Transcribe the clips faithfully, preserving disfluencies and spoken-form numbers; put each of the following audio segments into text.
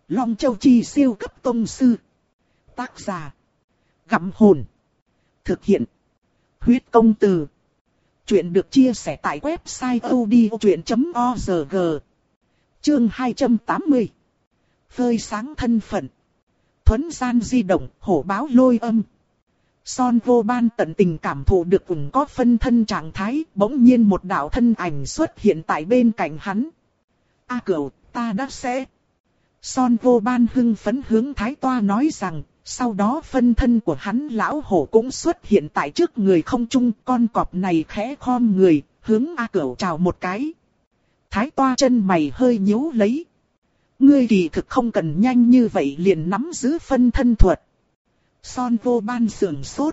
Long Châu Chi siêu cấp tông sư. Tác giả. Gặm hồn. Thực hiện. Huyết công từ. Chuyện được chia sẻ tại website odchuyện chấm org. Chương hai trăm tám mươi. Phơi sáng thân phận. Thuấn gian di động, hổ báo lôi âm. Son Vô Ban tận tình cảm thụ được ủng có phân thân trạng thái, bỗng nhiên một đạo thân ảnh xuất hiện tại bên cạnh hắn. A Cửu, ta đã sẽ. Son Vô Ban hưng phấn hướng Thái Toa nói rằng, sau đó phân thân của hắn lão hổ cũng xuất hiện tại trước người không trung, con cọp này khẽ khom người, hướng A Cửu chào một cái. Thái Toa chân mày hơi nhíu lấy. Ngươi kỳ thực không cần nhanh như vậy liền nắm giữ phân thân thuật. Son Vô Ban sườn sốt.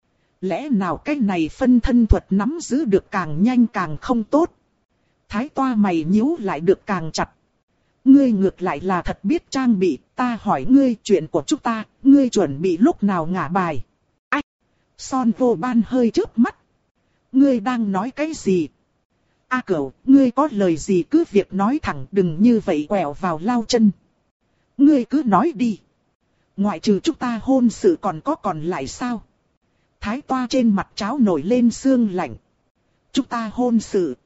Lẽ nào cái này phân thân thuật nắm giữ được càng nhanh càng không tốt? Thái Toa mày nhíu lại được càng chặt. Ngươi ngược lại là thật biết trang bị, ta hỏi ngươi chuyện của chúng ta, ngươi chuẩn bị lúc nào ngả bài? Ách! Son Vô Ban hơi chớp mắt. Ngươi đang nói cái gì? A Cửu, ngươi có lời gì cứ việc nói thẳng, đừng như vậy quẹo vào lao chân. Ngươi cứ nói đi. Ngoại trừ chúng ta hôn sự còn có còn lại sao? Thái Toa trên mặt cháo nổi lên sương lạnh. Chúng ta hôn sự.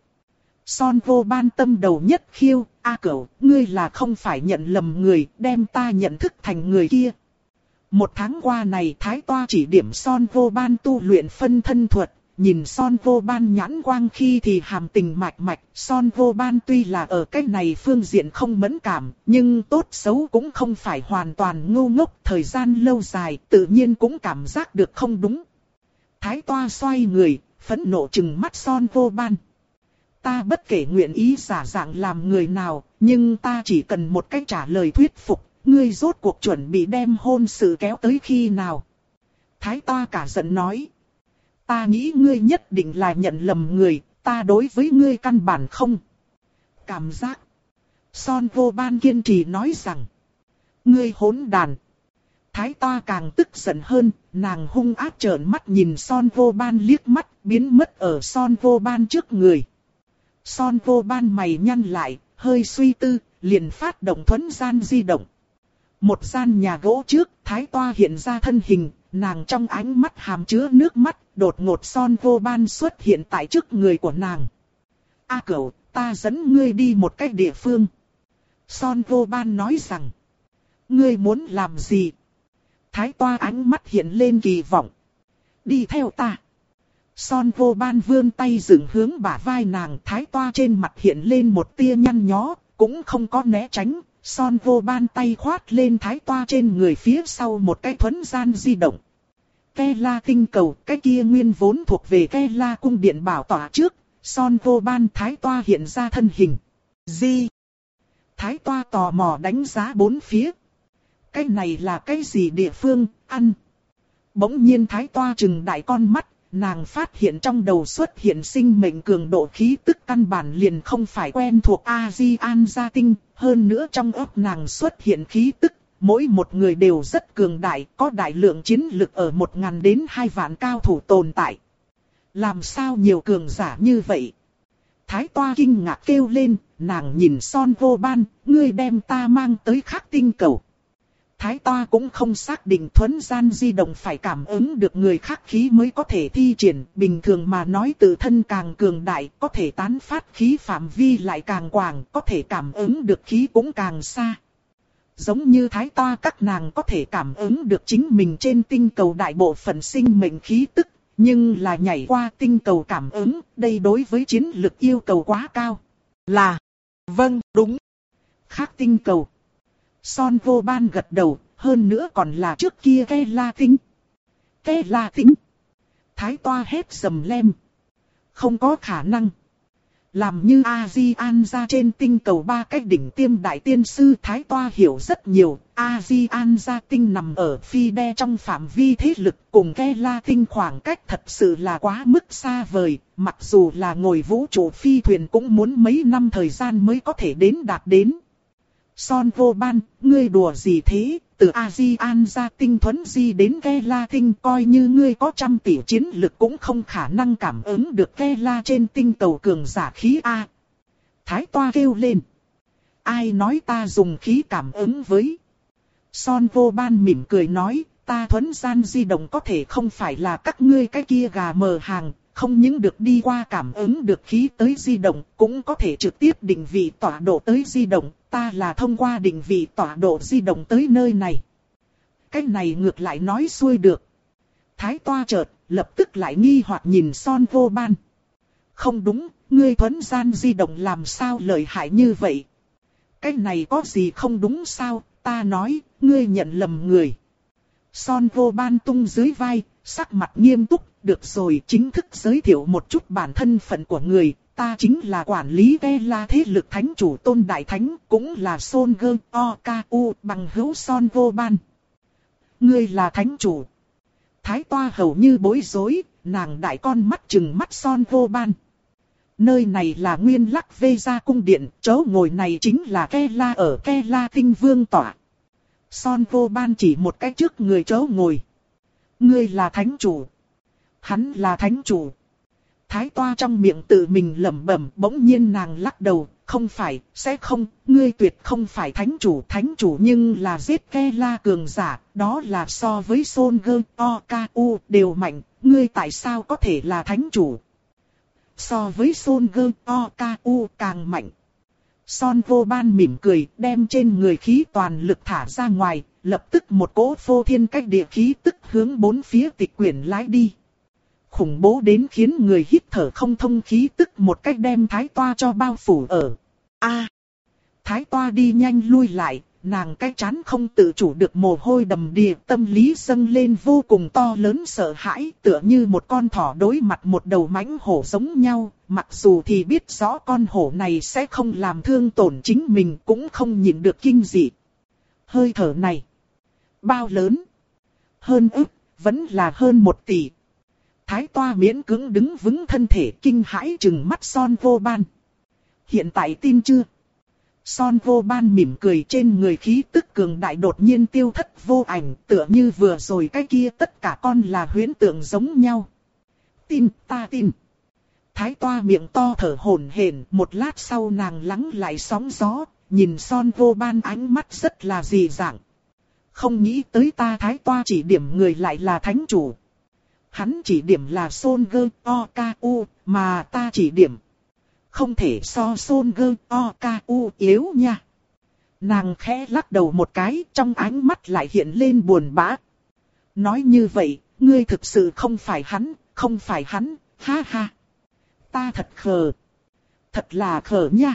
Son Vô Ban tâm đầu nhất khiêu, A Cửu, ngươi là không phải nhận lầm người, đem ta nhận thức thành người kia. Một tháng qua này Thái Toa chỉ điểm Son Vô Ban tu luyện phân thân thuật, nhìn Son Vô Ban nhãn quang khi thì hàm tình mạch mạch. Son Vô Ban tuy là ở cách này phương diện không mẫn cảm, nhưng tốt xấu cũng không phải hoàn toàn ngu ngốc. Thời gian lâu dài tự nhiên cũng cảm giác được không đúng. Thái Toa xoay người, phẫn nộ trừng mắt Son Vô Ban. Ta bất kể nguyện ý giả dạng làm người nào, nhưng ta chỉ cần một cách trả lời thuyết phục, ngươi rốt cuộc chuẩn bị đem hôn sự kéo tới khi nào? Thái Toa cả giận nói. Ta nghĩ ngươi nhất định là nhận lầm người, ta đối với ngươi căn bản không. Cảm giác. Son Vô Ban kiên trì nói rằng. Ngươi hỗn đàn. Thái Toa càng tức giận hơn, nàng hung ác trợn mắt nhìn Son Vô Ban liếc mắt, biến mất ở Son Vô Ban trước người. Son Vô Ban mày nhăn lại, hơi suy tư, liền phát động thuấn gian di động. Một gian nhà gỗ trước, Thái Toa hiện ra thân hình, nàng trong ánh mắt hàm chứa nước mắt, đột ngột Son Vô Ban xuất hiện tại trước người của nàng. A Cửu, ta dẫn ngươi đi một cách địa phương. Son Vô Ban nói rằng, ngươi muốn làm gì? Thái Toa ánh mắt hiện lên kỳ vọng. Đi theo ta. Son Vô Ban vươn tay dựng hướng bả vai nàng, Thái Toa trên mặt hiện lên một tia nhăn nhó, cũng không có né tránh. Son Vô Ban tay khoát lên Thái Toa trên người phía sau một cái thuấn gian di động. Ke La tinh cầu, cái kia nguyên vốn thuộc về Ke La cung điện bảo tỏa trước, Son Vô Ban Thái Toa hiện ra thân hình. Gì? Thái Toa tò mò đánh giá bốn phía. Cái này là cái gì địa phương, ăn? Bỗng nhiên Thái Toa trừng đại con mắt. Nàng phát hiện trong đầu xuất hiện sinh mệnh cường độ khí tức căn bản liền không phải quen thuộc A-di-an gia tinh, hơn nữa trong óc nàng xuất hiện khí tức, mỗi một người đều rất cường đại, có đại lượng chiến lực ở một ngàn đến hai vạn cao thủ tồn tại. Làm sao nhiều cường giả như vậy? Thái Toa kinh ngạc kêu lên, nàng nhìn Son Vô Ban, ngươi đem ta mang tới khác tinh cầu. Thái Toa cũng không xác định thuấn gian di động phải cảm ứng được người khác khí mới có thể thi triển. Bình thường mà nói tự thân càng cường đại, có thể tán phát khí phạm vi lại càng quảng, có thể cảm ứng được khí cũng càng xa. Giống như Thái Toa các nàng có thể cảm ứng được chính mình trên tinh cầu đại bộ phận sinh mệnh khí tức, nhưng là nhảy qua tinh cầu cảm ứng, đây đối với chiến lực yêu cầu quá cao. Là, vâng, đúng. Khác tinh cầu. Son Vô Ban gật đầu, hơn nữa còn là trước kia Ke La tinh. Ke La tinh. Thái Toa hét sầm lem. Không có khả năng. Làm như A-di-an gia trên tinh cầu ba cái đỉnh tiêm đại tiên sư, Thái Toa hiểu rất nhiều. A-di-an gia tinh nằm ở phi đe trong phạm vi thế lực, cùng Ke La tinh khoảng cách thật sự là quá mức xa vời. Mặc dù là ngồi vũ trụ phi thuyền cũng muốn mấy năm thời gian mới có thể đến đạt đến. Son Vô Ban, ngươi đùa gì thế? Từ A-di-an gia tinh thuấn di đến Ke La tinh, coi như ngươi có trăm tỷ chiến lực cũng không khả năng cảm ứng được Ke La trên tinh cầu cường giả khí A. Thái Toa kêu lên. ai nói ta dùng khí cảm ứng với. Son vô ban mỉm cười nói, ta thuấn gian di động có thể không phải là các ngươi cái kia gà mờ hàng, không những được đi qua cảm ứng được khí tới di động, cũng có thể trực tiếp định vị tọa độ tới di động, ta là thông qua định vị tọa độ di động tới nơi này. Cái này ngược lại nói xuôi được. Thái toa chợt, lập tức lại nghi hoặc nhìn Son vô ban. Không đúng, ngươi thuấn gian di động làm sao lợi hại như vậy? Cái này có gì không đúng sao, ta nói, ngươi nhận lầm người. Son vô ban tung dưới vai, sắc mặt nghiêm túc, được rồi, chính thức giới thiệu một chút bản thân phận của người, ta chính là quản lý Vela thế lực thánh chủ Tôn Đại Thánh, cũng là Son Gơ O K U bằng hữu Son vô ban. Ngươi là thánh chủ. Thái toa hầu như bối rối, nàng đại con mắt trừng mắt Son vô ban. Nơi này là Nguyên Lắc Vê Gia cung điện, chỗ ngồi này chính là Vela ở Vela tinh vương tọa. Son vô ban chỉ một cái trước người chỗ ngồi. Ngươi là thánh chủ. Hắn là thánh chủ. Thái toa trong miệng tự mình lẩm bẩm, bỗng nhiên nàng lắc đầu, không phải, sẽ không, ngươi tuyệt không phải thánh chủ. Thánh chủ nhưng là giết Vela cường giả, đó là so với Son Gơ O K U đều mạnh, ngươi tại sao có thể là thánh chủ? So với Son Gơ O K U càng mạnh. Son vô ban mỉm cười, đem trên người khí toàn lực thả ra ngoài, lập tức một cỗ phô thiên cách địa khí tức hướng bốn phía tịch quyển lái đi. Khủng bố đến khiến người hít thở không thông khí tức một cách đem thái toa cho bao phủ ở. A, thái toa đi nhanh lui lại, nàng cái chán không tự chủ được mồ hôi đầm đìa, tâm lý dâng lên vô cùng to lớn sợ hãi, tựa như một con thỏ đối mặt một đầu mãnh hổ giống nhau, mặc dù thì biết rõ con hổ này sẽ không làm thương tổn chính mình, cũng không nhịn được kinh dị. Hơi thở này, bao lớn? Hơn ức, vẫn là hơn một tỷ. Thái toa miễn cưỡng đứng vững thân thể, kinh hãi trừng mắt Son vô ban. Hiện tại tin chưa? Son vô ban mỉm cười, trên người khí tức cường đại đột nhiên tiêu thất vô ảnh, tựa như vừa rồi cái kia tất cả con là huyễn tượng giống nhau. Tin, ta tin. Thái toa miệng to thở hổn hển, một lát sau nàng lắng lại sóng gió, nhìn Son vô ban ánh mắt rất là dị dạng. Không nghĩ tới ta thái toa chỉ điểm người lại là thánh chủ. Hắn chỉ điểm là Son Gơ O K U, mà ta chỉ điểm. Không thể so Son Gơ O K U yếu nha. Nàng khẽ lắc đầu một cái, trong ánh mắt lại hiện lên buồn bã. Nói như vậy, ngươi thực sự không phải hắn, không phải hắn, ha ha. Ta thật khờ. Thật là khờ nha.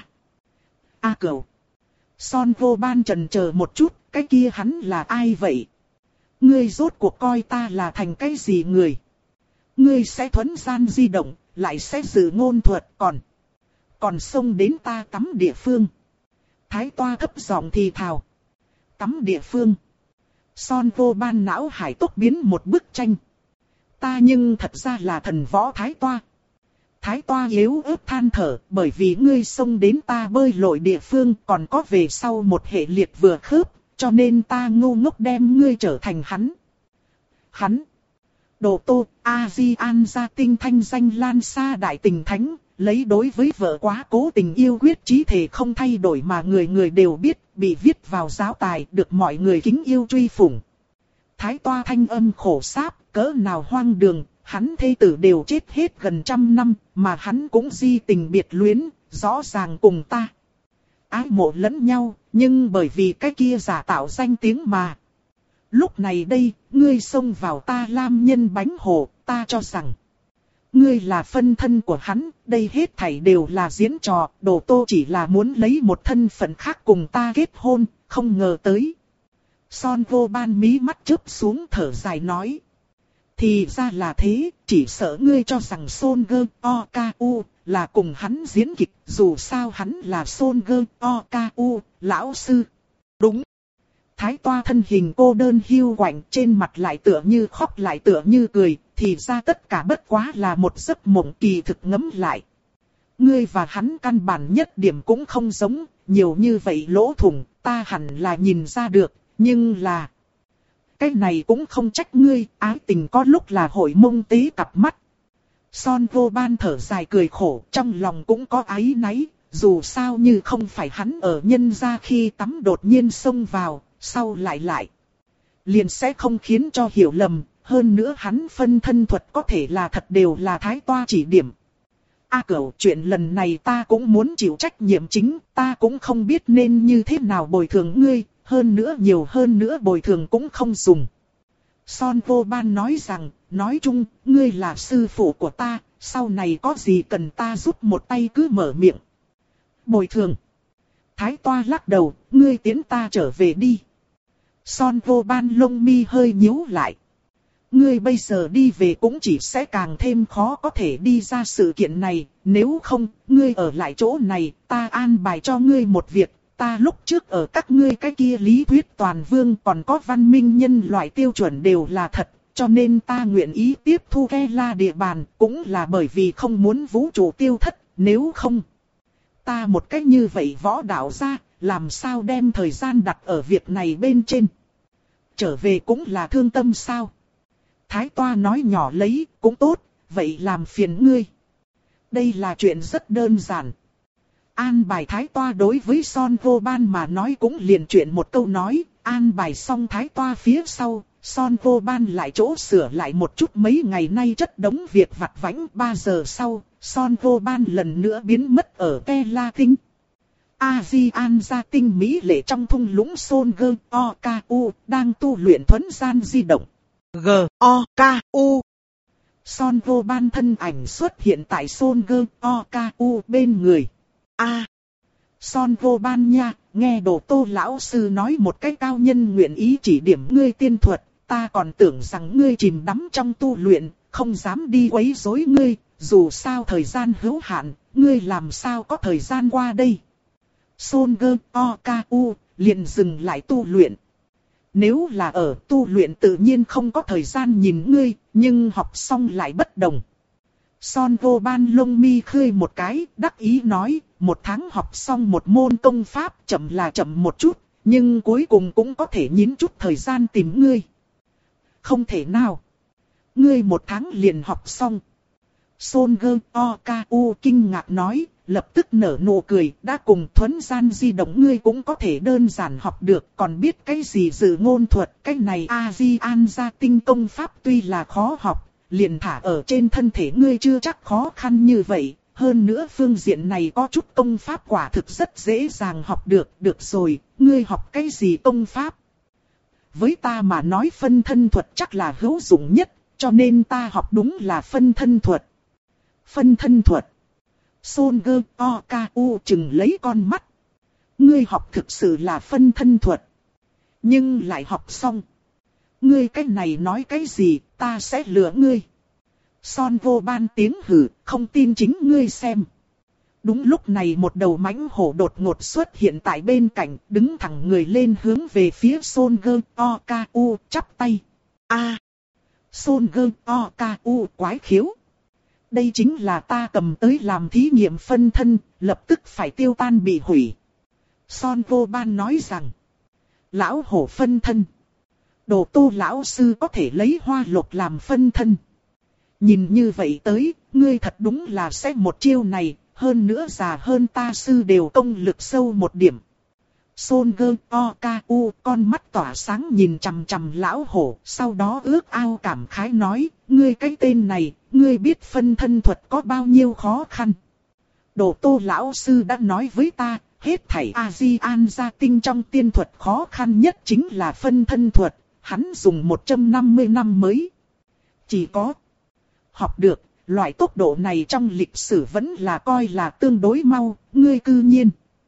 A à, cửu. Son vô ban chần chờ một chút, cái kia hắn là ai vậy? Ngươi rốt cuộc coi ta là thành cái gì người? Ngươi sẽ thuấn gian di động, lại sẽ dự ngôn thuật, còn... Còn xông đến ta tắm địa phương. Thái toa thấp giọng thì thào. Tắm địa phương. Son vô ban não hải tốc biến một bức tranh. Ta nhưng thật ra là thần võ thái toa. Thái toa yếu ớt than thở, bởi vì ngươi xông đến ta bơi lội địa phương, còn có về sau một hệ liệt vừa khớp, cho nên ta ngu ngốc đem ngươi trở thành hắn. Hắn. Đồ Tô, A-di-an gia tinh thanh danh lan xa đại tình thánh, lấy đối với vợ quá cố tình yêu quyết chí thể không thay đổi mà người người đều biết, bị viết vào giáo tài, được mọi người kính yêu truy phủng. Thái toa thanh âm khổ sáp, cỡ nào hoang đường, hắn thê tử đều chết hết gần trăm năm, mà hắn cũng di tình biệt luyến, rõ ràng cùng ta ái mộ lẫn nhau, nhưng bởi vì cái kia giả tạo danh tiếng mà. Lúc này đây, ngươi xông vào ta lam nhân bánh hồ, ta cho rằng ngươi là phân thân của hắn, đây hết thảy đều là diễn trò, Đồ Tô chỉ là muốn lấy một thân phận khác cùng ta kết hôn, không ngờ tới. Son vô ban mí mắt chớp xuống thở dài nói. Thì ra là thế, chỉ sợ ngươi cho rằng Son Gơ O K U là cùng hắn diễn kịch, dù sao hắn là Son Gơ O K U, lão sư. Đúng. Thái toa thân hình cô đơn hiu quạnh, trên mặt lại tựa như khóc lại tựa như cười, thì ra tất cả bất quá là một giấc mộng kỳ thực ngấm lại. Ngươi và hắn căn bản nhất điểm cũng không giống, nhiều như vậy lỗ thủng, ta hẳn là nhìn ra được, nhưng là... Cái này cũng không trách ngươi, ái tình có lúc là hội mông tế cặp mắt. Son vô ban thở dài cười khổ, trong lòng cũng có áy náy, dù sao như không phải hắn ở nhân gia khi tắm đột nhiên xông vào, sau lại lại. Liền sẽ không khiến cho hiểu lầm, hơn nữa hắn phân thân thuật có thể là thật đều là thái toa chỉ điểm. A Cửu, chuyện lần này ta cũng muốn chịu trách nhiệm chính, ta cũng không biết nên như thế nào bồi thường ngươi, hơn nữa nhiều hơn nữa bồi thường cũng không dùng. Son Vô Ban nói rằng, nói chung, ngươi là sư phụ của ta, sau này có gì cần ta giúp một tay cứ mở miệng. Bồi thường. Thái toa lắc đầu, ngươi tiến ta trở về đi. Son Vô Ban lông mi hơi nhíu lại. Ngươi bây giờ đi về cũng chỉ sẽ càng thêm khó có thể đi ra sự kiện này, nếu không, ngươi ở lại chỗ này, ta an bài cho ngươi một việc, ta lúc trước ở các ngươi cái kia lý thuyết toàn vương còn có văn minh nhân loại tiêu chuẩn đều là thật, cho nên ta nguyện ý tiếp thu Kela địa bàn, cũng là bởi vì không muốn vũ trụ tiêu thất, nếu không. Ta một cách như vậy võ đạo ra, làm sao đem thời gian đặt ở việc này bên trên. Trở về cũng là thương tâm sao. Thái toa nói nhỏ lấy, cũng tốt, vậy làm phiền ngươi. Đây là chuyện rất đơn giản. An bài thái toa đối với Son Vô Ban mà nói cũng liền chuyện một câu nói, an bài xong thái toa phía sau, Son Vô Ban lại chỗ sửa lại một chút mấy ngày nay chất đống việc vặt vãnh. Ba giờ sau, Son Vô Ban lần nữa biến mất ở Kela tinh. A-di-an gia tinh mỹ lệ trong thung lũng Son Gơ O K U đang tu luyện thuấn gian di động. G O K U Son Vô Ban thân ảnh xuất hiện tại Son Gơ O K U bên người. A Son Vô Ban nha, nghe Đồ Tô lão sư nói một cái cao nhân nguyện ý chỉ điểm ngươi tiên thuật, ta còn tưởng rằng ngươi chìm đắm trong tu luyện, không dám đi quấy rối ngươi, dù sao thời gian hữu hạn, ngươi làm sao có thời gian qua đây. Son Gơ O K U liền dừng lại tu luyện. Nếu là ở tu luyện tự nhiên không có thời gian nhìn ngươi, nhưng học xong lại bất đồng. Son Vô Ban lông mi khơi một cái, đắc ý nói, một tháng học xong một môn công pháp chậm là chậm một chút, nhưng cuối cùng cũng có thể nhín chút thời gian tìm ngươi. Không thể nào. Ngươi một tháng liền học xong. Son Gơ O K U kinh ngạc nói, lập tức nở nụ cười, đã cùng thuấn gian di động ngươi cũng có thể đơn giản học được, còn biết cái gì dự ngôn thuật, cái này A-di-an gia tinh công pháp tuy là khó học, liền thả ở trên thân thể ngươi chưa chắc khó khăn như vậy, hơn nữa phương diện này có chút công pháp quả thực rất dễ dàng học được, được rồi, ngươi học cái gì công pháp? Với ta mà nói phân thân thuật chắc là hữu dụng nhất, cho nên ta học đúng là phân thân thuật. Phân thân thuật. Son Gơ O K U chừng lấy con mắt. Ngươi học thực sự là phân thân thuật. Nhưng lại học xong. Ngươi cái này nói cái gì, ta sẽ lừa ngươi. Son Vô Ban tiếng hử, không tin chính ngươi xem. Đúng lúc này một đầu mãnh hổ đột ngột xuất hiện tại bên cạnh, đứng thẳng người lên hướng về phía Son Gơ O K U chắp tay. A. Son Gơ O K U quái khiếu. Đây chính là ta cầm tới làm thí nghiệm phân thân, lập tức phải tiêu tan bị hủy. Son Vô Ban nói rằng, lão hổ phân thân. Đồ Tô lão sư có thể lấy hoa lục làm phân thân. Nhìn như vậy tới, ngươi thật đúng là sẽ một chiêu này, hơn nữa già hơn ta sư đều công lực sâu một điểm. Son Gơ O K U con mắt tỏa sáng nhìn chằm chằm lão hổ, sau đó ước ao cảm khái nói, ngươi cái tên này, ngươi biết phân thân thuật có bao nhiêu khó khăn. Đồ Tô lão sư đã nói với ta, hết thảy A-di-an gia tinh trong tiên thuật khó khăn nhất chính là phân thân thuật, hắn dùng một trăm năm mươi năm mới. Chỉ có học được, loại tốc độ này trong lịch sử vẫn là coi là tương đối mau, ngươi cư nhiên.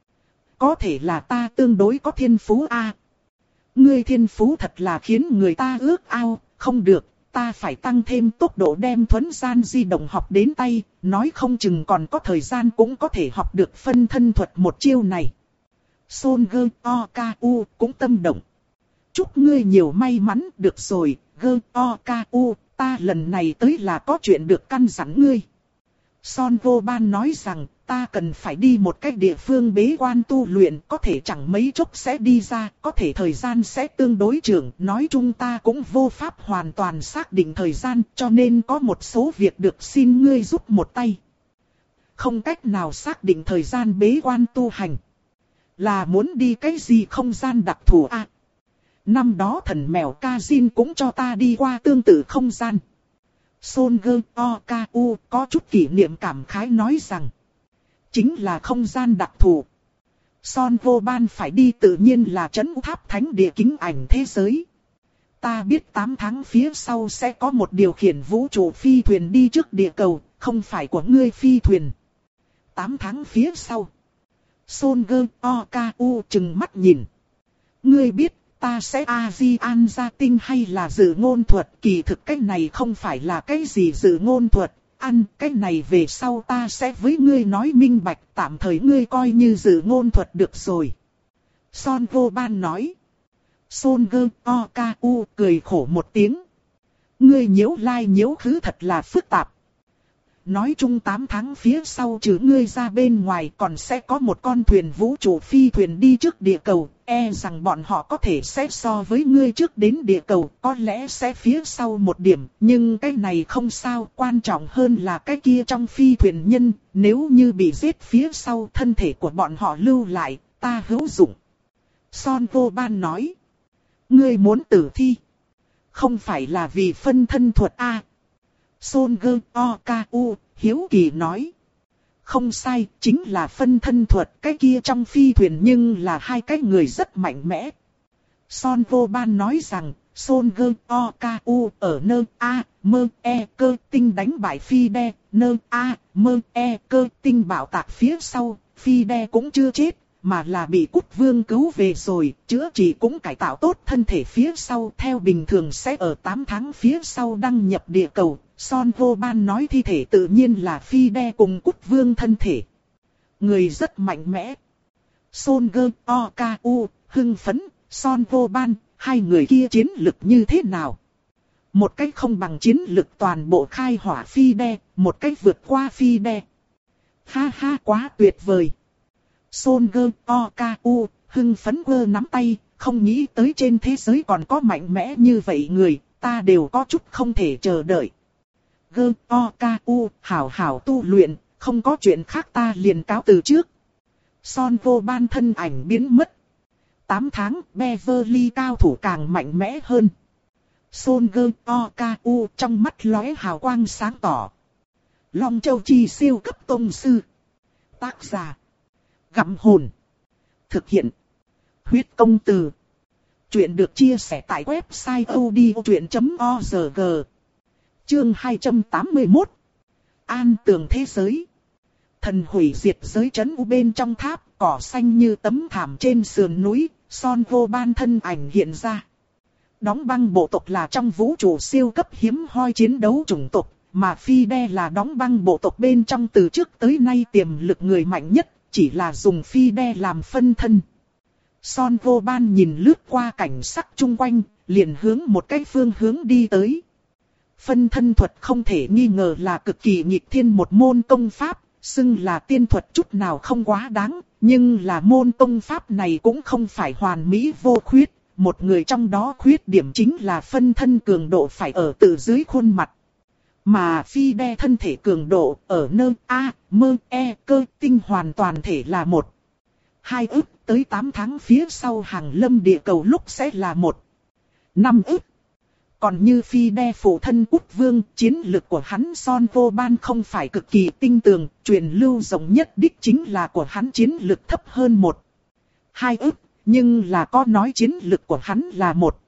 Có thể là ta tương đối có thiên phú a. Ngươi thiên phú thật là khiến người ta ước ao, không được, ta phải tăng thêm tốc độ đem thuấn gian di động học đến tay, nói không chừng còn có thời gian cũng có thể học được phân thân thuật một chiêu này. Son Gơ O K U cũng tâm động. Chúc ngươi nhiều may mắn, được rồi, Gơ O K U, ta lần này tới là có chuyện được căn dặn ngươi. Son Vô Ban nói rằng, ta cần phải đi một cách địa phương bế quan tu luyện, có thể chẳng mấy chốc sẽ đi ra, có thể thời gian sẽ tương đối trường, nói chung ta cũng vô pháp hoàn toàn xác định thời gian, cho nên có một số việc được xin ngươi giúp một tay. không cách nào xác định thời gian bế quan tu hành. Là muốn đi cái gì không gian đặc thù à? Năm đó thần mèo Kazin cũng cho ta đi qua tương tự không gian. Son Gơ Oku có chút kỷ niệm cảm khái nói rằng. Chính là không gian đặc thù. Son Vô Ban phải đi tự nhiên là trấn tháp thánh địa kính ảnh thế giới. Ta biết tám tháng phía sau sẽ có một điều khiển vũ trụ phi thuyền đi trước địa cầu, không phải của ngươi phi thuyền. tám tháng phía sau. Son Gơ Oku chừng mắt nhìn. Ngươi biết ta sẽ A-di-an gia tinh hay là dự ngôn thuật, kỳ thực cái này không phải là cái gì dự ngôn thuật. Ăn cái này về sau ta sẽ với ngươi nói minh bạch, tạm thời ngươi coi như dự ngôn thuật được rồi. Son Vô Ban nói. Son Gơ Oku cười khổ một tiếng. Ngươi nhiễu lai nhiễu khứ thật là phức tạp. Nói chung tám tháng phía sau trừ ngươi ra bên ngoài còn sẽ có một con thuyền vũ trụ phi thuyền đi trước địa cầu. E rằng bọn họ có thể sẽ so với ngươi trước đến địa cầu, có lẽ sẽ phía sau một điểm. Nhưng cái này không sao, quan trọng hơn là cái kia trong phi thuyền nhân. Nếu như bị giết phía sau thân thể của bọn họ lưu lại, ta hữu dụng. Son Vô Ban nói. Ngươi muốn tử thi. Không phải là vì phân thân thuật a à? Son Gơ Oku hiếu kỳ nói. Không sai, chính là phân thân thuật, cái kia trong phi thuyền nhưng là hai cái người rất mạnh mẽ. Son Vô Ban nói rằng, Son Gơ Oku ở nơi A, mơ e cơ tinh đánh bại phi đe, nơi A, mơ e cơ tinh bảo tạc phía sau, phi đe cũng chưa chết, mà là bị Cút Vương cứu về rồi, chữa trị cũng cải tạo tốt thân thể phía sau, theo bình thường sẽ ở tám tháng phía sau đăng nhập địa cầu. Son Vô Ban nói thi thể tự nhiên là phi đe cùng Cút Vương thân thể. Người rất mạnh mẽ. Son Gơ Oku hưng phấn, Son Vô Ban, hai người kia chiến lực như thế nào? Một cách không bằng chiến lực toàn bộ khai hỏa phi đe, một cách vượt qua phi đe. Ha ha, quá tuyệt vời. Son Gơ Oku hưng phấn quơ nắm tay, không nghĩ tới trên thế giới còn có mạnh mẽ như vậy người, ta đều có chút không thể chờ đợi. Gơ Oku hảo hảo tu luyện, không có chuyện khác ta liền cáo từ trước. Son Vô Ban thân ảnh biến mất. tám tháng Beverly cao thủ càng mạnh mẽ hơn. Son Gơ Oku trong mắt lóe hào quang sáng tỏ. Long Châu Chi siêu cấp tông sư. Tác giả. Gặm hồn. Thực hiện. Huyết công từ. Chuyện được chia sẻ tại website odchuyện chấm org. Chương hai trăm tám mươi mốt. An tường thế giới. Thần hủy diệt giới trấn u bên trong tháp, cỏ xanh như tấm thảm trên sườn núi, Son Vô Ban thân ảnh hiện ra. Đóng băng bộ tộc là trong vũ trụ siêu cấp hiếm hoi chiến đấu chủng tộc, mà Phi Đe là đóng băng bộ tộc bên trong từ trước tới nay tiềm lực người mạnh nhất, chỉ là dùng Phi Đe làm phân thân. Son Vô Ban nhìn lướt qua cảnh sắc chung quanh, liền hướng một cái phương hướng đi tới. Phân thân thuật không thể nghi ngờ là cực kỳ nghịch thiên một môn công pháp, xưng là tiên thuật chút nào không quá đáng, nhưng là môn công pháp này cũng không phải hoàn mỹ vô khuyết, một người trong đó khuyết điểm chính là phân thân cường độ phải ở từ dưới khuôn mặt. Mà Phi Đe thân thể cường độ ở nơi A, mơ e cơ tinh hoàn toàn thể là một. Hai ức tới tám tháng phía sau hàng lâm địa cầu lúc sẽ là một. Năm ức. Còn như Phi Đe phụ thân Cút Vương, chiến lực của hắn Son Vô Ban không phải cực kỳ tinh tường, truyền lưu rộng nhất đích chính là của hắn chiến lực thấp hơn một. Hai ức, nhưng là có nói chiến lực của hắn là một.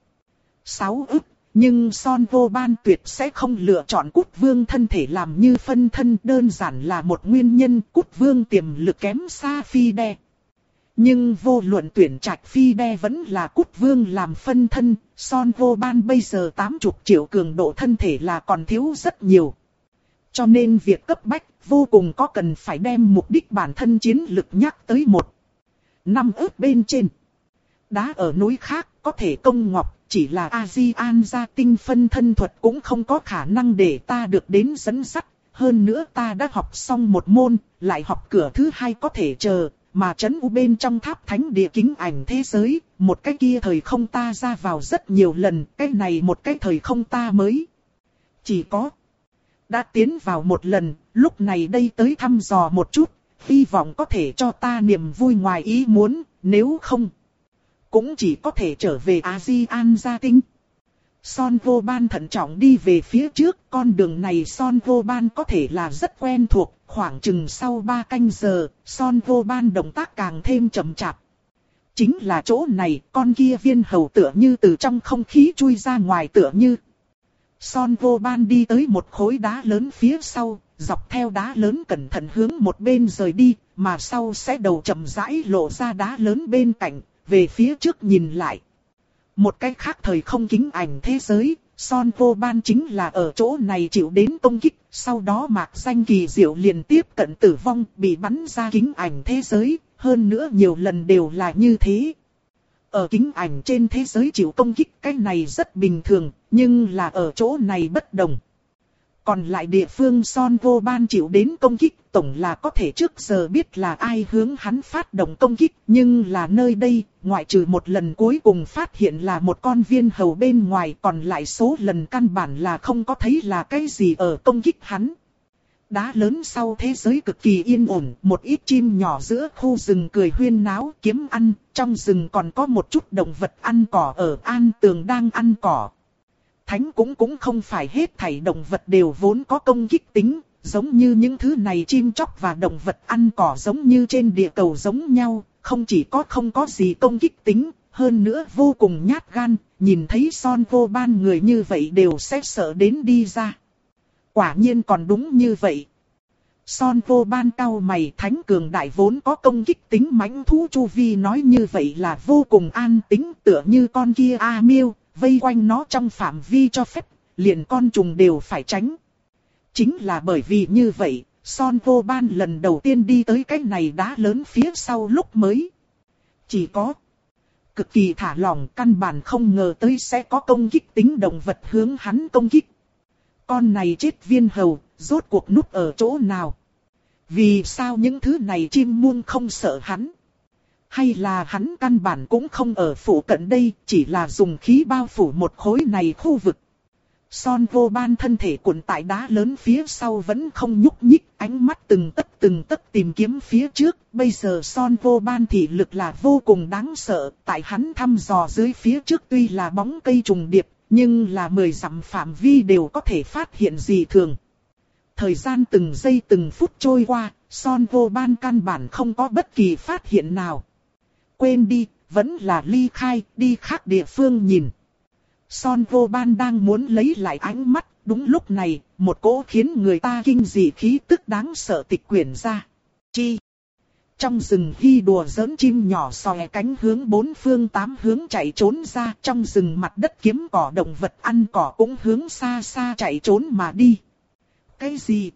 Sáu ức, nhưng Son Vô Ban tuyệt sẽ không lựa chọn Cút Vương thân thể làm như phân thân, đơn giản là một nguyên nhân Cút Vương tiềm lực kém xa Phi Đe. Nhưng vô luận tuyển trạch Phi Đe vẫn là Cút Vương làm phân thân, Son Vô Ban bây giờ tám mươi triệu cường độ thân thể là còn thiếu rất nhiều. Cho nên việc cấp bách vô cùng có cần phải đem mục đích bản thân chiến lực nhắc tới một. Năm ức bên trên. Đá ở núi khác có thể công ngọc, chỉ là A-di-an gia tinh phân thân thuật cũng không có khả năng để ta được đến dẫn dắt. Hơn nữa ta đã học xong một môn, lại học cửa thứ hai có thể chờ. Mà trấn u bên trong tháp thánh địa kính ảnh thế giới, một cái kia thời không ta ra vào rất nhiều lần, cái này một cái thời không ta mới. Chỉ có đã tiến vào một lần, lúc này đây tới thăm dò một chút, hy vọng có thể cho ta niềm vui ngoài ý muốn, nếu không, cũng chỉ có thể trở về A-di-an gia tinh. Son Vô Ban thận trọng đi về phía trước, con đường này Son Vô Ban có thể là rất quen thuộc, khoảng chừng sau ba canh giờ, Son Vô Ban động tác càng thêm chậm chạp. Chính là chỗ này, con kia viên hầu tựa như từ trong không khí chui ra ngoài tựa như. Son Vô Ban đi tới một khối đá lớn phía sau, dọc theo đá lớn cẩn thận hướng một bên rời đi, mà sau sẽ đầu chậm rãi lộ ra đá lớn bên cạnh, về phía trước nhìn lại. Một cách khác thời không kính ảnh thế giới, Son Vô Ban chính là ở chỗ này chịu đến công kích, sau đó mạc danh kỳ diệu liền tiếp cận tử vong, bị bắn ra kính ảnh thế giới, hơn nữa nhiều lần đều là như thế. Ở kính ảnh trên thế giới chịu công kích cái này rất bình thường, nhưng là ở chỗ này bất đồng. Còn lại địa phương Son Vô Ban chịu đến công kích, tổng là có thể trước giờ biết là ai hướng hắn phát động công kích, nhưng là nơi đây, ngoại trừ một lần cuối cùng phát hiện là một con viên hầu bên ngoài, còn lại số lần căn bản là không có thấy là cái gì ở công kích hắn. Đá lớn sau thế giới cực kỳ yên ổn, một ít chim nhỏ giữa khu rừng cười huyên náo kiếm ăn, trong rừng còn có một chút động vật ăn cỏ ở an tường đang ăn cỏ. Thánh cũng cũng không phải hết thảy động vật đều vốn có công kích tính, giống như những thứ này chim chóc và động vật ăn cỏ giống như trên địa cầu giống nhau, không chỉ có không có gì công kích tính, hơn nữa vô cùng nhát gan, nhìn thấy Son Vô Ban người như vậy đều sẽ sợ đến đi ra. Quả nhiên còn đúng như vậy. Son Vô Ban cau mày, thánh cường đại vốn có công kích tính mãnh thú chu vi nói như vậy là vô cùng an tính, tựa như con kia A Miêu, vây quanh nó trong phạm vi cho phép, liền con trùng đều phải tránh. Chính là bởi vì như vậy, Son Vô Ban lần đầu tiên đi tới cái này đá lớn phía sau lúc mới. Chỉ có cực kỳ thả lỏng, căn bản không ngờ tới sẽ có công kích tính động vật hướng hắn công kích. Con này chết viên hầu, rốt cuộc núp ở chỗ nào? Vì sao những thứ này chim muông không sợ hắn? Hay là hắn căn bản cũng không ở phủ cận đây, chỉ là dùng khí bao phủ một khối này khu vực. Son Vô Ban thân thể cuộn tại đá lớn phía sau vẫn không nhúc nhích, ánh mắt từng tấc từng tấc tìm kiếm phía trước. Bây giờ Son Vô Ban thị lực là vô cùng đáng sợ, tại hắn thăm dò dưới phía trước tuy là bóng cây trùng điệp, nhưng là mười dặm phạm vi đều có thể phát hiện dị thường. Thời gian từng giây từng phút trôi qua, Son Vô Ban căn bản không có bất kỳ phát hiện nào. Quên đi, vẫn là ly khai, đi khác địa phương nhìn. Son Vô Ban đang muốn lấy lại ánh mắt, đúng lúc này, một cỗ khiến người ta kinh dị khí tức đáng sợ tịch quyển ra. Chi? Trong rừng hy đùa giỡn chim nhỏ xòe cánh hướng bốn phương tám hướng chạy trốn ra, trong rừng mặt đất kiếm cỏ động vật ăn cỏ cũng hướng xa xa chạy trốn mà đi. Cái gì?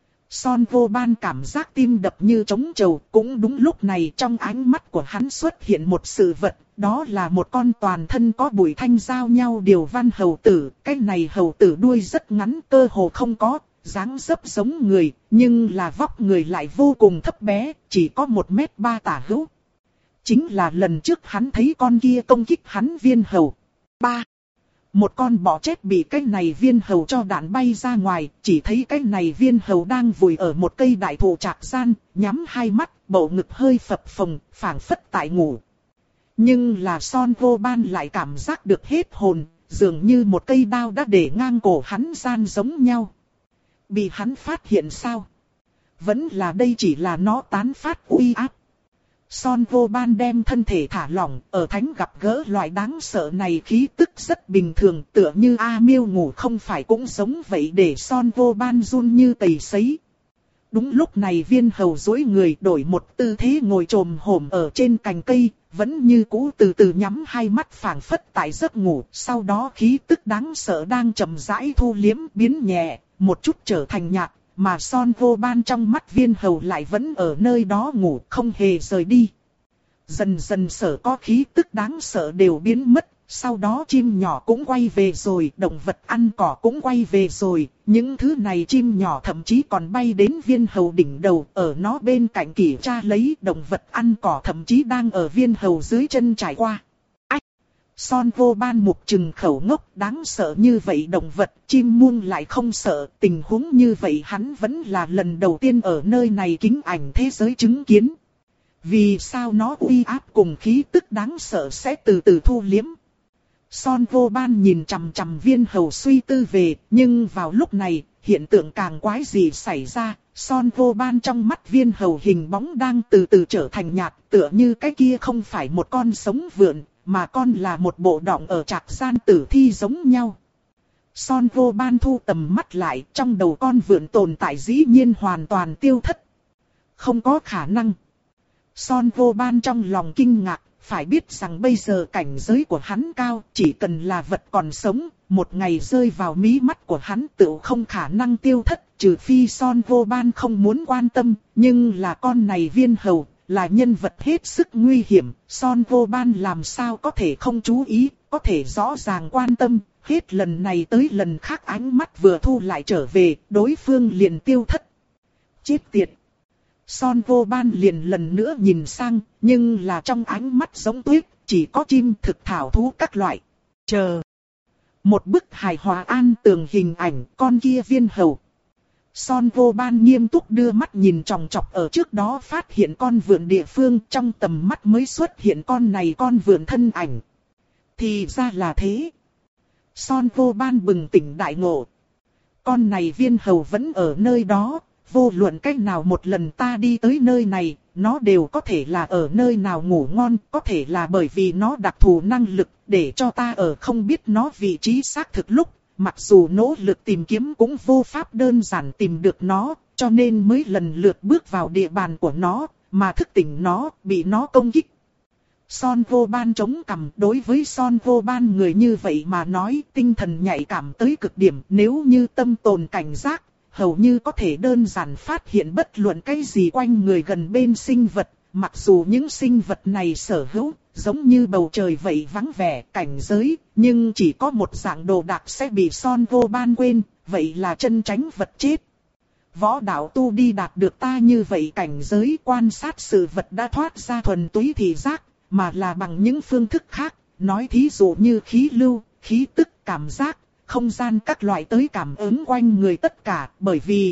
Son Vô Ban cảm giác tim đập như trống trầu, cũng đúng lúc này trong ánh mắt của hắn xuất hiện một sự vật, đó là một con toàn thân có bụi thanh giao nhau điều văn hầu tử. Cái này hầu tử đuôi rất ngắn, cơ hồ không có, dáng dấp giống người, nhưng là vóc người lại vô cùng thấp bé, chỉ có một mét ba tả hữu. Chính là lần trước hắn thấy con kia công kích hắn viên hầu. Ba. Một con bọ chết bị cái này viên hầu cho đạn bay ra ngoài, chỉ thấy cái này viên hầu đang vùi ở một cây đại thụ trạc gian, nhắm hai mắt, bầu ngực hơi phập phồng, phảng phất tại ngủ. Nhưng là Son Vô Ban lại cảm giác được hết hồn, dường như một cây đao đã để ngang cổ hắn gian giống nhau. Bị hắn phát hiện sao? Vẫn là đây chỉ là nó tán phát uy áp. Son Vô Ban đem thân thể thả lỏng, ở thánh gặp gỡ loại đáng sợ này khí tức rất bình thường, tựa như A Miêu ngủ không phải cũng giống vậy, để Son Vô Ban run như tầy sấy. Đúng lúc này viên hầu duỗi người đổi một tư thế ngồi trồm hổm ở trên cành cây, vẫn như cũ từ từ nhắm hai mắt phảng phất tại giấc ngủ, sau đó khí tức đáng sợ đang chậm rãi thu liếm biến nhẹ, một chút trở thành nhạt. Mà Son Vô Ban trong mắt viên hầu lại vẫn ở nơi đó ngủ, không hề rời đi. Dần dần sở có khí tức đáng sợ đều biến mất, sau đó chim nhỏ cũng quay về rồi, động vật ăn cỏ cũng quay về rồi. Những thứ này chim nhỏ thậm chí còn bay đến viên hầu đỉnh đầu, ở nó bên cạnh kiểm tra lấy, động vật ăn cỏ thậm chí đang ở viên hầu dưới chân trải qua. Ách! Son Vô Ban mục trừng khẩu ngốc, đáng sợ như vậy động vật, chim muông lại không sợ, tình huống như vậy hắn vẫn là lần đầu tiên ở nơi này kính ảnh thế giới chứng kiến. Vì sao nó uy áp cùng khí tức đáng sợ sẽ từ từ thu liếm? Son Vô Ban nhìn chằm chằm Viên Hầu suy tư về, nhưng vào lúc này, hiện tượng càng quái gì xảy ra, Son Vô Ban trong mắt Viên Hầu hình bóng đang từ từ trở thành nhạt, tựa như cái kia không phải một con sống vượn, mà con là một bộ đọng ở trạc gian tử thi giống nhau. Son Vô Ban thu tầm mắt lại, trong đầu con vượn tồn tại dĩ nhiên hoàn toàn tiêu thất. Không có khả năng. Son Vô Ban trong lòng kinh ngạc, phải biết rằng bây giờ cảnh giới của hắn cao, chỉ cần là vật còn sống, một ngày rơi vào mí mắt của hắn tự không khả năng tiêu thất, trừ phi Son Vô Ban không muốn quan tâm, nhưng là con này Viên Hầu, là nhân vật hết sức nguy hiểm, Son Vô Ban làm sao có thể không chú ý, có thể rõ ràng quan tâm, hết lần này tới lần khác ánh mắt vừa thu lại trở về, đối phương liền tiêu thất. Chết tiệt! Son Vô Ban liền lần nữa nhìn sang, nhưng là trong ánh mắt giống tuyết, chỉ có chim thực thảo thú các loại. Chờ! Một bức hài hòa an tường hình ảnh con kia Viên Hầu. Son Vô Ban nghiêm túc đưa mắt nhìn chòng chọc ở trước đó phát hiện con vượn địa phương, trong tầm mắt mới xuất hiện con này con vượn thân ảnh. Thì ra là thế. Son Vô Ban bừng tỉnh đại ngộ. Con này Viên Hầu vẫn ở nơi đó, vô luận cách nào một lần ta đi tới nơi này, nó đều có thể là ở nơi nào ngủ ngon, có thể là bởi vì nó đặc thù năng lực, để cho ta ở không biết nó vị trí xác thực lúc. Mặc dù nỗ lực tìm kiếm cũng vô pháp đơn giản tìm được nó, cho nên mới lần lượt bước vào địa bàn của nó, mà thức tỉnh nó, bị nó công kích. Son Vô Ban chống cằm, đối với Son Vô Ban người như vậy mà nói, tinh thần nhạy cảm tới cực điểm, nếu như tâm tồn cảnh giác, hầu như có thể đơn giản phát hiện bất luận cái gì quanh người gần bên sinh vật, mặc dù những sinh vật này sở hữu, giống như bầu trời vậy vắng vẻ, cảnh giới, nhưng chỉ có một dạng đồ đạc sẽ bị Son Vô Ban quên, vậy là chân tránh vật chết. Võ đạo tu đi đạt được ta như vậy cảnh giới, quan sát sự vật đã thoát ra thuần túy thị giác, mà là bằng những phương thức khác, nói thí dụ như khí lưu, khí tức, cảm giác, không gian các loại tới cảm ứng quanh người tất cả, bởi vì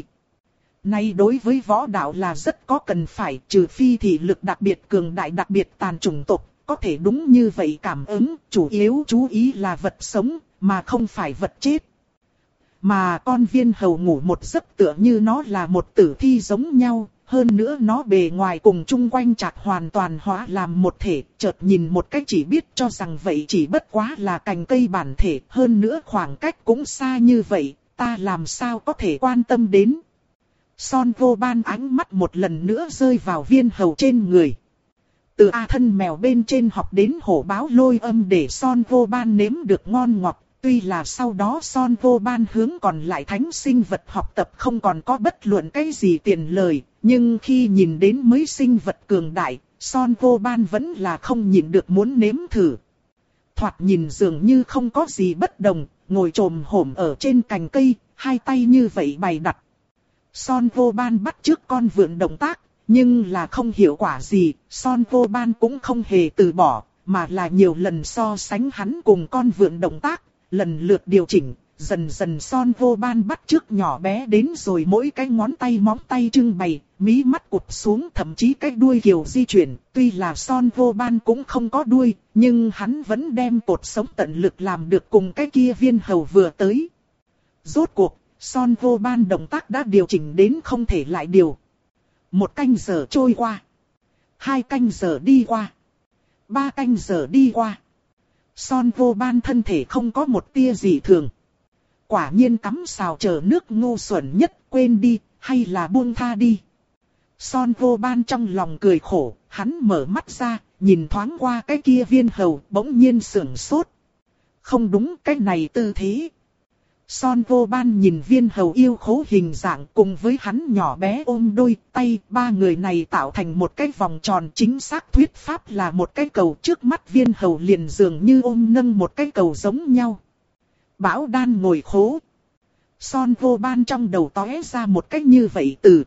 nay đối với võ đạo là rất có cần phải, trừ phi thị lực đặc biệt cường đại đặc biệt tàn chủng tộc, có thể đúng như vậy cảm ứng, chủ yếu chú ý là vật sống, mà không phải vật chết. Mà con Viên Hầu ngủ một giấc tựa như nó là một tử thi giống nhau, hơn nữa nó bề ngoài cùng chung quanh chạc hoàn toàn hóa làm một thể, chợt nhìn một cách chỉ biết cho rằng vậy chỉ bất quá là cành cây bản thể, hơn nữa khoảng cách cũng xa như vậy, ta làm sao có thể quan tâm đến. Son Vô Ban ánh mắt một lần nữa rơi vào Viên Hầu trên người. Từ A thân mèo bên trên học đến hổ báo lôi âm để Son Vô Ban nếm được ngon ngọt. Tuy là sau đó Son Vô Ban hướng còn lại thánh sinh vật học tập không còn có bất luận cái gì tiền lời. Nhưng khi nhìn đến mới sinh vật cường đại, Son Vô Ban vẫn là không nhịn được muốn nếm thử. Thoạt nhìn dường như không có gì bất đồng, ngồi trồm hổm ở trên cành cây, hai tay như vậy bày đặt. Son Vô Ban bắt chước con vượn động tác, nhưng là không hiệu quả gì, Son Vô Ban cũng không hề từ bỏ, mà là nhiều lần so sánh hắn cùng con vượn động tác, lần lượt điều chỉnh, dần dần Son Vô Ban bắt chước nhỏ bé đến rồi mỗi cái ngón tay móng tay trưng bày, mí mắt cụp xuống, thậm chí cái đuôi kiều di chuyển, tuy là Son Vô Ban cũng không có đuôi, nhưng hắn vẫn đem cột sống tận lực làm được cùng cái kia Viên Hầu vừa tới. Rốt cuộc, Son Vô Ban động tác đã điều chỉnh đến không thể lại điều. Một canh giờ trôi qua. Hai canh giờ đi qua. Ba canh giờ đi qua. Son Vô Ban thân thể không có một tia gì thường. Quả nhiên cắm sào chờ nước ngu xuẩn nhất, quên đi, hay là buông tha đi. Son Vô Ban trong lòng cười khổ, hắn mở mắt ra, nhìn thoáng qua cái kia Viên Hầu, bỗng nhiên sửng sốt. Không đúng, cái này tư thế. Son Vô Ban nhìn Viên Hầu yêu khố hình dạng cùng với hắn nhỏ bé ôm đôi tay, ba người này tạo thành một cái vòng tròn, chính xác thuyết pháp là một cái cầu, trước mắt Viên Hầu liền dường như ôm nâng một cái cầu giống nhau. Bão đan ngồi khố. Son Vô Ban trong đầu tóe ra một cách như vậy từ.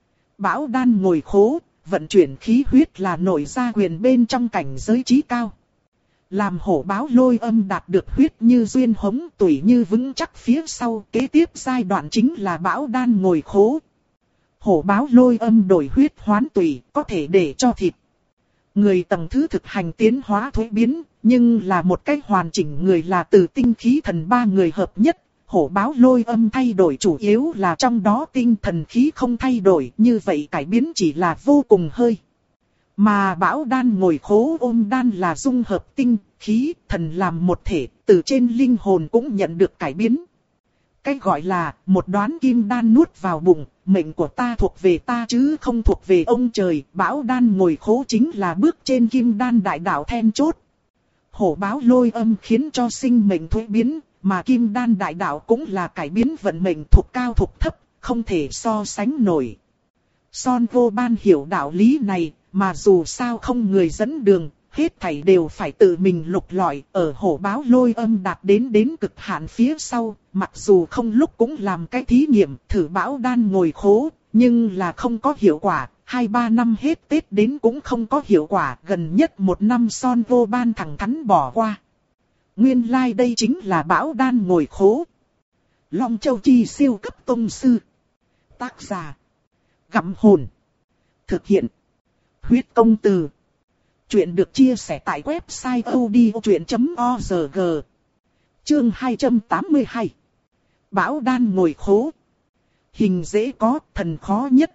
Bão đan ngồi khố, vận chuyển khí huyết là nội gia quyền bên trong cảnh giới trí cao. Làm hổ báo lôi âm đạt được huyết như duyên hống tủy như vững chắc phía sau, kế tiếp giai đoạn chính là bão đan ngồi khố. Hổ báo lôi âm đổi huyết hoán tủy, có thể để cho thịt người tầng thứ thực hành tiến hóa thuế biến, nhưng là một cách hoàn chỉnh người là từ tinh khí thần ba người hợp nhất. Hổ báo lôi âm thay đổi chủ yếu là trong đó tinh thần khí không thay đổi, như vậy cải biến chỉ là vô cùng hơi. Mà bão đan ngồi khố ôm đan là dung hợp tinh, khí, thần làm một thể, từ trên linh hồn cũng nhận được cải biến. Cái gọi là một đoán kim đan nuốt vào bụng, mệnh của ta thuộc về ta chứ không thuộc về ông trời. Bão đan ngồi khố chính là bước trên kim đan đại đạo then chốt. Hổ báo lôi âm khiến cho sinh mệnh thuế biến, mà kim đan đại đạo cũng là cải biến vận mệnh thuộc cao thuộc thấp, không thể so sánh nổi. Son vô ban hiểu đạo lý này, mà dù sao không người dẫn đường, hết thảy đều phải tự mình lục lọi. Ở hổ báo lôi âm đạt đến đến cực hạn phía sau, mặc dù không lúc cũng làm cái thí nghiệm thử bão đan ngồi khố, nhưng là không có hiệu quả. Hai ba năm hết Tết đến cũng không có hiệu quả, gần nhất một năm son vô ban thẳng thắn bỏ qua. Nguyên lai like đây chính là bão đan ngồi khố. Long Châu Chi siêu cấp tông sư. Tác giả: Gặm Hồn. Thực hiện: Huyết Công Từ. Chuyện được chia sẻ tại website odchuyện chấm org. Chương hai trăm tám mươi hai. Bão đan ngồi khố. Hình dễ có, thần khó nhất.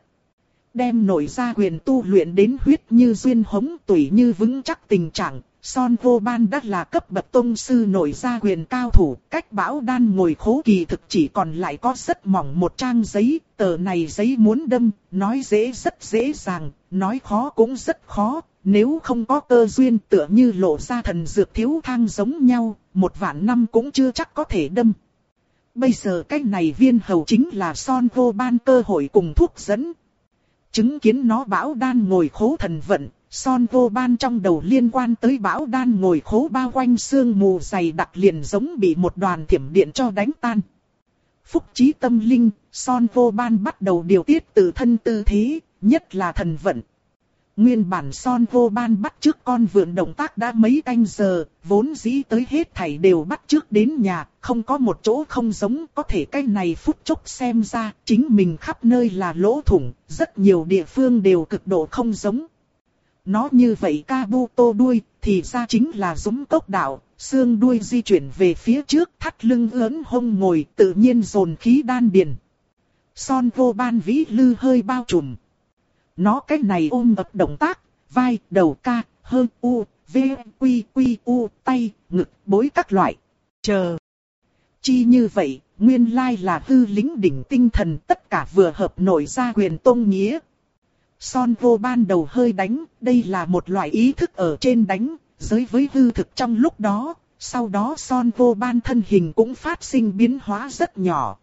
Đem nội gia quyền tu luyện đến huyết như duyên hống tủy như vững chắc tình trạng. Son vô ban đã là cấp bậc tông sư nội gia quyền cao thủ, cách bão đan ngồi khố kỳ thực chỉ còn lại có rất mỏng một trang giấy, tờ này giấy muốn đâm, nói dễ rất dễ dàng, nói khó cũng rất khó, nếu không có cơ duyên tựa như lộ ra thần dược thiếu thang giống nhau, một vạn năm cũng chưa chắc có thể đâm. Bây giờ cái này viên hầu chính là son vô ban cơ hội cùng thuốc dẫn. Chứng kiến nó bão đan ngồi khố thần vận. Son vô ban trong đầu liên quan tới bão đan ngồi khố bao quanh sương mù dày đặc liền giống bị một đoàn thiểm điện cho đánh tan. Phúc trí tâm linh, son vô ban bắt đầu điều tiết tự thân tư thế, nhất là thần vận. Nguyên bản son vô ban bắt trước con vượn động tác đã mấy canh giờ, vốn dĩ tới hết thảy đều bắt trước đến nhà, không có một chỗ không giống, có thể cái này phút chốc xem ra, chính mình khắp nơi là lỗ thủng, rất nhiều địa phương đều cực độ không giống. Nó như vậy Kabuto đuôi, thì ra chính là dũng cốc đạo, xương đuôi di chuyển về phía trước, thắt lưng ưỡn hông ngồi, tự nhiên dồn khí đan điền. Son vô ban vĩ lư hơi bao trùm. Nó cách này ôm ập động tác, vai, đầu ca, hơn u, v, quy, quy, u, tay, ngực, bối các loại. Chờ. Chi như vậy, nguyên lai là hư lính đỉnh tinh thần, tất cả vừa hợp nội gia quyền tôn nghĩa. Son vô ban đầu hơi đánh, đây là một loại ý thức ở trên đánh, giới với hư thực trong lúc đó, sau đó son vô ban thân hình cũng phát sinh biến hóa rất nhỏ.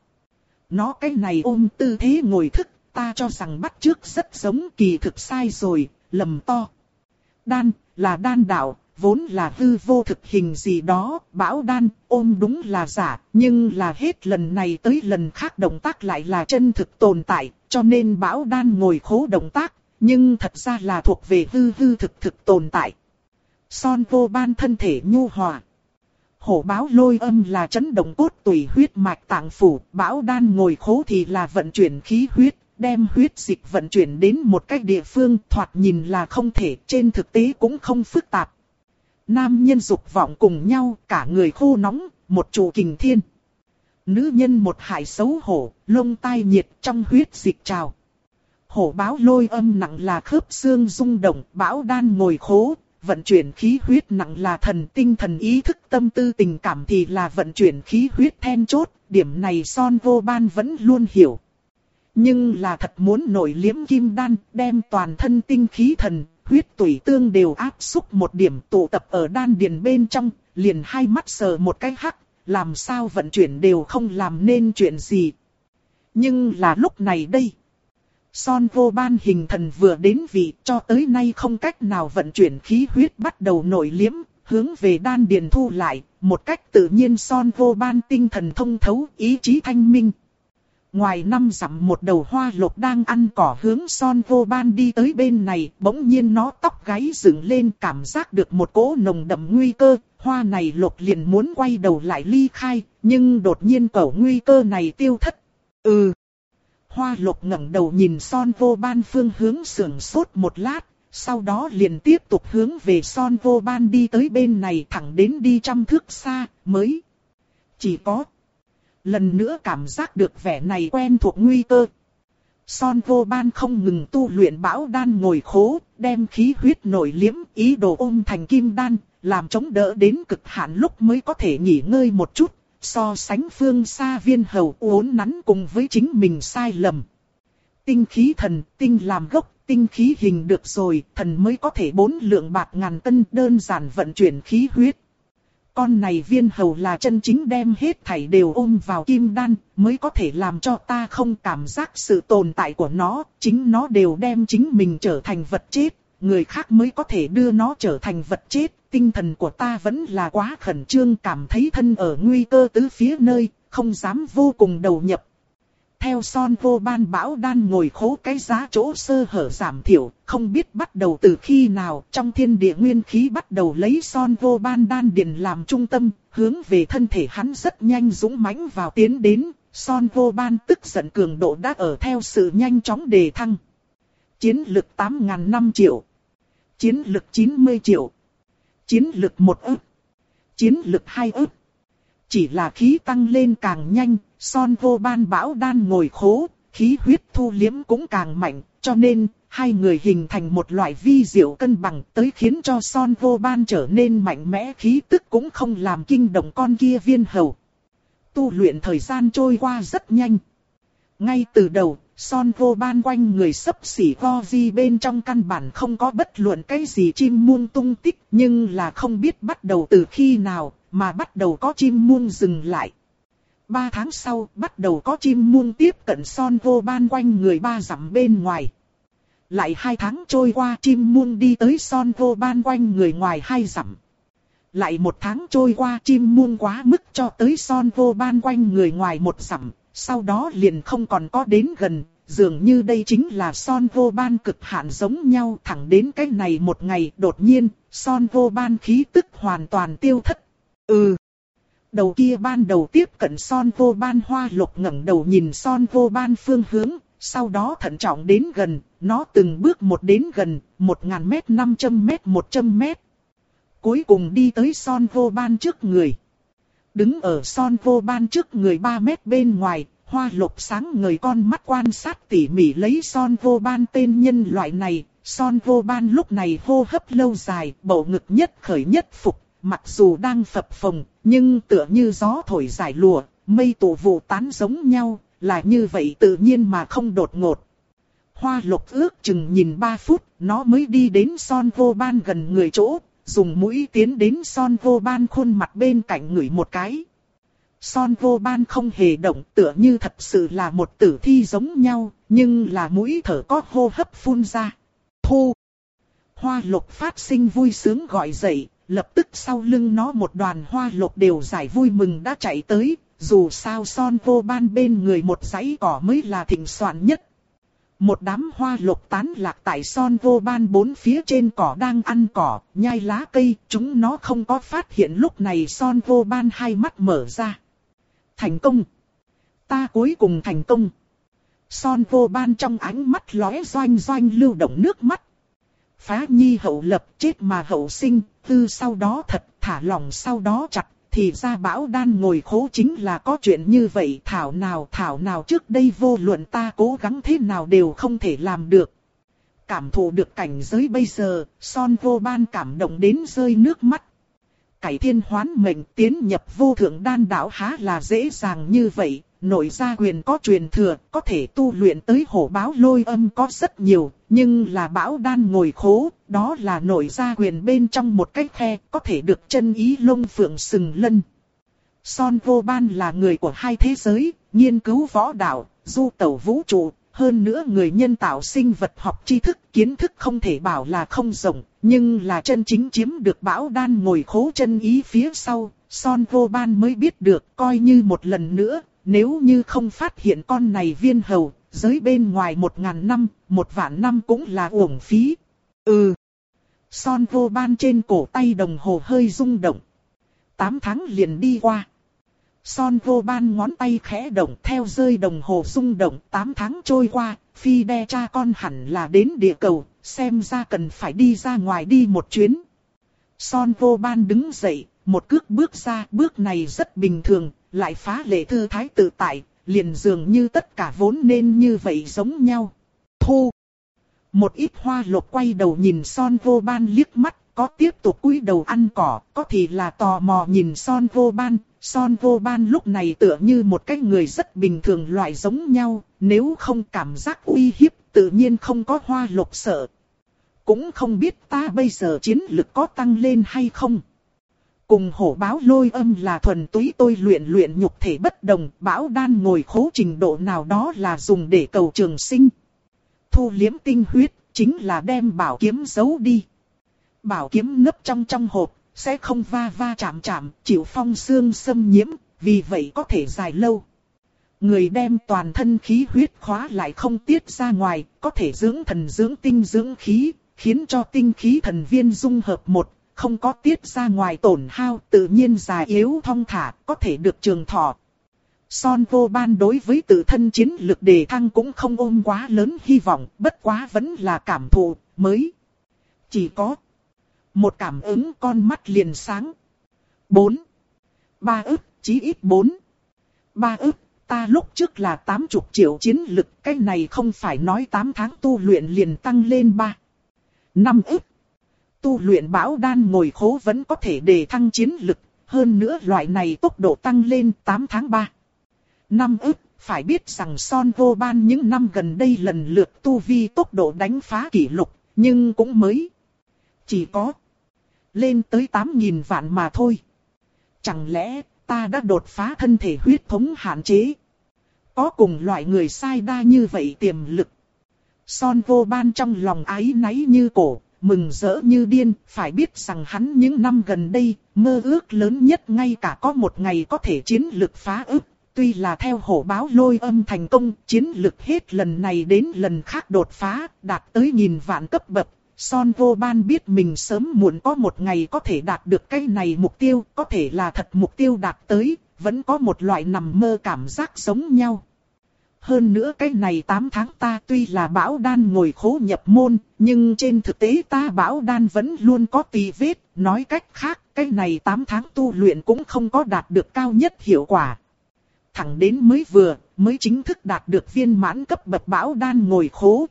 Nó cái này ôm tư thế ngồi thức, ta cho rằng bắt chước rất giống, kỳ thực sai rồi, lầm to. Đan, là đan đạo, vốn là hư vô thực hình gì đó, bão đan, ôm đúng là giả, nhưng là hết lần này tới lần khác động tác lại là chân thực tồn tại, cho nên bão đan ngồi khố động tác, nhưng thật ra là thuộc về hư hư thực thực tồn tại. Son vô ban thân thể nhu hòa. Hổ báo lôi âm là chấn động cốt tủy huyết mạch tạng phủ, bão đan ngồi khố thì là vận chuyển khí huyết, đem huyết dịch vận chuyển đến một cách địa phương thoạt nhìn là không thể, trên thực tế cũng không phức tạp. Nam nhân dục vọng cùng nhau, cả người khô nóng, một trụ kình thiên. Nữ nhân một hại xấu hổ, lông tai nhiệt trong huyết dịch trào. Hổ báo lôi âm nặng là khớp xương rung động, bão đan ngồi khố, vận chuyển khí huyết nặng là thần tinh thần ý thức tâm tư tình cảm thì là vận chuyển khí huyết then chốt, điểm này son vô ban vẫn luôn hiểu. Nhưng là thật muốn nổi liếm kim đan, đem toàn thân tinh khí thần, huyết tủy tương đều áp xúc một điểm tụ tập ở đan điền bên trong, liền hai mắt sờ một cái hắc, làm sao vận chuyển đều không làm nên chuyện gì. Nhưng là lúc này đây, son vô ban hình thần vừa đến vị, cho tới nay không cách nào vận chuyển khí huyết bắt đầu nổi liếm, hướng về đan điền thu lại, một cách tự nhiên son vô ban tinh thần thông thấu, ý chí thanh minh. Ngoài năm dặm một đầu hoa lộc đang ăn cỏ hướng Son Vô Ban đi tới bên này, bỗng nhiên nó tóc gáy dựng lên, cảm giác được một cỗ nồng đậm nguy cơ. Hoa này lộc liền muốn quay đầu lại ly khai, nhưng đột nhiên cẩu nguy cơ này tiêu thất. Ừ. Hoa lộc ngẩng đầu nhìn Son Vô Ban phương hướng sưởng sốt một lát, sau đó liền tiếp tục hướng về Son Vô Ban đi tới bên này, thẳng đến đi trăm thước xa, mới chỉ có lần nữa cảm giác được vẻ này quen thuộc nguy cơ. Son Vô Ban không ngừng tu luyện bão đan ngồi khố, đem khí huyết nội liếm, ý đồ ôm thành kim đan, làm chống đỡ đến cực hạn lúc mới có thể nghỉ ngơi một chút, so sánh phương xa Viên Hầu uốn nắn cùng với chính mình sai lầm. Tinh khí thần, tinh làm gốc, tinh khí hình được rồi, thần mới có thể bốn lượng bạc ngàn cân đơn giản vận chuyển khí huyết. Con này Viên Hầu là chân chính đem hết thảy đều ôm vào kim đan, mới có thể làm cho ta không cảm giác sự tồn tại của nó, chính nó đều đem chính mình trở thành vật chết, người khác mới có thể đưa nó trở thành vật chết. Tinh thần của ta vẫn là quá khẩn trương, cảm thấy thân ở nguy cơ tứ phía nơi, không dám vô cùng đầu nhập. Theo Son Vô Ban bão đan ngồi khố cái giá chỗ sơ hở giảm thiểu, không biết bắt đầu từ khi nào trong thiên địa nguyên khí bắt đầu lấy Son Vô Ban đan điền làm trung tâm, hướng về thân thể hắn rất nhanh dũng mãnh vào tiến đến. Son Vô Ban tức giận cường độ đã ở theo sự nhanh chóng đề thăng. Chiến lực tám nghìn năm triệu, chiến lực chín mươi triệu, chiến lực một ức, chiến lực hai ức. Chỉ là khí tăng lên càng nhanh, Son Vô Ban bão đan ngồi khố, khí huyết thu liếm cũng càng mạnh, cho nên hai người hình thành một loại vi diệu cân bằng, tới khiến cho Son Vô Ban trở nên mạnh mẽ, khí tức cũng không làm kinh động con kia Viên Hầu. Tu luyện thời gian trôi qua rất nhanh. Ngay từ đầu, Son Vô Ban quanh người xấp xỉ vo di bên trong căn bản không có bất luận cái gì chim muông tung tích, nhưng là không biết bắt đầu từ khi nào mà bắt đầu có chim muông dừng lại. Ba tháng sau, bắt đầu có chim muông tiếp cận Son Vô Ban quanh người ba dặm bên ngoài. Lại hai tháng trôi qua, chim muông đi tới Son Vô Ban quanh người ngoài hai dặm. Lại một tháng trôi qua, chim muông quá mức cho tới Son Vô Ban quanh người ngoài một dặm, sau đó liền không còn có đến gần. Dường như đây chính là Son Vô Ban cực hạn giống nhau. Thẳng đến cái này một ngày, đột nhiên, Son Vô Ban khí tức hoàn toàn tiêu thất. Ừ. Đầu kia ban đầu tiếp cận Son Vô Ban hoa lộc ngẩng đầu nhìn Son Vô Ban phương hướng, sau đó thận trọng đến gần, nó từng bước một đến gần, một ngàn mét, năm trăm mét, một trăm mét. Cuối cùng đi tới Son Vô Ban trước người. Đứng ở Son Vô Ban trước người ba mét bên ngoài, hoa lộc sáng ngời con mắt quan sát tỉ mỉ lấy Son Vô Ban tên nhân loại này. Son Vô Ban lúc này hô hấp lâu dài, bầu ngực nhất khởi nhất phục. Mặc dù đang phập phồng, nhưng tựa như gió thổi giải lùa, mây tụ vụ tán giống nhau, là như vậy tự nhiên mà không đột ngột. Hoa lộc ước chừng nhìn ba phút, nó mới đi đến Son Vô Ban gần người chỗ, dùng mũi tiến đến Son Vô Ban khuôn mặt bên cạnh ngửi một cái. Son Vô Ban không hề động, tựa như thật sự là một tử thi giống nhau, nhưng là mũi thở có hô hấp phun ra. Thu! Hoa lộc phát sinh vui sướng gọi dậy. Lập tức sau lưng nó một đoàn hoa lộc đều giải vui mừng đã chạy tới, dù sao Son Vô Ban bên người một dãy cỏ mới là thịnh soạn nhất. Một đám hoa lộc tán lạc tại Son Vô Ban bốn phía trên cỏ đang ăn cỏ, nhai lá cây, chúng nó không có phát hiện lúc này Son Vô Ban hai mắt mở ra. Thành công! Ta cuối cùng thành công! Son Vô Ban trong ánh mắt lóe doanh doanh lưu động nước mắt. Phá nhi hậu lập, chết mà hậu sinh, tư sau đó thật, thả lỏng sau đó chặt, thì ra bão đan ngồi khố chính là có chuyện như vậy. Thảo nào thảo nào trước đây vô luận ta cố gắng thế nào đều không thể làm được. Cảm thụ được cảnh giới bây giờ, Son Vô Ban cảm động đến rơi nước mắt. Cải thiên hoán mệnh tiến nhập vô thượng đan đạo há là dễ dàng như vậy. Nội gia quyền có truyền thừa, có thể tu luyện tới hổ báo lôi âm có rất nhiều, nhưng là bão đan ngồi khố, đó là nội gia quyền bên trong một cái khe, có thể được chân ý lông phượng sừng lân. Son Vô Ban là người của hai thế giới, nghiên cứu võ đạo, du tẩu vũ trụ, hơn nữa người nhân tạo sinh vật học tri thức, kiến thức không thể bảo là không rộng, nhưng là chân chính chiếm được bão đan ngồi khố chân ý phía sau, Son Vô Ban mới biết được, coi như một lần nữa. nếu như không phát hiện con này viên hầu, giới bên ngoài một ngàn năm, một vạn năm cũng là uổng phí. Ừ. Son vô ban trên cổ tay đồng hồ hơi rung động. Tám tháng liền đi qua. Son vô ban ngón tay khẽ động theo rơi đồng hồ rung động. Tám tháng trôi qua, phi đe cha con hẳn là đến địa cầu, xem ra cần phải đi ra ngoài đi một chuyến. Son vô ban đứng dậy, một cước bước ra, bước này rất bình thường, lại phá lệ thư thái tự tại, liền dường như tất cả vốn nên như vậy giống nhau. Thu. Một ít hoa lộc quay đầu nhìn Son vô ban liếc mắt, có tiếp tục cúi đầu ăn cỏ, có thì là tò mò nhìn Son vô ban. Son vô ban lúc này tựa như một cái người rất bình thường loại giống nhau, nếu không cảm giác uy hiếp tự nhiên không có hoa lộc sợ. Cũng không biết ta bây giờ chiến lực có tăng lên hay không. Cùng hổ báo lôi âm là thuần túy tôi luyện luyện nhục thể bất đồng, bão đan ngồi khố trình độ nào đó là dùng để cầu trường sinh. Thu liếm tinh huyết, chính là đem bảo kiếm giấu đi. Bảo kiếm nấp trong trong hộp, sẽ không va va chạm chạm, chịu phong xương xâm nhiễm, vì vậy có thể dài lâu. Người đem toàn thân khí huyết khóa lại không tiết ra ngoài, có thể dưỡng thần dưỡng tinh dưỡng khí, khiến cho tinh khí thần viên dung hợp một, không có tiết ra ngoài tổn hao, tự nhiên già yếu thong thả, có thể được trường thọ. Son vô ban đối với tự thân chiến lực đề thăng cũng không ôm quá lớn hy vọng, bất quá vẫn là cảm thụ, mới. Chỉ có một cảm ứng con mắt liền sáng. Bốn. Ba ức, chí ít bốn. Ba ức, ta lúc trước là tám chục triệu chiến lực, cái này không phải nói tám tháng tu luyện liền tăng lên ba. Năm ức. Tu luyện bão đan ngồi khố vẫn có thể đề thăng chiến lực, hơn nữa loại này tốc độ tăng lên tám tháng ba. Năm ức, phải biết rằng Son vô ban những năm gần đây lần lượt tu vi tốc độ đánh phá kỷ lục, nhưng cũng mới. Chỉ có lên tới tám nghìn vạn mà thôi. Chẳng lẽ ta đã đột phá thân thể huyết thống hạn chế? Có cùng loại người sai đa như vậy tiềm lực. Son vô ban trong lòng áy náy như cổ, mừng rỡ như điên, phải biết rằng hắn những năm gần đây, mơ ước lớn nhất ngay cả có một ngày có thể chiến lực phá ức. Tuy là theo hổ báo lôi âm thành công, chiến lực hết lần này đến lần khác đột phá, đạt tới nghìn vạn cấp bậc. Son vô ban biết mình sớm muộn có một ngày có thể đạt được cái này mục tiêu, có thể là thật mục tiêu đạt tới, vẫn có một loại nằm mơ cảm giác giống nhau. Hơn nữa cái này tám tháng ta tuy là bão đan ngồi khố nhập môn, nhưng trên thực tế ta bão đan vẫn luôn có tì vết, nói cách khác, cái này tám tháng tu luyện cũng không có đạt được cao nhất hiệu quả. Thẳng đến mới vừa, mới chính thức đạt được viên mãn cấp bậc bão đan ngồi khố.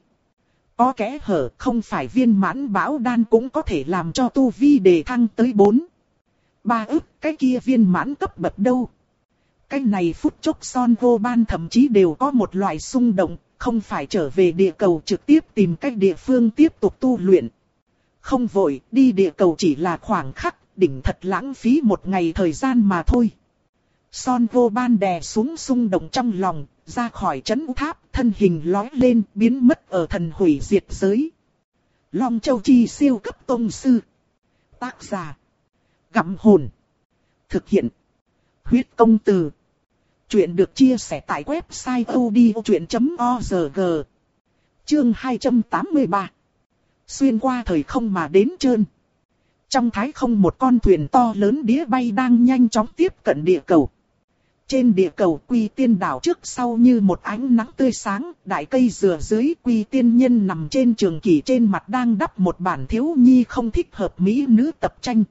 Có kẽ hở, không phải viên mãn bão đan cũng có thể làm cho tu vi đề thăng tới bốn. Ba ức, cái kia viên mãn cấp bậc đâu? Cái này phút chốc Son vô ban thậm chí đều có một loại xung động, không phải trở về địa cầu trực tiếp tìm cách địa phương tiếp tục tu luyện. Không vội, đi địa cầu chỉ là khoảng khắc, đỉnh thật lãng phí một ngày thời gian mà thôi. Son vô ban đè xuống xung động trong lòng, ra khỏi trấn U Tháp, thân hình lói lên, biến mất ở thần hủy diệt giới. Long Châu Chi siêu cấp tông sư. Tác giả: Gặm Hồn. Thực hiện: Huyết Công Từ. Chuyện được chia sẻ tại website odchuyện chấm org. Chương hai trăm tám mươi ba. Xuyên qua thời không mà đến trơn. Trong thái không một con thuyền to lớn đĩa bay đang nhanh chóng tiếp cận địa cầu. Trên địa cầu Quy Tiên đảo trước sau như một ánh nắng tươi sáng, đại cây dừa dưới Quy Tiên nhân nằm trên trường kỷ trên mặt đang đắp một bản thiếu nhi không thích hợp mỹ nữ tập tranh.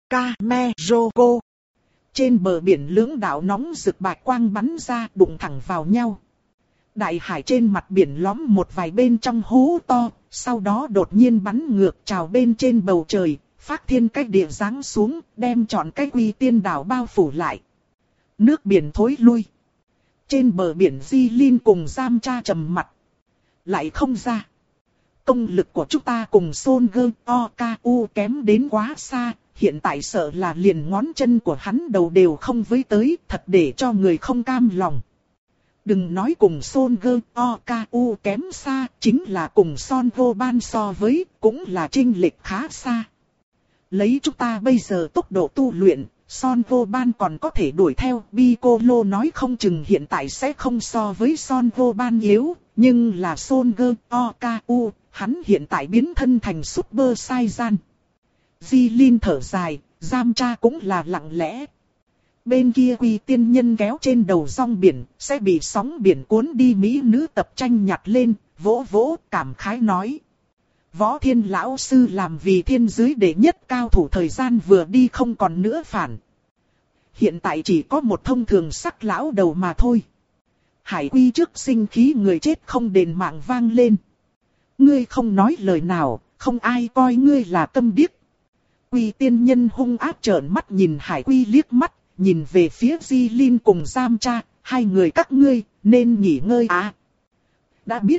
Kamerogo. Trên bờ biển lưỡng đảo nóng rực bạch quang bắn ra đụng thẳng vào nhau. Đại hải trên mặt biển lõm một vài bên trong hố to, sau đó đột nhiên bắn ngược trào bên trên bầu trời, phát thiên cách địa giáng xuống, đem trọn cái Quy Tiên đảo bao phủ lại. Nước biển thối lui. Trên bờ biển Di Linh cùng Giam Cha trầm mặt. Lại không ra. Công lực của chúng ta cùng Son Gơ O K U kém đến quá xa. Hiện tại sợ là liền ngón chân của hắn đầu đều không với tới. Thật để cho người không cam lòng. Đừng nói cùng Son Gơ O K U kém xa. Chính là cùng Son Vô Ban so với cũng là chênh lệch khá xa. Lấy chúng ta bây giờ tốc độ tu luyện, Son Goban còn có thể đuổi theo. Piccolo nói không chừng hiện tại sẽ không so với Son Goban yếu, nhưng là Son Goku, hắn hiện tại biến thân thành Super Saiyan. Jilin thở dài, Yamcha cũng là lặng lẽ. Bên kia Quy tiên nhân kéo trên đầu rong biển, sẽ bị sóng biển cuốn đi, mỹ nữ tập tranh nhặt lên, vỗ vỗ, cảm khái nói. Võ Thiên lão sư làm vì thiên giới đệ nhất cao thủ thời gian vừa đi không còn nữa phản. Hiện tại chỉ có một thông thường sắc lão đầu mà thôi. Hải Quy trước sinh khí người chết không đền mạng vang lên. Ngươi không nói lời nào, không ai coi ngươi là câm điếc. Quy tiên nhân hung ác trợn mắt nhìn Hải Quy liếc mắt, nhìn về phía Jilin cùng Yamcha, hai người các ngươi nên nghỉ ngơi à. Đã biết.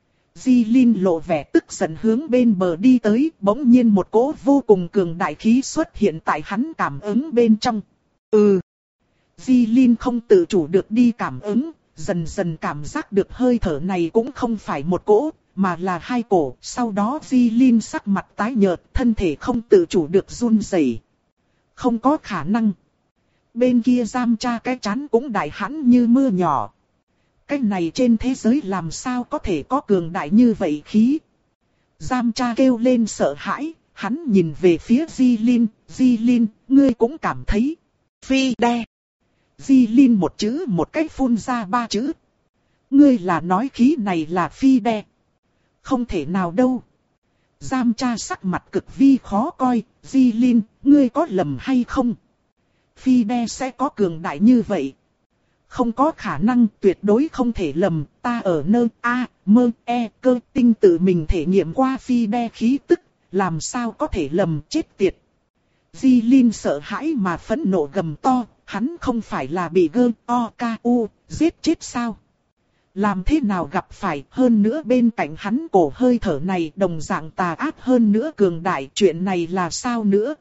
Jilin lộ vẻ tức giận hướng bên bờ đi tới, bỗng nhiên một cỗ vô cùng cường đại khí xuất hiện tại hắn cảm ứng bên trong. Ừ. Jilin không tự chủ được đi cảm ứng, dần dần cảm giác được hơi thở này cũng không phải một cỗ, mà là hai cổ. Sau đó Jilin sắc mặt tái nhợt, thân thể không tự chủ được run rẩy. Không có khả năng. Bên kia Yamcha cái chán cũng đại hãn như mưa nhỏ. Cái này trên thế giới làm sao có thể có cường đại như vậy khí. Yamcha kêu lên sợ hãi, hắn nhìn về phía Jilin, Jilin, ngươi cũng cảm thấy. Phi đe. Jilin một chữ một cách phun ra ba chữ. Ngươi là nói khí này là phi đe. Không thể nào đâu. Yamcha sắc mặt cực vi khó coi, Jilin, ngươi có lầm hay không? Phi đe sẽ có cường đại như vậy. Không có khả năng, tuyệt đối không thể lầm, ta ở nơi A, mơ, E, cơ tinh tự mình thể nghiệm qua phi đe khí tức, làm sao có thể lầm, chết tiệt. Jilin sợ hãi mà phẫn nộ gầm to, hắn không phải là bị gơ, o, ca, u, giết chết sao? Làm thế nào gặp phải, hơn nữa bên cạnh hắn cổ hơi thở này đồng dạng tà ác hơn nữa cường đại, chuyện này là sao nữa?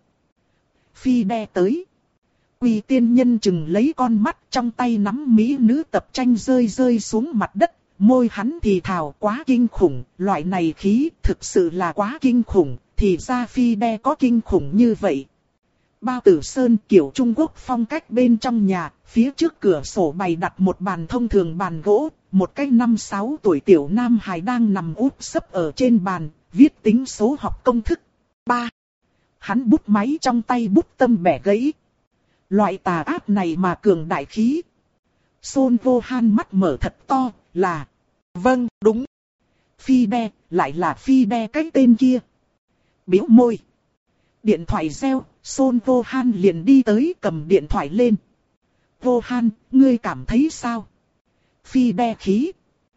Phi đe tới. Quy tiên nhân chừng lấy con mắt, trong tay nắm mỹ nữ tập tranh rơi rơi xuống mặt đất, môi hắn thì thào quá kinh khủng, loại này khí thực sự là quá kinh khủng, thì ra phi đe có kinh khủng như vậy. Bao Tử Sơn kiểu Trung Quốc phong cách bên trong nhà, phía trước cửa sổ bày đặt một bàn thông thường bàn gỗ, một cái năm sáu tuổi tiểu nam hài đang nằm úp sấp ở trên bàn, viết tính số học công thức. ba. Hắn bút máy trong tay bút tâm bẻ gãy. Loại tà ác này mà cường đại khí. Son Gohan mắt mở thật to, là... Vâng, đúng. Phi đe, lại là phi đe cái tên kia. Biếu môi. Điện thoại reo, Son Gohan liền đi tới cầm điện thoại lên. Gohan, ngươi cảm thấy sao? Phi đe khí.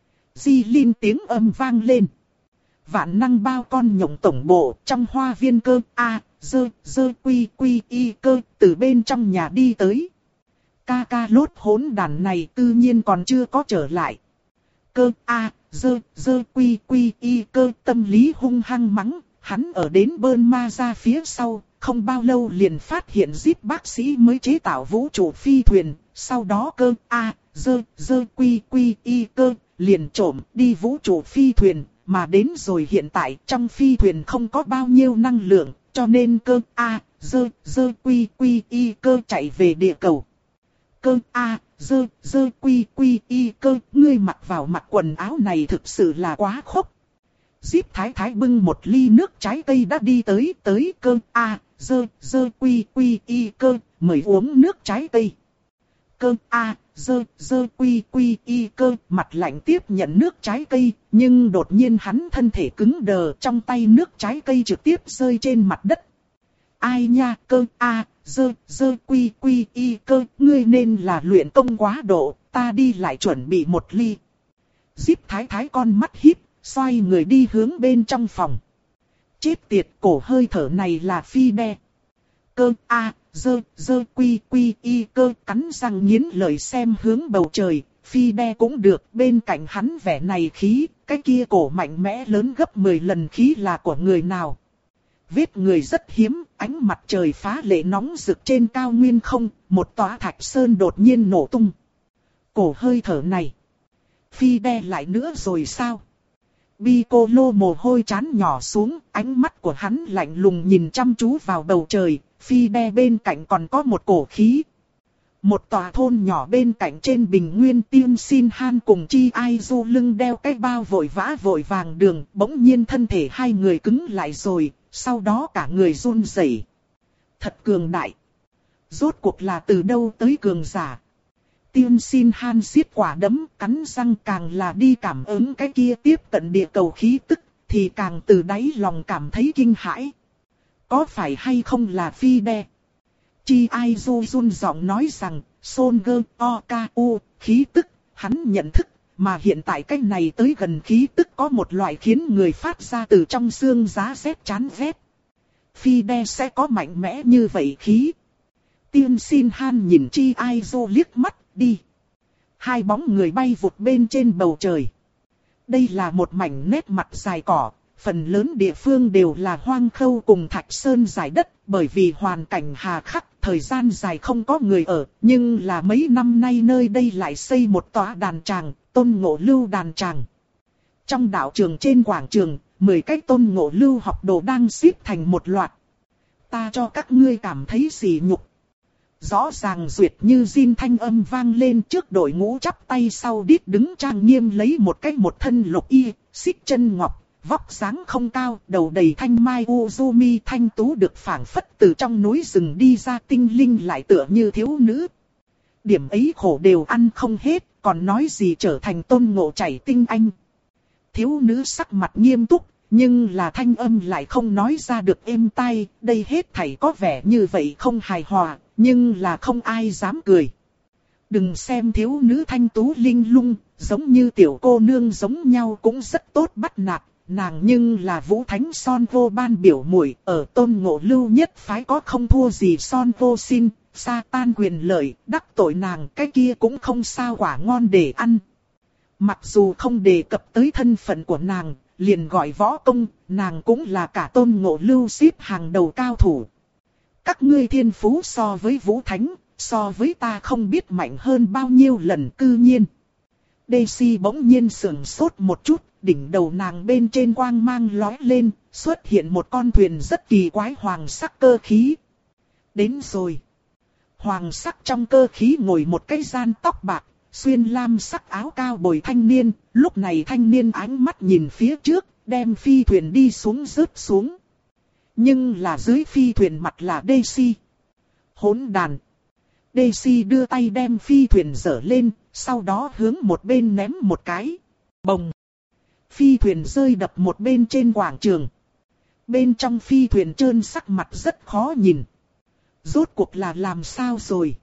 Jilin tiếng âm vang lên. Vạn năng bao con nhộng tổng bộ trong hoa viên cơ A, dơ, dơ quy quy y cơ từ bên trong nhà đi tới. Ca ca lốt hỗn đàn này tự nhiên còn chưa có trở lại. Cơ A, dơ, dơ quy quy y cơ tâm lý hung hăng mắng, hắn ở đến bơn ma ra phía sau, không bao lâu liền phát hiện Zip bác sĩ mới chế tạo vũ trụ phi thuyền, sau đó cơ A, dơ, dơ quy quy y cơ liền trộm đi vũ trụ phi thuyền. Mà đến rồi hiện tại trong phi thuyền không có bao nhiêu năng lượng, cho nên cơ A, dơ, dơ quy quy y cơ chạy về địa cầu. Cơ A, dơ, dơ quy quy y cơ, ngươi mặc vào mặc quần áo này thực sự là quá khốc. Zip thái thái bưng một ly nước trái cây đã đi tới, tới cơ A, dơ, dơ quy quy y cơ, mời uống nước trái cây. Cơ A, dơ, dơ quy quy y cơ, mặt lạnh tiếp nhận nước trái cây, nhưng đột nhiên hắn thân thể cứng đờ, trong tay nước trái cây trực tiếp rơi trên mặt đất. Ai nha, cơ A, dơ, dơ quy quy y cơ, ngươi nên là luyện công quá độ, ta đi lại chuẩn bị một ly. Zip thái thái con mắt híp, xoay người đi hướng bên trong phòng. Chết tiệt, cổ hơi thở này là phi đe. Cơ A, dơ, dơ quy quy y cơ cắn răng nghiến lợi xem hướng bầu trời, phi đe cũng được, bên cạnh hắn vẻ này khí, cái kia cổ mạnh mẽ lớn gấp mười lần khí là của người nào. Vết người rất hiếm, ánh mặt trời phá lệ nóng rực trên cao nguyên không, một tòa thạch sơn đột nhiên nổ tung. Cổ hơi thở này, phi đe lại nữa rồi sao? Piccolo mồ hôi trán nhỏ xuống, ánh mắt của hắn lạnh lùng nhìn chăm chú vào bầu trời. phi đe bên cạnh còn có một cổ khí. Một tòa thôn nhỏ bên cạnh trên bình nguyên Tiên Xin Han cùng Chi Ai Du lưng đeo cái bao vội vã vội vàng đường, bỗng nhiên thân thể hai người cứng lại rồi, sau đó cả người run rẩy. Thật cường đại. Rốt cuộc là từ đâu tới cường giả. Tiên Xin Han siết quả đấm, cắn răng, càng là đi cảm ứng cái kia tiếp cận địa cầu khí tức, thì càng từ đáy lòng cảm thấy kinh hãi. Có phải hay không là phi đe? Chi Ai Du run giọng nói rằng, Son Gơ O K U, khí tức, hắn nhận thức, mà hiện tại cái này tới gần khí tức có một loại khiến người phát ra từ trong xương giá rét chán ghét. Phi đe sẽ có mạnh mẽ như vậy khí. Tiên Xin Han nhìn Chi Ai Du liếc mắt, đi. Hai bóng người bay vụt bên trên bầu trời. Đây là một mảnh nét mặt dài cỏ, phần lớn địa phương đều là hoang khâu cùng thạch sơn dài đất, bởi vì hoàn cảnh hà khắc, thời gian dài không có người ở, nhưng là mấy năm nay nơi đây lại xây một tòa đàn tràng, Tôn Ngộ Lưu đàn tràng. Trong đạo trường trên quảng trường, mười cái Tôn Ngộ Lưu học đồ đang xếp thành một loạt. Ta cho các ngươi cảm thấy sỉ nhục. Rõ ràng duyệt như zin thanh âm vang lên trước đội ngũ chắp tay sau đít đứng trang nghiêm lấy một cái một thân lục y, xích chân ngọc, vóc dáng không cao, đầu đầy thanh mai Uzumi thanh tú được phảng phất từ trong núi rừng đi ra tinh linh lại tựa như thiếu nữ. Điểm ấy khổ đều ăn không hết, còn nói gì trở thành Tôn Ngộ chảy tinh anh. Thiếu nữ sắc mặt nghiêm túc, nhưng là thanh âm lại không nói ra được êm tai, đây hết thảy có vẻ như vậy không hài hòa, nhưng là không ai dám cười. Đừng xem thiếu nữ thanh tú linh lung, giống như tiểu cô nương giống nhau cũng rất tốt bắt nạt, nàng nhưng là Vũ Thánh Son Vô Ban biểu muội, ở Tôn Ngộ Lưu nhất phái có không thua gì Son Vô Xin, sa tan quyền lợi, đắc tội nàng cái kia cũng không sao quả ngon để ăn. Mặc dù không đề cập tới thân phận của nàng, liền gọi võ công, nàng cũng là cả Tôn Ngộ Lưu xếp hàng đầu cao thủ. Các ngươi thiên phú so với Vũ Thánh, so với ta không biết mạnh hơn bao nhiêu lần cư nhiên. Daisy bỗng nhiên sườn sốt một chút, đỉnh đầu nàng bên trên quang mang lóe lên, xuất hiện một con thuyền rất kỳ quái hoàng sắc cơ khí. Đến rồi. Hoàng sắc trong cơ khí ngồi một cái gian tóc bạc, xuyên lam sắc áo cao bồi thanh niên, lúc này thanh niên ánh mắt nhìn phía trước, đem phi thuyền đi xuống rớt xuống. Nhưng là dưới phi thuyền mặt là Daisy. Hỗn đàn. Daisy đưa tay đem phi thuyền dở lên, sau đó hướng một bên ném một cái. Bồng. Phi thuyền rơi đập một bên trên quảng trường. Bên trong phi thuyền trơn sắc mặt rất khó nhìn. Rốt cuộc là làm sao rồi?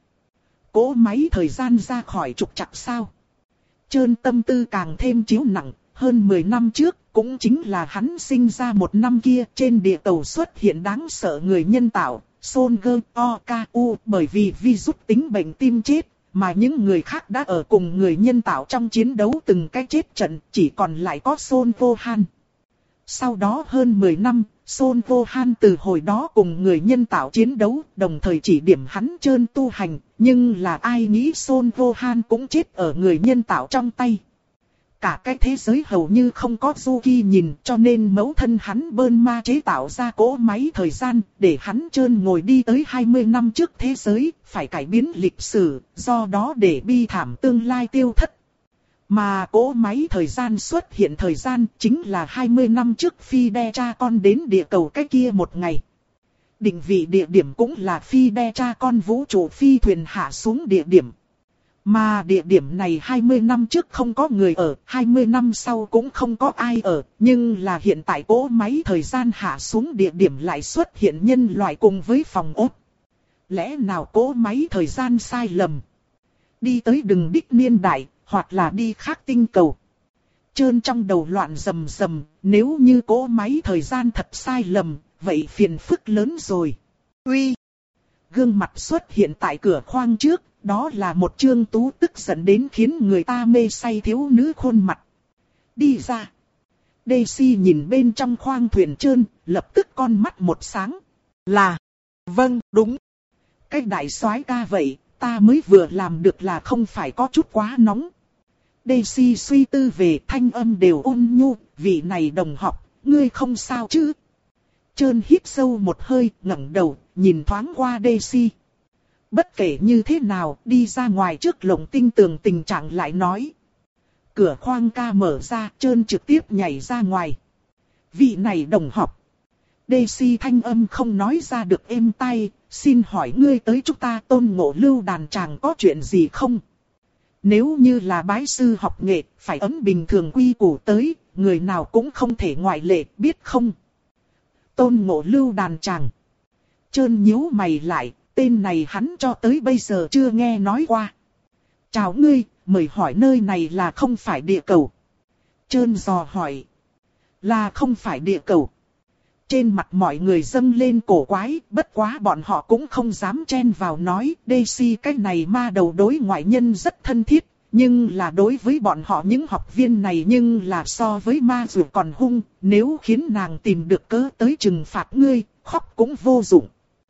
Cỗ máy thời gian ra khỏi trục trặc sao? Trơn tâm tư càng thêm chiếu nặng, hơn mười năm trước, cũng chính là hắn sinh ra một năm kia, trên địa cầu xuất hiện đáng sợ người nhân tạo, Son Gơ O K U, bởi vì virus tính bệnh tim chết, mà những người khác đã ở cùng người nhân tạo trong chiến đấu từng cái chết trận, chỉ còn lại có Son Vô Han. Sau đó hơn mười năm, Son Vô Han từ hồi đó cùng người nhân tạo chiến đấu, đồng thời chỉ điểm hắn trơn tu hành, nhưng là ai nghĩ Son Vô Han cũng chết ở người nhân tạo trong tay. Cả cái thế giới hầu như không có Yuki nhìn, cho nên mẫu thân hắn bơn ma chế tạo ra cỗ máy thời gian, để hắn trơn ngồi đi tới hai mươi năm trước thế giới, phải cải biến lịch sử, do đó để bi thảm tương lai tiêu thất. Mà cỗ máy thời gian xuất hiện thời gian chính là hai mươi năm trước phi đe cha con đến địa cầu cái kia một ngày. Định vị địa điểm cũng là phi đe cha con vũ trụ phi thuyền hạ xuống địa điểm. Mà địa điểm này hai mươi năm trước không có người ở, hai mươi năm sau cũng không có ai ở, nhưng là hiện tại cỗ máy thời gian hạ xuống địa điểm lại xuất hiện nhân loại cùng với phòng ốt. Lẽ nào cỗ máy thời gian sai lầm? Đi tới đừng đích niên đại, hoặc là đi khác tinh cầu. Trơn trong đầu loạn rầm rầm, nếu như cỗ máy thời gian thật sai lầm, vậy phiền phức lớn rồi. Uy! Gương mặt xuất hiện tại cửa khoang trước. Đó là một trương tú tức giận đến khiến người ta mê say thiếu nữ khuôn mặt. Đi ra. Daisy nhìn bên trong khoang thuyền trơn, lập tức con mắt một sáng. Là. Vâng, đúng. Cái đại soái ca vậy, ta mới vừa làm được là không phải có chút quá nóng. Daisy suy tư về thanh âm đều ôn nhu, vị này đồng học, ngươi không sao chứ? Trơn hít sâu một hơi, ngẩng đầu, nhìn thoáng qua Daisy. Bất kể như thế nào, đi ra ngoài trước lồng tinh tường tình trạng lại nói. Cửa khoang ca mở ra, Trơn trực tiếp nhảy ra ngoài. Vị này đồng học. Daisy thanh âm không nói ra được êm tai, xin hỏi ngươi tới chúng ta Tôn Ngộ Lưu đàn tràng có chuyện gì không? Nếu như là bái sư học nghệ, phải ấn bình thường quy củ tới, người nào cũng không thể ngoại lệ, biết không? Tôn Ngộ Lưu đàn tràng. Trơn nhíu mày lại, tên này hắn cho tới bây giờ chưa nghe nói qua. Chào ngươi, mời hỏi nơi này là không phải địa cầu? Trơn dò hỏi. Là không phải địa cầu. Trên mặt mọi người dâng lên cổ quái, bất quá bọn họ cũng không dám chen vào nói. Daisy cái này ma đầu đối ngoại nhân rất thân thiết, nhưng là đối với bọn họ những học viên này nhưng là so với ma dù còn hung. Nếu khiến nàng tìm được cớ tới trừng phạt ngươi, khóc cũng vô dụng.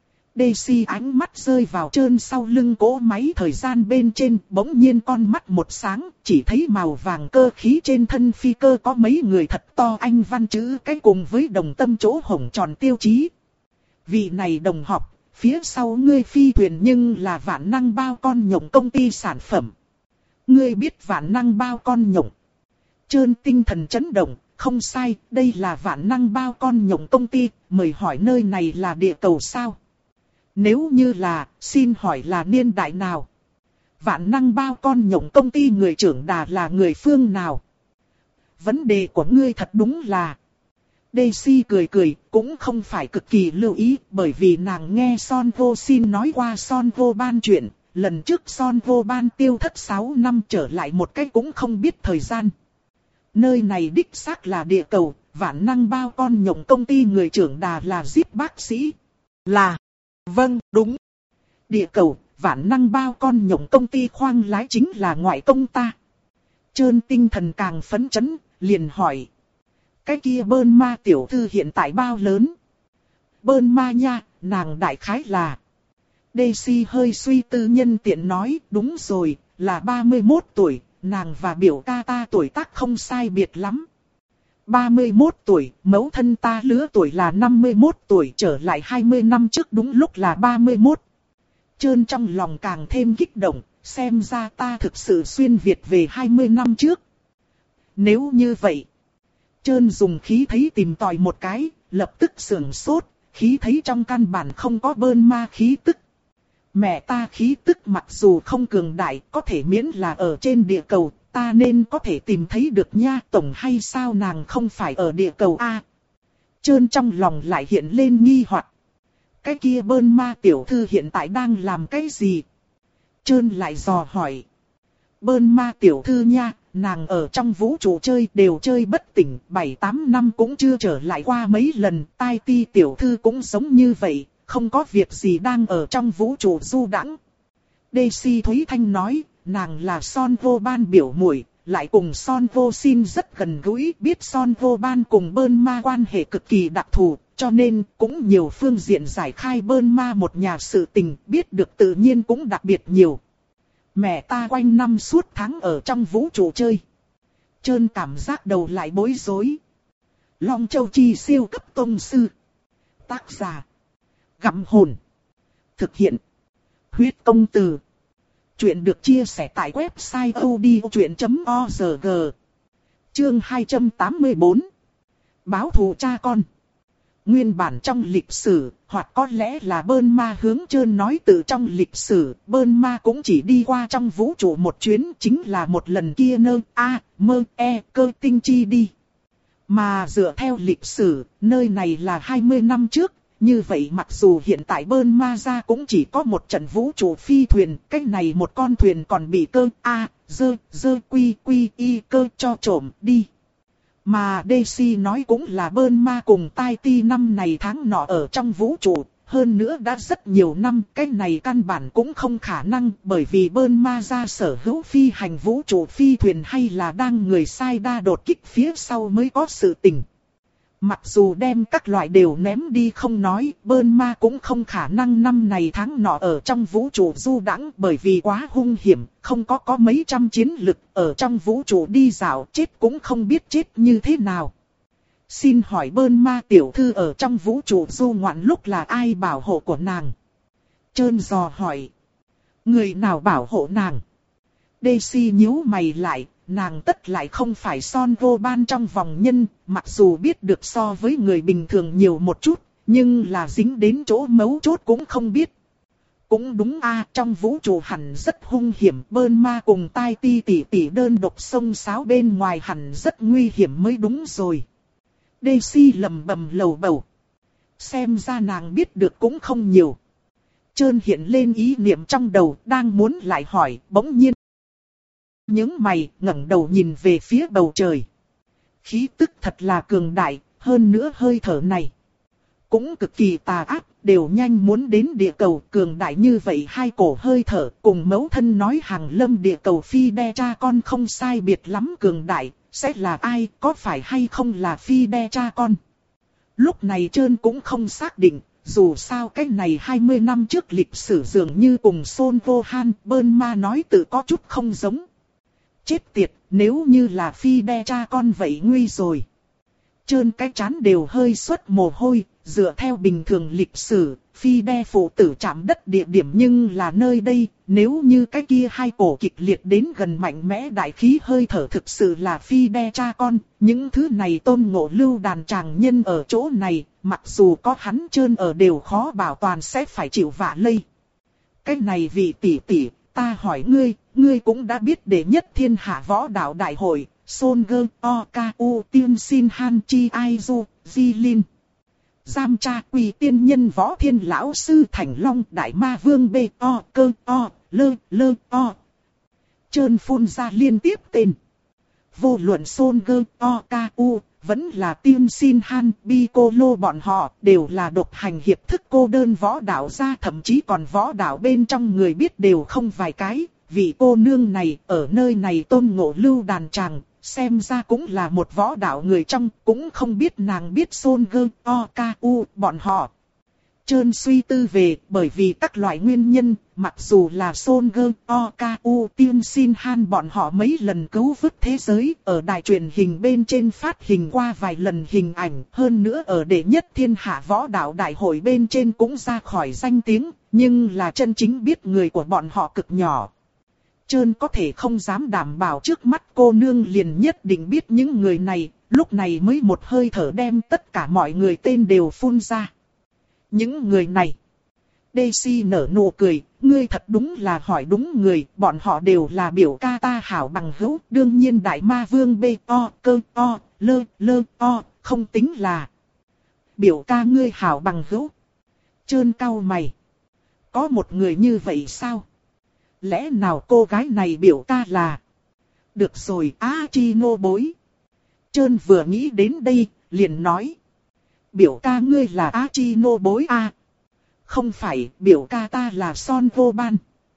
Daisy ánh mắt rơi vào Trơn sau lưng cỗ máy thời gian bên trên, bỗng nhiên con mắt một sáng, chỉ thấy màu vàng cơ khí trên thân phi cơ có mấy người thật to anh văn chữ cái cùng với đồng tâm chỗ hổng tròn tiêu chí. Vị này đồng học, phía sau ngươi phi thuyền nhưng là vạn năng bao con nhộng công ty sản phẩm. Ngươi biết vạn năng bao con nhộng? Trơn tinh thần chấn động, không sai, đây là vạn năng bao con nhộng công ty, mời hỏi nơi này là địa cầu sao? Nếu như là, xin hỏi là niên đại nào? Vạn năng bao con nhộng công ty người trưởng đà là người phương nào? Vấn đề của ngươi thật đúng là... Daisy cười cười, cũng không phải cực kỳ lưu ý, bởi vì nàng nghe Son Vô Sin nói qua Son Vô Ban chuyện. Lần trước Son Vô Ban tiêu thất sáu năm trở lại một cách cũng không biết thời gian. Nơi này đích xác là địa cầu, vạn năng bao con nhộng công ty người trưởng đà là Zip bác sĩ. Là... Vâng, đúng. Địa cầu, vạn năng bao con nhộng công ty khoang lái chính là ngoại công ta. Trơn tinh thần càng phấn chấn, liền hỏi. Cái kia Bơn Ma tiểu thư hiện tại bao lớn? Bơn Ma nha, nàng đại khái là... Daisy hơi suy tư nhân tiện nói, đúng rồi, là ba mươi mốt tuổi, nàng và biểu ca ta tuổi tác không sai biệt lắm. ba mươi mốt tuổi, mẫu thân ta lứa tuổi là năm mươi mốt tuổi, trở lại hai mươi năm trước đúng lúc là ba mươi mốt. Trơn trong lòng càng thêm kích động, xem ra ta thực sự xuyên Việt về hai mươi năm trước. Nếu như vậy, Trơn dùng khí thấy tìm tòi một cái, lập tức sưởng sốt, khí thấy trong căn bản không có Bơn Ma khí tức. Mẹ ta khí tức mặc dù không cường đại, có thể miễn là ở trên địa cầu. Ta nên có thể tìm thấy được nha, tổng hay sao nàng không phải ở địa cầu a? Trơn trong lòng lại hiện lên nghi hoặc. Cái kia Bơn Ma tiểu thư hiện tại đang làm cái gì? Trơn lại dò hỏi. Bơn Ma tiểu thư nha, nàng ở trong vũ trụ chơi đều chơi bất tỉnh, bảy tám năm cũng chưa trở lại qua mấy lần, Tai Ti tiểu thư cũng giống như vậy, không có việc gì đang ở trong vũ trụ du đãng. Daisy Thúy Thanh nói. Nàng là Son Vô Ban biểu muội, lại cùng Son Vô Sin rất gần gũi, biết Son Vô Ban cùng Bơn Ma quan hệ cực kỳ đặc thù, cho nên cũng nhiều phương diện giải khai Bơn Ma một nhà sự tình, biết được tự nhiên cũng đặc biệt nhiều. Mẹ ta quanh năm suốt tháng ở trong vũ trụ chơi. Trơn cảm giác đầu lại bối rối. Long Châu Chi siêu cấp tông sư. Tác giả. Gặm hồn. Thực hiện. Huyết công từ. Chuyện được chia sẻ tại website odchuyện chấm org. Chương hai trăm tám mươi tư. Báo thù cha con. Nguyên bản trong lịch sử, hoặc có lẽ là Bơn Ma hướng Trơn nói từ trong lịch sử, Bơn Ma cũng chỉ đi qua trong vũ trụ một chuyến, chính là một lần kia nơ, a, mơ, e, cơ tinh chi đi. Mà dựa theo lịch sử, nơi này là hai mươi năm trước. Như vậy mặc dù hiện tại Bơn Ma ra cũng chỉ có một trận vũ trụ phi thuyền, cách này một con thuyền còn bị cơ A, dơ, dơ quy quy y cơ cho trộm đi. Mà Daisy nói cũng là Bơn Ma cùng Tai Ti năm này tháng nọ ở trong vũ trụ, hơn nữa đã rất nhiều năm, cái này căn bản cũng không khả năng bởi vì Bơn Ma ra sở hữu phi hành vũ trụ phi thuyền hay là đang người sai đa đột kích phía sau mới có sự tình. Mặc dù đem các loại đều ném đi không nói, Bơn Ma cũng không khả năng năm này tháng nọ ở trong vũ trụ du đãng bởi vì quá hung hiểm, không có có mấy trăm chiến lực ở trong vũ trụ đi dạo chết cũng không biết chết như thế nào. Xin hỏi Bơn Ma tiểu thư ở trong vũ trụ du ngoạn lúc là ai bảo hộ của nàng? Trơn dò hỏi. Người nào bảo hộ nàng? Daisy nhíu mày lại, nàng tất lại không phải Son Gohan trong vòng nhân, mặc dù biết được so với người bình thường nhiều một chút, nhưng là dính đến chỗ mấu chốt cũng không biết. Cũng đúng a, trong vũ trụ hẳn rất hung hiểm, Bơn Ma cùng Tai Ti tỷ tỷ đơn độc xông xáo bên ngoài hẳn rất nguy hiểm mới đúng rồi. Daisy lầm bầm lầu bầu. Xem ra nàng biết được cũng không nhiều. Trơn hiện lên ý niệm trong đầu, đang muốn lại hỏi, bỗng nhiên nhướng mày, ngẩng đầu nhìn về phía bầu trời. Khí tức thật là cường đại, hơn nữa hơi thở này cũng cực kỳ tà ác, đều nhanh muốn đến địa cầu. Cường đại như vậy hai cổ hơi thở cùng mẫu thân nói hàng lâm địa cầu Phi Đe cha con không sai biệt lắm cường đại, sẽ là ai, có phải hay không là Phi Đe cha con? Lúc này Trơn cũng không xác định, dù sao cái này hai mươi năm trước lịch sử dường như cùng Son Gohan, Bơn Ma nói tự có chút không giống. Chết tiệt, nếu như là Phi Đe cha con vậy nguy rồi. Trơn cái trán đều hơi xuất mồ hôi, dựa theo bình thường lịch sử, Phi Đe phụ tử chạm đất địa điểm nhưng là nơi đây, nếu như cái kia hai cổ kịch liệt đến gần mạnh mẽ đại khí hơi thở thực sự là Phi Đe cha con, những thứ này Tôn Ngộ Lưu đàn tràng nhân ở chỗ này, mặc dù có hắn Trơn ở đều khó bảo toàn sẽ phải chịu vạ lây. Cái này vị tỷ tỷ, ta hỏi ngươi, ngươi cũng đã biết đệ nhất thiên hạ võ đạo đại hội, Son Goku, Oku, Tiên Sin Han Chi Aizu, Jilin. Giam tra quỳ tiên nhân võ thiên lão sư Thành Long Đại Ma Vương bê o cơ o lơ lơ o. Trơn phun ra liên tiếp tên. Vô luận Son Goku vẫn là Tiên Sin Han, Piccolo bọn họ đều là độc hành hiệp thức cô đơn võ đạo gia, thậm chí còn võ đạo bên trong người biết đều không vài cái. Vị cô nương này ở nơi này Tôn Ngộ Lưu đàn tràng, xem ra cũng là một võ đạo người trong, cũng không biết nàng biết Son Goku bọn họ. Trơn suy tư về, bởi vì các loại nguyên nhân, mặc dù là Son Goku, Tiên Sin Han bọn họ mấy lần cứu vớt thế giới, ở đài truyền hình bên trên phát hình qua vài lần hình ảnh, hơn nữa ở đệ nhất thiên hạ võ đạo đại hội bên trên cũng ra khỏi danh tiếng, nhưng là chân chính biết người của bọn họ cực nhỏ. Trơn có thể không dám đảm bảo trước mắt cô nương liền nhất định biết những người này, lúc này mới một hơi thở đem tất cả mọi người tên đều phun ra. Những người này. Daisy nở nụ cười, ngươi thật đúng là hỏi đúng người, bọn họ đều là biểu ca ta hảo bằng hữu, đương nhiên Đại Ma Vương bê o cơ o lơ lơ o, không tính là biểu ca ngươi hảo bằng hữu. Trơn cau mày. Có một người như vậy sao? Lẽ nào cô gái này biểu ca là... Được rồi, Achino bối. Trơn vừa nghĩ đến đây, liền nói. Biểu ca ngươi là Achino bối à? Không phải, biểu ca ta là Son Gohan.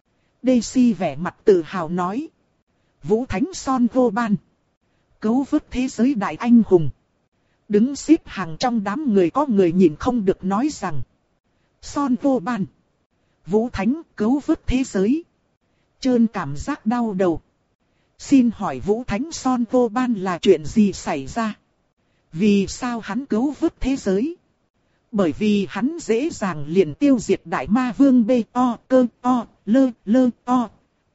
Daisy vẻ mặt tự hào nói. Vũ Thánh Son Gohan. Cứu vớt thế giới đại anh hùng. Đứng xếp hàng trong đám người có người nhìn không được nói rằng. Son Gohan. Vũ Thánh cứu vớt thế giới. Trơn cảm giác đau đầu. Xin hỏi Vũ Thánh Son Gohan là chuyện gì xảy ra? Vì sao hắn cứu vớt thế giới? Bởi vì hắn dễ dàng liền tiêu diệt Đại Ma Vương bê o cơ o lơ lơ o.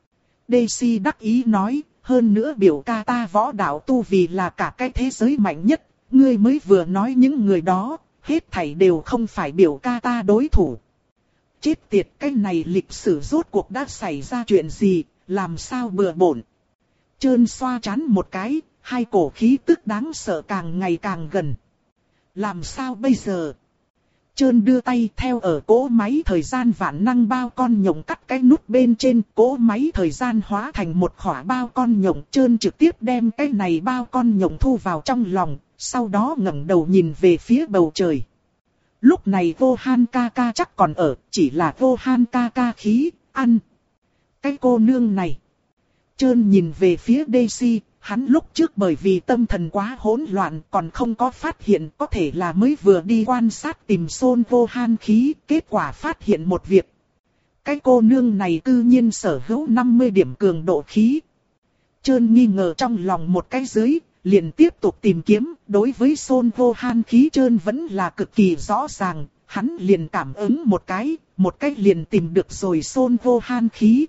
Daisy đắc ý nói, hơn nữa biểu ca ta võ đạo tu vì là cả cái thế giới mạnh nhất. Ngươi mới vừa nói những người đó, hết thảy đều không phải biểu ca ta đối thủ. Chết tiệt, cái này lịch sử rốt cuộc đã xảy ra chuyện gì, làm sao bừa bộn. Trơn xoa trán một cái, hai cổ khí tức đáng sợ càng ngày càng gần. Làm sao bây giờ? Trơn đưa tay theo ở cỗ máy thời gian vạn năng bao con nhộng cắt cái nút bên trên, cỗ máy thời gian hóa thành một khỏa bao con nhộng. Trơn trực tiếp đem cái này bao con nhộng thu vào trong lòng, sau đó ngẩng đầu nhìn về phía bầu trời. Lúc này Gohan ca ca chắc còn ở, chỉ là Gohan ca ca khí, ăn. Cái cô nương này. Trơn nhìn về phía Daisy, hắn lúc trước bởi vì tâm thần quá hỗn loạn còn không có phát hiện, có thể là mới vừa đi quan sát tìm Son Gohan khí, kết quả phát hiện một việc. Cái cô nương này cư nhiên sở hữu năm mươi điểm cường độ khí. Trơn nghi ngờ trong lòng một cái dưới, liền tiếp tục tìm kiếm. Đối với Son Gohan khí trơn vẫn là cực kỳ rõ ràng, hắn liền cảm ứng một cái, một cái liền tìm được rồi Son Gohan khí.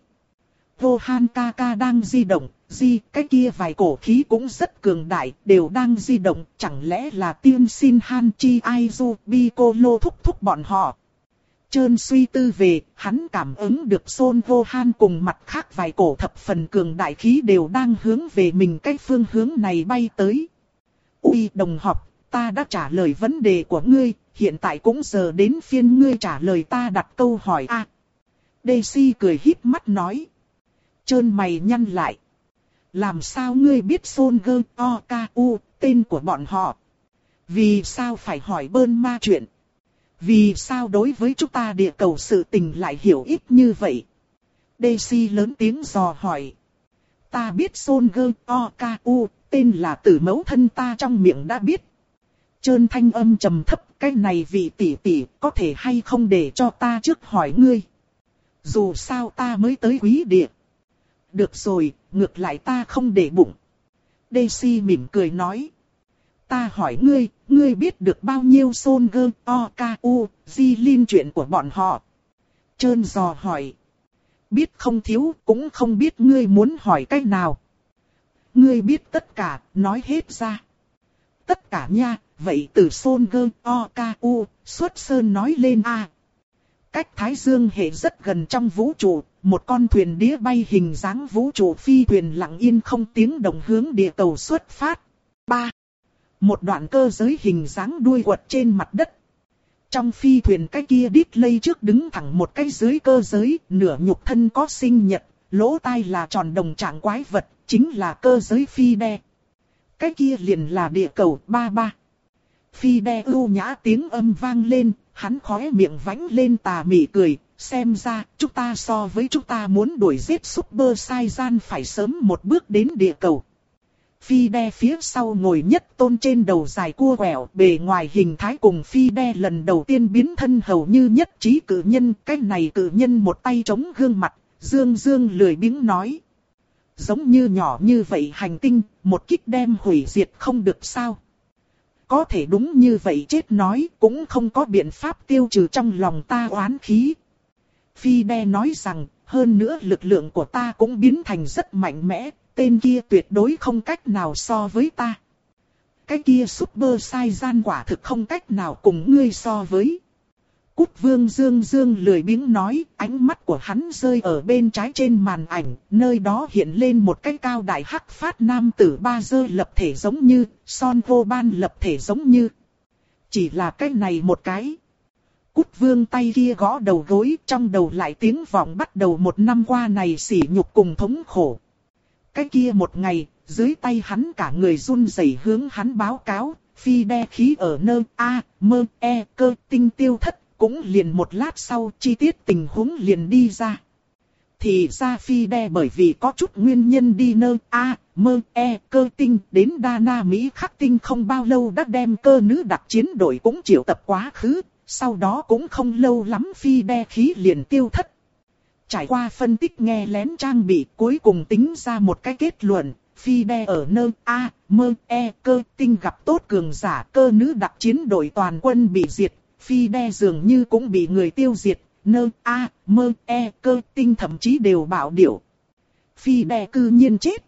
Gohan ca ca đang di động, di cái kia vài cổ khí cũng rất cường đại, đều đang di động, chẳng lẽ là Tiên Shin Han Chi Aizu Piccolo thúc thúc bọn họ. Trơn suy tư về, hắn cảm ứng được Son Gohan cùng mặt khác vài cổ thập phần cường đại khí đều đang hướng về mình cái phương hướng này bay tới. Ui đồng học, ta đã trả lời vấn đề của ngươi, hiện tại cũng giờ đến phiên ngươi trả lời ta đặt câu hỏi a. À, Daisy cười híp mắt nói. Trơn mày nhăn lại. Làm sao ngươi biết Son Goku, tên của bọn họ? Vì sao phải hỏi bơn ma chuyện? Vì sao đối với chúng ta địa cầu sự tình lại hiểu ít như vậy? Daisy lớn tiếng dò hỏi. Ta biết Son Goku, tên là từ mẫu thân ta trong miệng đã biết. Trơn thanh âm trầm thấp, cái này vị tỷ tỷ có thể hay không để cho ta trước hỏi ngươi? Dù sao ta mới tới quý địa. Được rồi, ngược lại ta không để bụng. Daisy mỉm cười nói. Ta hỏi ngươi, ngươi biết được bao nhiêu Son Goku, Jilin chuyện của bọn họ? Trơn dò hỏi. Biết không thiếu, cũng không biết ngươi muốn hỏi cách nào. Ngươi biết tất cả, nói hết ra. Tất cả nha, vậy từ Son Goku, xuất sơn nói lên a. À. Cách Thái Dương hệ rất gần trong vũ trụ, một con thuyền đĩa bay hình dáng vũ trụ phi thuyền lặng yên không tiếng động hướng địa cầu xuất phát. ba. Một đoạn cơ giới hình dáng đuôi quật trên mặt đất. Trong phi thuyền cái kia Diddley trước đứng thẳng một cái dưới cơ giới, nửa nhục thân có sinh nhật, lỗ tai là tròn đồng trạng quái vật, chính là cơ giới phi đe. Cái kia liền là địa cầu ba ba. Phi đe ưu nhã tiếng âm vang lên, hắn khóe miệng vánh lên tà mị cười, xem ra chúng ta so với chúng ta muốn đuổi giết Super Saiyan phải sớm một bước đến địa cầu. Phi đe phía sau ngồi nhất tôn trên đầu dài cua quẹo, bề ngoài hình thái cùng phi đe lần đầu tiên biến thân hầu như nhất trí cử nhân. Cái này cử nhân một tay chống gương mặt, dương dương lười biếng nói. Giống như nhỏ như vậy hành tinh, một kích đem hủy diệt không được sao? Có thể đúng như vậy chết nói, cũng không có biện pháp tiêu trừ trong lòng ta oán khí. Phi đe nói rằng, hơn nữa lực lượng của ta cũng biến thành rất mạnh mẽ, tên kia tuyệt đối không cách nào so với ta. Cái kia Super Saiyan quả thực không cách nào cùng ngươi so với. Cút Vương Dương Dương lười biếng nói, ánh mắt của hắn rơi ở bên trái trên màn ảnh, nơi đó hiện lên một cái cao đại hắc phát nam tử ba dơ lập thể giống như, Son Gohan lập thể giống như. Chỉ là cái này một cái. Cút Vương tay kia gõ đầu gối, trong đầu lại tiếng vọng bắt đầu một năm qua này sỉ nhục cùng thống khổ. Cái kia một ngày, dưới tay hắn cả người run rẩy hướng hắn báo cáo, phi đe khí ở nơi A, mơ, E, cơ tinh tiêu thất. Cũng liền một lát sau chi tiết tình huống liền đi ra. Thì ra phi đe bởi vì có chút nguyên nhân đi nơi A, mơ, E, cơ tinh đến Đa Na Mỹ khắc tinh không bao lâu đã đem cơ nữ đặc chiến đội cũng triệu tập quá khứ. Sau đó cũng không lâu lắm phi đe khí liền tiêu thất. Trải qua phân tích nghe lén trang bị cuối cùng tính ra một cái kết luận. Phi đe ở nơi A, mơ, E, cơ tinh gặp tốt cường giả cơ nữ đặc chiến đội toàn quân bị diệt. Phi đe dường như cũng bị người tiêu diệt, nơ, a, mơ, e, cơ, tinh thậm chí đều bạo điểu. Phi đe cư nhiên chết.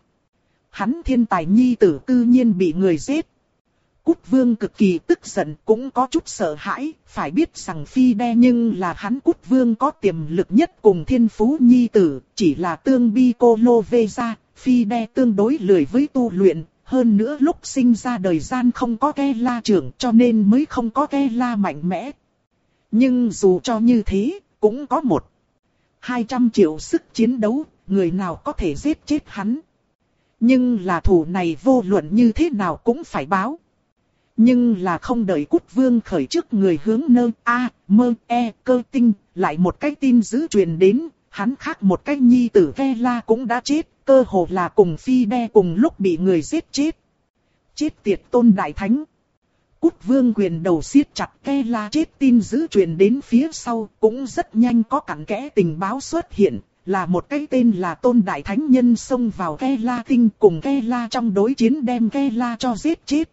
Hắn thiên tài nhi tử cư nhiên bị người giết. Cút Vương cực kỳ tức giận cũng có chút sợ hãi, phải biết rằng phi đe nhưng là hắn Cút Vương có tiềm lực nhất cùng thiên phú nhi tử, chỉ là tương Piccolo về ra, phi đe tương đối lười với tu luyện. Hơn nữa lúc sinh ra đời gian không có ke la trưởng cho nên mới không có ke la mạnh mẽ. Nhưng dù cho như thế, cũng có một hai trăm triệu sức chiến đấu, người nào có thể giết chết hắn. Nhưng là thù này vô luận như thế nào cũng phải báo. Nhưng là không đợi Cút Vương khởi trước người hướng nơ A, mơ, E, cơ tinh, lại một cái tin dữ truyền đến, hắn khác một cái nhi tử ke la cũng đã chết. Cơ hồ là cùng phi đe cùng lúc bị người giết chết. Chết tiệt Tôn Đại Thánh. Cút Vương quyền đầu siết chặt ke la chết tin dữ truyền đến phía sau. Cũng rất nhanh có cặn kẽ tình báo xuất hiện. là một cái tên là Tôn Đại Thánh Nhân xông vào Kela tinh cùng Kela trong đối chiến đem Kela cho giết chết.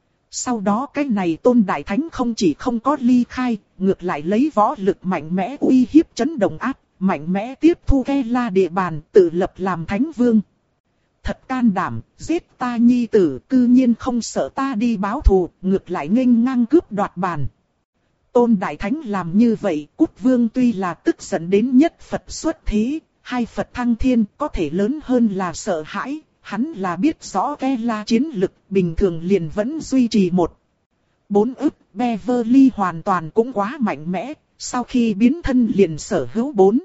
Sau đó cái này Tôn Đại Thánh không chỉ không có ly khai, ngược lại lấy võ lực mạnh mẽ uy hiếp chấn động áp, mạnh mẽ tiếp thu Kela địa bàn, tự lập làm Thánh Vương. Thật can đảm, giết ta nhi tử, cư nhiên không sợ ta đi báo thù, ngược lại nghênh ngang cướp đoạt bàn. Tôn Đại Thánh làm như vậy, Cút Vương tuy là tức giận đến nhất Phật xuất thế, hai Phật thăng thiên có thể lớn hơn là sợ hãi, hắn là biết rõ Kela chiến lực, bình thường liền vẫn duy trì một. Bốn ức, Beverly hoàn toàn cũng quá mạnh mẽ, sau khi biến thân liền sở hữu bốn.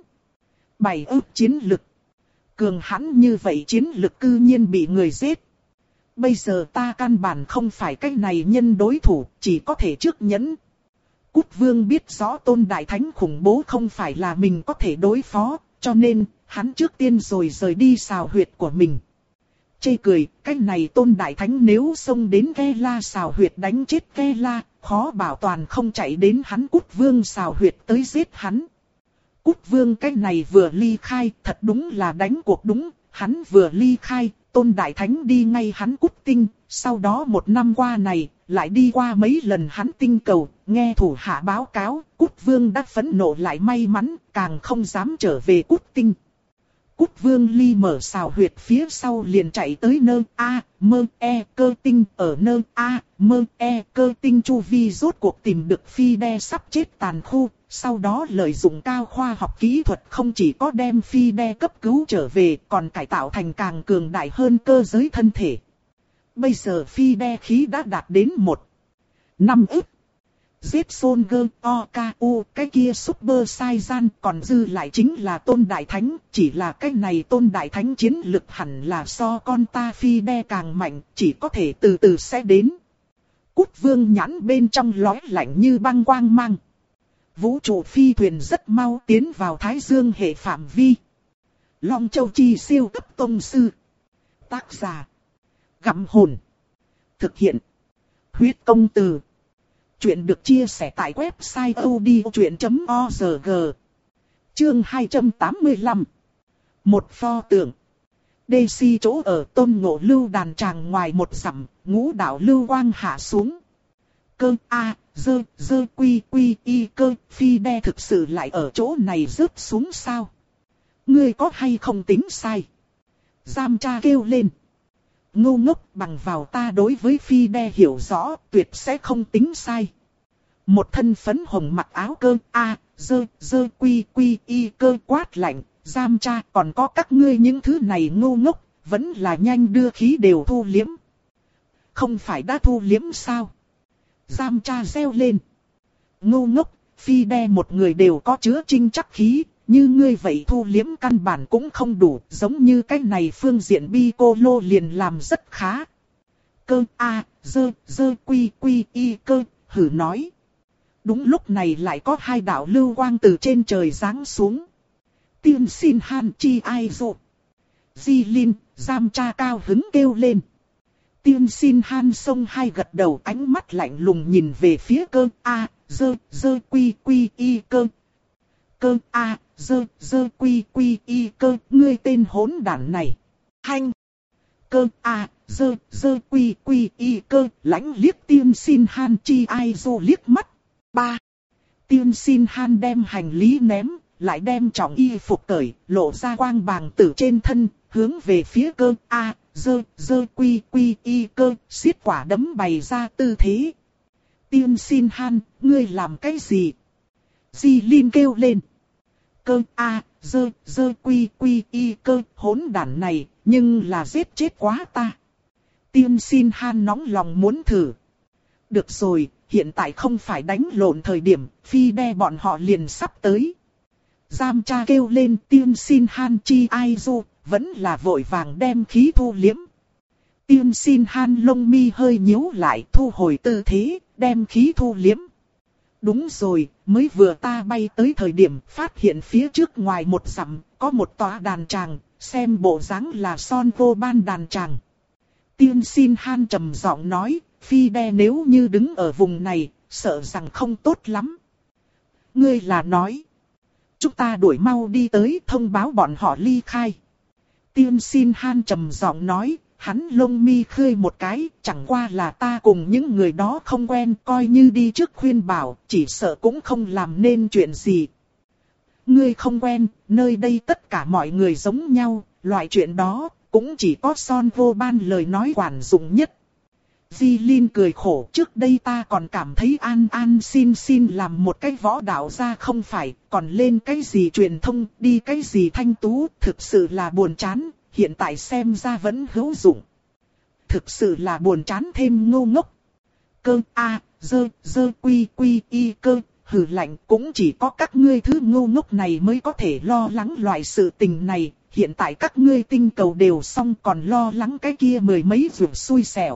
Bảy ức chiến lực. Cường hãn như vậy chiến lực cư nhiên bị người giết. Bây giờ ta căn bản không phải cái này nhân đối thủ, chỉ có thể trước nhẫn. Cút Vương biết rõ Tôn Đại Thánh khủng bố không phải là mình có thể đối phó, cho nên, hắn trước tiên rồi rời đi xào huyệt của mình. Chê cười, cái này Tôn Đại Thánh nếu xông đến Kela xào huyệt đánh chết Kela, khó bảo toàn không chạy đến hắn Cút Vương xào huyệt tới giết hắn. Cút Vương cái này vừa ly khai, thật đúng là đánh cuộc đúng, hắn vừa ly khai, Tôn Đại Thánh đi ngay hắn Cút tinh, sau đó một năm qua này, lại đi qua mấy lần hắn tinh cầu, nghe thủ hạ báo cáo, Cút Vương đã phẫn nộ lại may mắn, càng không dám trở về Cút tinh. Cút Vương ly mở xào huyệt phía sau liền chạy tới nơi A, mơ, e, cơ tinh, ở nơi A, mơ, e, cơ tinh chu vi rốt cuộc tìm được phi đe sắp chết tàn khu, sau đó lợi dụng cao khoa học kỹ thuật không chỉ có đem phi đe cấp cứu trở về, còn cải tạo thành càng cường đại hơn cơ giới thân thể. Bây giờ phi đe khí đã đạt đến một năm ức. Giết Soldier o ca u, cái kia Super Saiyan, còn dư lại chính là Tôn Đại Thánh, chỉ là cái này Tôn Đại Thánh chiến lực hẳn là so con ta phi đe càng mạnh, chỉ có thể từ từ sẽ đến. Cút Vương nhãn bên trong lóe lạnh như băng quang mang. Vũ trụ phi thuyền rất mau tiến vào Thái Dương hệ phạm vi. Long Châu Chi siêu cấp tông sư. Tác giả: Gặm Hồn. Thực hiện: Huyết Công Từ. Chuyện được chia sẻ tại website odchuyện chấm org. Chương hai trăm tám mươi lăm. Một pho tượng. Đê xê chỗ ở Tôn Ngộ Lưu đàn tràng ngoài một dặm, ngũ đạo lưu quang hạ xuống. Cơ A, dơ, dơ quy quy y cơ, phi đe thực sự lại ở chỗ này rớt xuống sao? Ngươi có hay không tính sai? Giam cha kêu lên. Ngu ngốc, bằng vào ta đối với phi đe hiểu rõ, tuyệt sẽ không tính sai. Một thân phấn hồng mặc áo cơ A, dơ, dơ quy quy y cơ quát lạnh. Giam cha, còn có các ngươi những thứ này ngu ngốc, vẫn là nhanh đưa khí đều thu liếm. Không phải đã thu liếm sao? Giam cha reo lên. Ngu ngốc, phi đe một người đều có chứa trinh chắc khí, như ngươi vậy thu liếm căn bản cũng không đủ, giống như cái này phương diện bi cô lô liền làm rất khá. Cơ A, dơ, dơ quy quy y cơ, hử nói. Đúng lúc này lại có hai đạo lưu quang từ trên trời giáng xuống. Tiên xin han chi ai dụ. Di Linh, giam cha cao hứng kêu lên. Tiên xin han sông hai gật đầu, ánh mắt lạnh lùng nhìn về phía cơ A, dơ, dơ quy quy y cơ. Cơ A, dơ, dơ quy quy y cơ, ngươi tên hỗn đản này. Hanh. Cơ A, dơ, dơ quy quy y cơ, lãnh liếc tiên xin han chi ai dụ liếc mắt. Ba. Tiên xin han đem hành lý ném, lại đem trọng y phục cởi, lộ ra quang bàng tử trên thân, hướng về phía cơ A, dơ, dơ quy quy y cơ, xiết quả đấm bày ra tư thế. Tiên xin han, ngươi làm cái gì? Di Linh kêu lên. Cơ A, dơ, dơ quy quy y cơ, hỗn đản này, nhưng là giết chết quá ta. Tiên xin han nóng lòng muốn thử. Được rồi, hiện tại không phải đánh lộn thời điểm, phi đe bọn họ liền sắp tới. Giam cha kêu lên tiên xin han chi ai du, vẫn là vội vàng đem khí thu liếm. Tiên xin han lông mi hơi nhíu lại, thu hồi tư thế, đem khí thu liếm. Đúng rồi, mới vừa ta bay tới thời điểm phát hiện phía trước ngoài một dặm, có một tòa đàn tràng, xem bộ dáng là son vô ban đàn tràng. Tiên xin han trầm giọng nói, phi đe nếu như đứng ở vùng này, sợ rằng không tốt lắm. Ngươi là nói. chúng ta đuổi mau đi tới thông báo bọn họ ly khai. Tiên Xin Han trầm giọng nói, hắn lông mi khơi một cái, chẳng qua là ta cùng những người đó không quen, coi như đi trước khuyên bảo, chỉ sợ cũng không làm nên chuyện gì. Ngươi không quen, nơi đây tất cả mọi người giống nhau, loại chuyện đó, cũng chỉ có Son Vô Ban lời nói quản dụng nhất. Di Linh cười khổ, trước đây ta còn cảm thấy An An xin xin làm một cái võ đạo gia không phải, còn lên cái gì truyền thông, đi cái gì thanh tú, thực sự là buồn chán, hiện tại xem ra vẫn hữu dụng. Thực sự là buồn chán thêm ngu ngốc. Cơ a, dơ, dơ quy quy y cơ, hừ lạnh, cũng chỉ có các ngươi thứ ngu ngốc này mới có thể lo lắng loại sự tình này, hiện tại các ngươi tinh cầu đều xong còn lo lắng cái kia mười mấy vượt xui xẻo.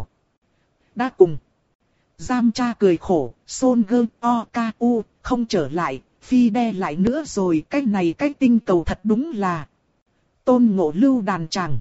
Đã cùng. Giam cha cười khổ, Son Gơ O K U, không trở lại, phi đe lại nữa rồi, cái này cái tinh cầu thật đúng là. Tôn Ngộ Lưu đàn tràng.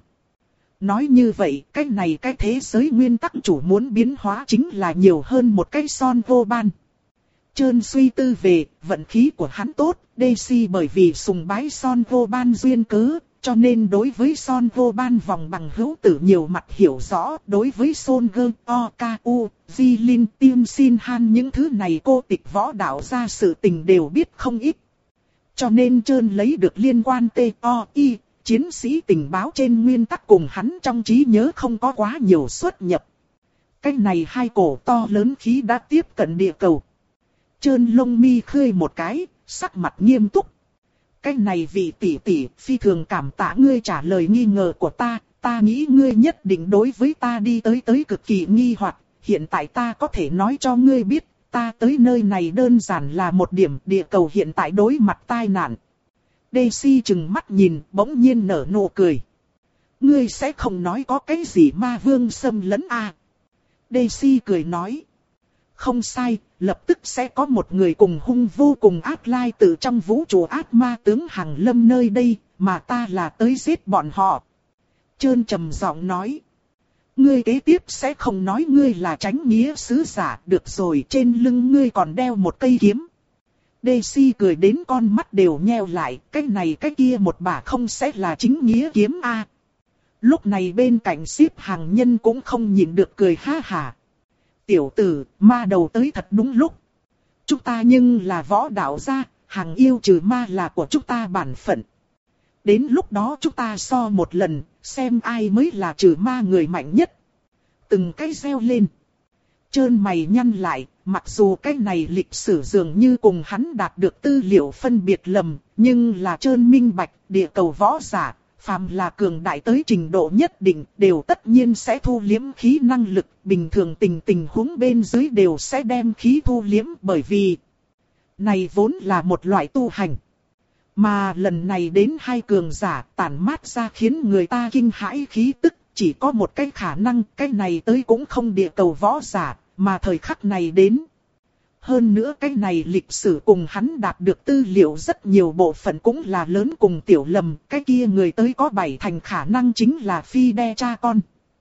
Nói như vậy, cái này cái thế giới nguyên tắc chủ muốn biến hóa chính là nhiều hơn một cái Son Vô Ban. Trơn suy tư về, vận khí của hắn tốt, Daisy bởi vì sùng bái Son Vô Ban duyên cớ, cho nên đối với Son Vô Ban vòng bằng hữu tử nhiều mặt hiểu rõ, đối với Son Gơ, O K U, Di Linh, Tiên Xin Han những thứ này cô tịch võ đạo ra sự tình đều biết không ít. Cho nên Trơn lấy được liên quan T O I, chiến sĩ tình báo trên nguyên tắc cùng hắn trong trí nhớ không có quá nhiều xuất nhập. Cái này hai cổ to lớn khí đã tiếp cận địa cầu. Trơn lông mi khơi một cái, sắc mặt nghiêm túc. Cái này vị tỷ tỷ, phi thường cảm tạ ngươi trả lời nghi ngờ của ta, ta nghĩ ngươi nhất định đối với ta đi tới tới cực kỳ nghi hoặc, hiện tại ta có thể nói cho ngươi biết, ta tới nơi này đơn giản là một điểm địa cầu hiện tại đối mặt tai nạn. Daisy chừng mắt nhìn, bỗng nhiên nở nụ cười. Ngươi sẽ không nói có cái gì ma vương xâm lấn à? Daisy cười nói. Không sai, lập tức sẽ có một người cùng hung vô cùng ác lai từ trong vũ trụ ác ma tướng hàng lâm nơi đây, mà ta là tới giết bọn họ. Trơn trầm giọng nói. Ngươi kế tiếp sẽ không nói ngươi là chánh nghĩa sứ giả, được rồi, trên lưng ngươi còn đeo một cây kiếm. Daisy cười đến con mắt đều nheo lại, cái này cái kia một bả không sẽ là chính nghĩa kiếm a? À. Lúc này bên cạnh xếp hàng nhân cũng không nhịn được cười ha hả. Tiểu tử, ma đầu tới thật đúng lúc. Chúng ta nhưng là võ đạo gia, hàng yêu trừ ma là của chúng ta bản phận. Đến lúc đó chúng ta so một lần, xem ai mới là trừ ma người mạnh nhất. Từng cái reo lên. Trơn mày nhăn lại, mặc dù cái này lịch sử dường như cùng hắn đạt được tư liệu phân biệt lầm, nhưng là Trơn minh bạch, địa cầu võ giả, phàm là cường đại tới trình độ nhất định, đều tất nhiên sẽ thu liếm khí năng lực, bình thường tình tình huống bên dưới đều sẽ đem khí thu liếm, bởi vì này vốn là một loại tu hành. Mà lần này đến hai cường giả tản mát ra khiến người ta kinh hãi khí tức, chỉ có một cái khả năng, cái này tới cũng không địa cầu võ giả, mà thời khắc này đến. Hơn nữa cái này lịch sử cùng hắn đạt được tư liệu rất nhiều bộ phận cũng là lớn cùng tiểu lầm, cái kia người tới có bảy thành khả năng chính là phi đe cha con.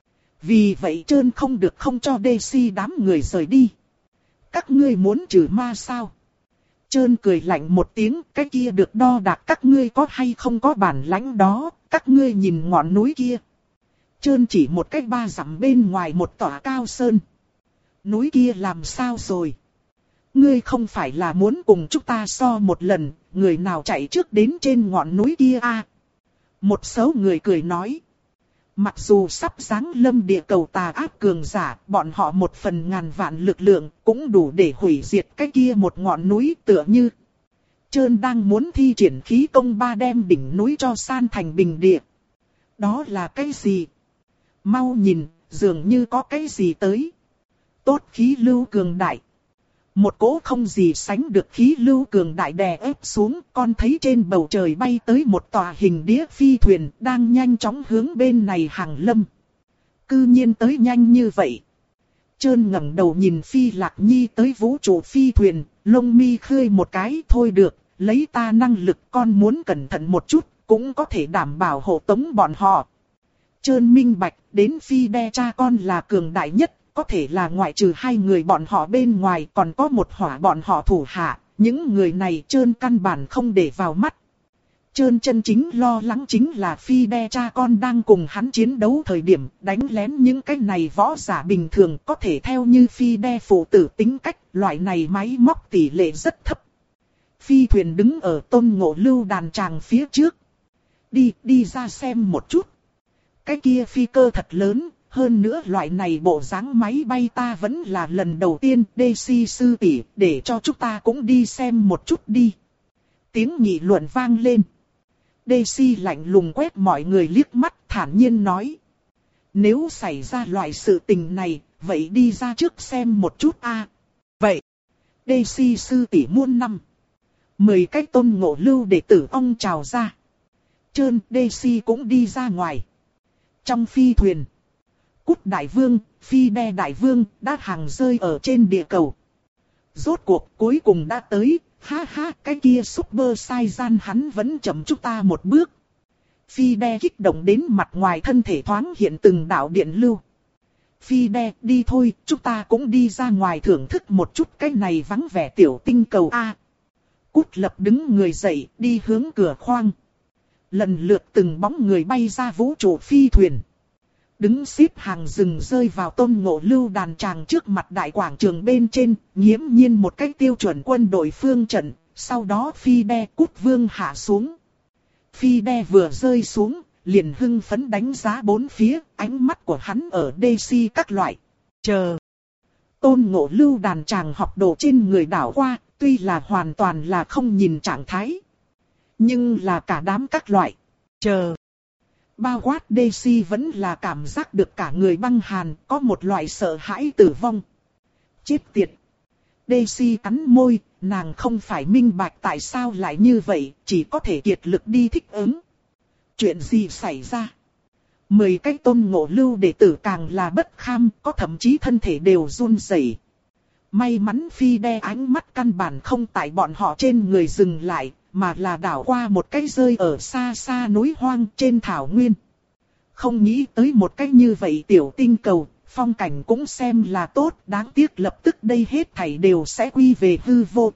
Vì vậy Trơn không được không cho Daisy đám người rời đi. Các ngươi muốn trừ ma sao? Trơn cười lạnh một tiếng, cái kia được đo đạc các ngươi có hay không có bản lãnh đó, các ngươi nhìn ngọn núi kia. Trơn chỉ một cách ba dặm bên ngoài một tòa cao sơn. Núi kia làm sao rồi? Ngươi không phải là muốn cùng chúng ta so một lần, người nào chạy trước đến trên ngọn núi kia à? Một số người cười nói. Mặc dù sắp giáng lâm địa cầu tà ác cường giả, bọn họ một phần ngàn vạn lực lượng cũng đủ để hủy diệt cái kia một ngọn núi tựa như. Trơn đang muốn thi triển khí công ba đem đỉnh núi cho san thành bình địa. Đó là cái gì? Mau nhìn, dường như có cái gì tới. Tốt khí lưu cường đại. Một cỗ không gì sánh được khí lưu cường đại đè ép xuống, con thấy trên bầu trời bay tới một tòa hình đĩa phi thuyền đang nhanh chóng hướng bên này hàng lâm. Cư nhiên tới nhanh như vậy. Trơn ngẩng đầu nhìn Phi Lạc Nhi tới vũ trụ phi thuyền, lông mi khơi một cái, thôi được, lấy ta năng lực con muốn cẩn thận một chút, cũng có thể đảm bảo hộ tống bọn họ. Trơn minh bạch, đến Phi đe cha con là cường đại nhất. Có thể là ngoại trừ hai người bọn họ bên ngoài còn có một hỏa bọn họ thủ hạ, những người này Trơn căn bản không để vào mắt. Trơn chân chính lo lắng chính là Phi Đe cha con đang cùng hắn chiến đấu thời điểm đánh lén những cái này võ giả bình thường có thể theo như Phi Đe phụ tử tính cách, loại này máy móc tỷ lệ rất thấp. Phi thuyền đứng ở Tôn Ngộ Lưu đàn tràng phía trước. Đi, đi ra xem một chút. Cái kia phi cơ thật lớn, hơn nữa loại này bộ dáng máy bay ta vẫn là lần đầu tiên. Daisy sư tỷ, để cho chúng ta cũng đi xem một chút đi. Tiếng nghị luận vang lên. Daisy lạnh lùng quét mọi người liếc mắt, thản nhiên nói. Nếu xảy ra loại sự tình này, vậy đi ra trước xem một chút a. À, vậy, Daisy sư tỷ muôn năm. Mười cái Tôn Ngộ Lưu đệ tử ông chào ra. Trơn, Daisy cũng đi ra ngoài. Trong phi thuyền, Cút Đại Vương, Phi Đe Đại Vương đã hàng rơi ở trên địa cầu. Rốt cuộc cuối cùng đã tới, ha ha, cái kia Super Saiyan hắn vẫn chậm chúng ta một bước. Phi Đe kích động đến mặt ngoài thân thể thoáng hiện từng đạo điện lưu. Phi Đe, đi thôi, chúng ta cũng đi ra ngoài thưởng thức một chút cái này vắng vẻ tiểu tinh cầu a. Cút Lập đứng người dậy, đi hướng cửa khoang. Lần lượt từng bóng người bay ra vũ trụ phi thuyền. Đứng xếp hàng rừng rơi vào Tôn Ngộ Lưu đàn tràng trước mặt đại quảng trường bên trên, nghiễm nhiên một cách tiêu chuẩn quân đội phương trận, sau đó Phi Đe Cút Vương hạ xuống. Phi Đe vừa rơi xuống, liền hưng phấn đánh giá bốn phía, ánh mắt của hắn ở Daisy các loại. Chờ. Tôn Ngộ Lưu đàn tràng học đồ trên người đảo qua, tuy là hoàn toàn là không nhìn trạng thái. Nhưng là cả đám các loại. Chờ. Bao quát Daisy vẫn là cảm giác được cả người băng hàn, có một loại sợ hãi tử vong. Chết tiệt. Daisy cắn môi, nàng không phải minh bạch tại sao lại như vậy, chỉ có thể kiệt lực đi thích ứng. Chuyện gì xảy ra? Mười cái Tôn Ngộ Lưu đệ tử càng là bất kham, có thậm chí thân thể đều run rẩy. May mắn Phi Đe ánh mắt căn bản không tại bọn họ trên người dừng lại, mà là đảo qua một cái rơi ở xa xa núi hoang trên thảo nguyên. Không nghĩ tới một cái như vậy tiểu tinh cầu, phong cảnh cũng xem là tốt, đáng tiếc lập tức đây hết thảy đều sẽ quy về hư vô.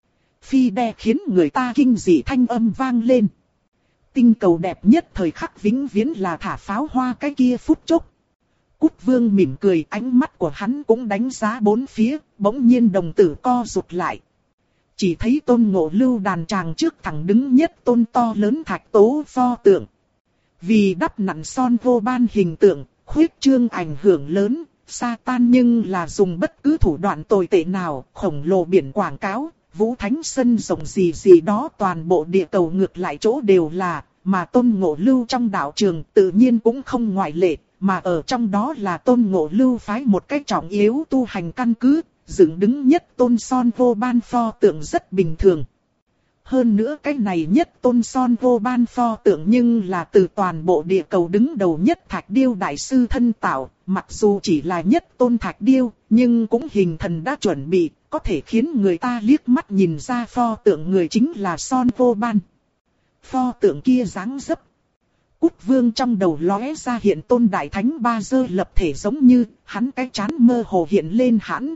Phi Đe khiến người ta kinh dị thanh âm vang lên. Tinh cầu đẹp nhất thời khắc vĩnh viễn là thả pháo hoa cái kia phút chốc. Cút Vương mỉm cười, ánh mắt của hắn cũng đánh giá bốn phía, bỗng nhiên đồng tử co rụt lại. Chỉ thấy Tôn Ngộ Lưu đàn tràng trước thẳng đứng nhất tôn to lớn thạch tố pho tượng. Vì đắp nặn son vô ban hình tượng, khuyết trương ảnh hưởng lớn, Satan nhưng là dùng bất cứ thủ đoạn tồi tệ nào, khổng lồ biển quảng cáo, vũ thánh sân rộng gì gì đó toàn bộ địa cầu ngược lại chỗ đều là, mà Tôn Ngộ Lưu trong đạo trường tự nhiên cũng không ngoại lệ, mà ở trong đó là Tôn Ngộ Lưu phái một cách trọng yếu tu hành căn cứ, dựng đứng nhất tôn son vô ban pho tượng rất bình thường. Hơn nữa cái này nhất tôn son vô ban pho tượng nhưng là từ toàn bộ địa cầu đứng đầu nhất thạch điêu đại sư thân tạo, mặc dù chỉ là nhất tôn thạch điêu, nhưng cũng hình thần đã chuẩn bị, có thể khiến người ta liếc mắt nhìn ra pho tượng người chính là son vô ban. Pho tượng kia dáng dấp. Cút Vương trong đầu lóe ra hiện tôn đại thánh ba dơ lập thể giống như, hắn cái trán mơ hồ hiện lên hãn.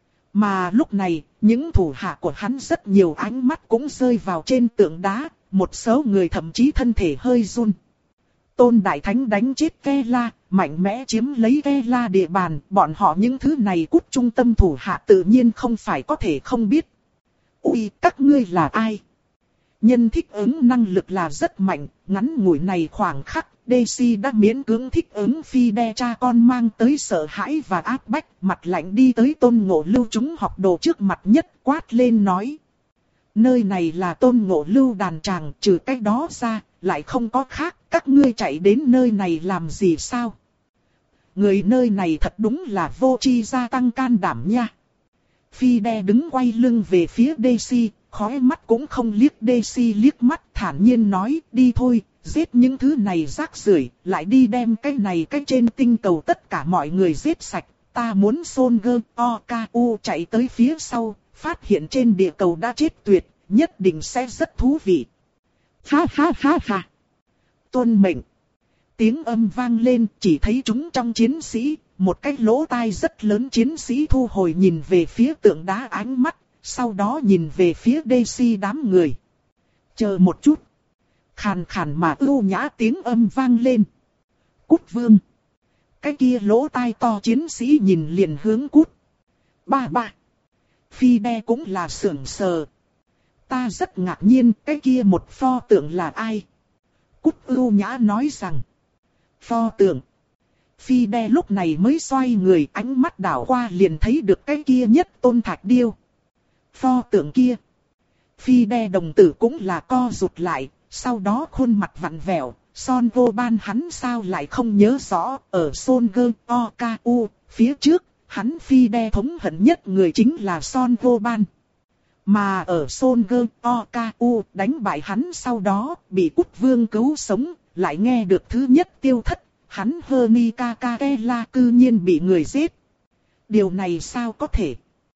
Mà lúc này, những thủ hạ của hắn rất nhiều ánh mắt cũng rơi vào trên tượng đá, một số người thậm chí thân thể hơi run. Tôn Đại Thánh đánh chết Kela, mạnh mẽ chiếm lấy Kela địa bàn, bọn họ những thứ này Cút trung tâm thủ hạ tự nhiên không phải có thể không biết. Ui, các ngươi là ai? Nhân thích ứng năng lực là rất mạnh, ngắn ngủi này khoảng khắc, Daisy đã miễn cưỡng thích ứng Phi Đe cha con mang tới sợ hãi và áp bách, mặt lạnh đi tới Tôn Ngộ Lưu chúng học đồ trước mặt nhất quát lên nói. Nơi này là Tôn Ngộ Lưu đàn tràng, trừ cái đó ra, lại không có khác, các ngươi chạy đến nơi này làm gì sao? Người nơi này thật đúng là vô tri gia tăng can đảm nha. Phi Đe đứng quay lưng về phía Daisy, khóe mắt cũng không liếc Daisy liếc mắt, thản nhiên nói, đi thôi, giết những thứ này rác rưởi, lại đi đem cái này cái trên tinh cầu tất cả mọi người giết sạch. Ta muốn Son Gơ Oku chạy tới phía sau, phát hiện trên địa cầu đã chết tuyệt, nhất định sẽ rất thú vị. Ha ha ha ha. Tuân mệnh. Tiếng âm vang lên, chỉ thấy chúng trong chiến sĩ, một cái lỗ tai rất lớn chiến sĩ thu hồi nhìn về phía tượng đá, ánh mắt sau đó nhìn về phía Daisy đám người. Chờ một chút. Khàn khàn mà ưu nhã tiếng âm vang lên. Cút Vương. Cái kia lỗ tai to chiến sĩ nhìn liền hướng Cút. Ba ba. Phi Đe cũng là sưởng sờ. Ta rất ngạc nhiên cái kia một pho tượng là ai? Cút ưu nhã nói rằng. Pho tượng. Phi Đe lúc này mới xoay người, ánh mắt đảo qua liền thấy được cái kia nhất tôn thạch điêu. Pho tượng kia. Phi Đe đồng tử cũng là co rụt lại, sau đó khuôn mặt vặn vẹo. Son vô ban hắn sao lại không nhớ rõ, ở Son Gơ O K U, phía trước, hắn Phi Đe thống hận nhất người chính là Son vô ban. Mà ở Son Gơ O K U đánh bại hắn sau đó, bị Cút Vương cứu sống, lại nghe được thứ nhất tiêu thất, hắn Herni Kakakela cư nhiên bị người giết. Điều này sao có thể?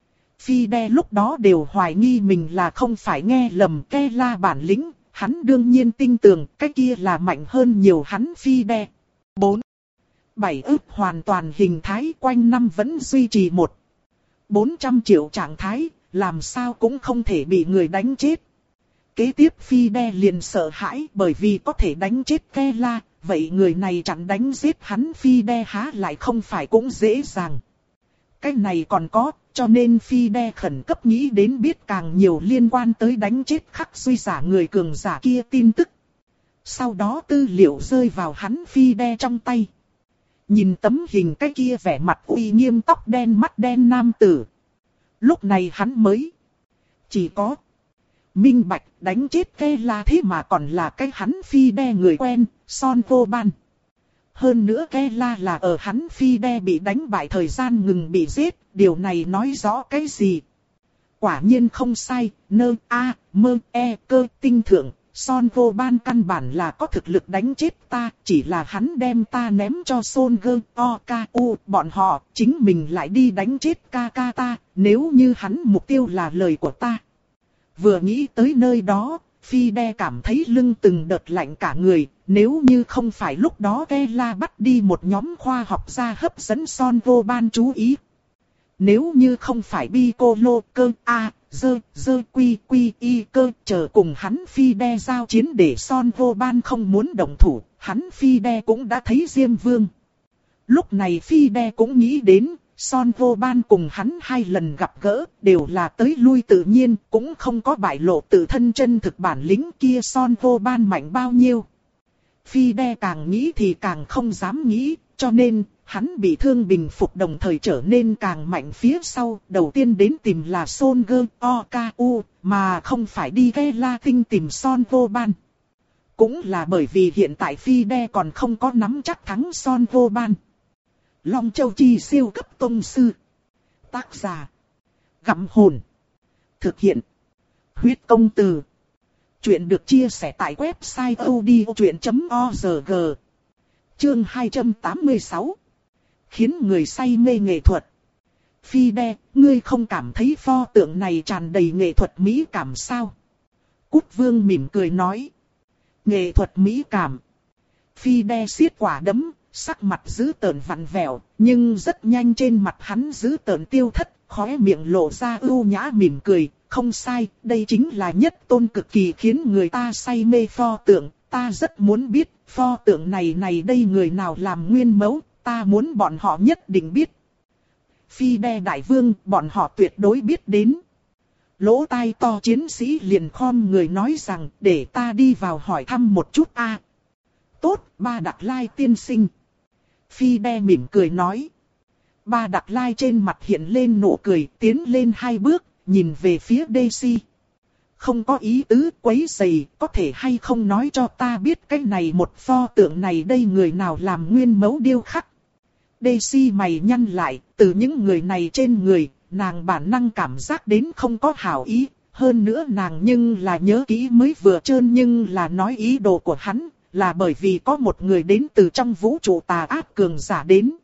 Phi Đe lúc đó đều hoài nghi mình là không phải nghe lầm Kela bản lĩnh. Hắn đương nhiên tin tưởng cái kia là mạnh hơn nhiều hắn Phi Đe. bốn. Bảy ức hoàn toàn hình thái quanh năm vẫn duy trì một. bốn trăm triệu trạng thái, làm sao cũng không thể bị người đánh chết. Kế tiếp Phi Đe liền sợ hãi bởi vì có thể đánh chết Kela, vậy người này chẳng đánh giết hắn Phi Đe há lại không phải cũng dễ dàng. Cái này còn có, cho nên Phi Đe khẩn cấp nghĩ đến biết càng nhiều liên quan tới đánh chết khắc duy giả người cường giả kia tin tức. Sau đó tư liệu rơi vào hắn Phi Đe trong tay. Nhìn tấm hình cái kia vẻ mặt uy nghiêm tóc đen mắt đen nam tử. Lúc này hắn mới chỉ có minh bạch đánh chết Kela thế mà còn là cái hắn Phi Đe người quen, Son vô ban. Hơn nữa Kela là ở hắn Phi Đe bị đánh bại thời gian ngừng bị giết, điều này nói rõ cái gì? Quả nhiên không sai, nơ a mơ e cơ tinh thượng, Son vô ban căn bản là có thực lực đánh chết ta, chỉ là hắn đem ta ném cho Son Gơ O K U, bọn họ, chính mình lại đi đánh chết ca ca ta, nếu như hắn mục tiêu là lời của ta. Vừa nghĩ tới nơi đó, Phi Đe cảm thấy lưng từng đợt lạnh cả người, nếu như không phải lúc đó Kela bắt đi một nhóm khoa học gia hấp dẫn Son vô ban chú ý. Nếu như không phải Piccolo cơ A, dơ, dơ quy quy y cơ chờ cùng hắn Phi Đe giao chiến để Son vô ban không muốn động thủ, hắn Phi Đe cũng đã thấy Diêm Vương. Lúc này Phi Đe cũng nghĩ đến, Son vô ban cùng hắn hai lần gặp gỡ, đều là tới lui tự nhiên, cũng không có bại lộ tự thân chân thực bản lĩnh kia Son vô ban mạnh bao nhiêu. Phi Đe càng nghĩ thì càng không dám nghĩ, cho nên, hắn bị thương bình phục đồng thời trở nên càng mạnh phía sau, đầu tiên đến tìm là Son Gơ O K U, mà không phải đi Kela tinh tìm Son vô ban. Cũng là bởi vì hiện tại Phi Đe còn không có nắm chắc thắng Son vô ban. Long Châu Chi siêu cấp tông sư. Tác giả. Gặm hồn. Thực hiện. Huyết công từ. Chuyện được chia sẻ tại website odchuyện chấm org. Chương hai trăm tám mươi sáu. Khiến người say mê nghệ thuật. Phi Đe, ngươi không cảm thấy pho tượng này tràn đầy nghệ thuật mỹ cảm sao? Cút Vương mỉm cười nói. Nghệ thuật mỹ cảm. Phi Đe siết quả đấm. Sắc mặt dữ tợn vặn vẹo, nhưng rất nhanh trên mặt hắn dữ tợn tiêu thất, khóe miệng lộ ra ưu nhã mỉm cười, không sai, đây chính là nhất tôn cực kỳ khiến người ta say mê pho tượng, ta rất muốn biết, pho tượng này này đây người nào làm nguyên mẫu, ta muốn bọn họ nhất định biết. Phi Đe đại vương, bọn họ tuyệt đối biết đến. Lỗ tai to chiến sĩ liền khom người nói rằng, để ta đi vào hỏi thăm một chút a. Tốt, Ba Đặc Lai tiên sinh. Phi Đe mỉm cười nói. Ba Đặc Lai trên mặt hiện lên nụ cười, tiến lên hai bước, nhìn về phía Daisy. Không có ý tứ quấy rầy, có thể hay không nói cho ta biết cái này một pho tượng này đây người nào làm nguyên mẫu điêu khắc. Daisy mày nhăn lại, từ những người này trên người, nàng bản năng cảm giác đến không có hảo ý. Hơn nữa nàng nhưng là nhớ kỹ mới vừa trơn nhưng là nói ý đồ của hắn. Là bởi vì có một người đến từ trong vũ trụ tà ác cường giả đến.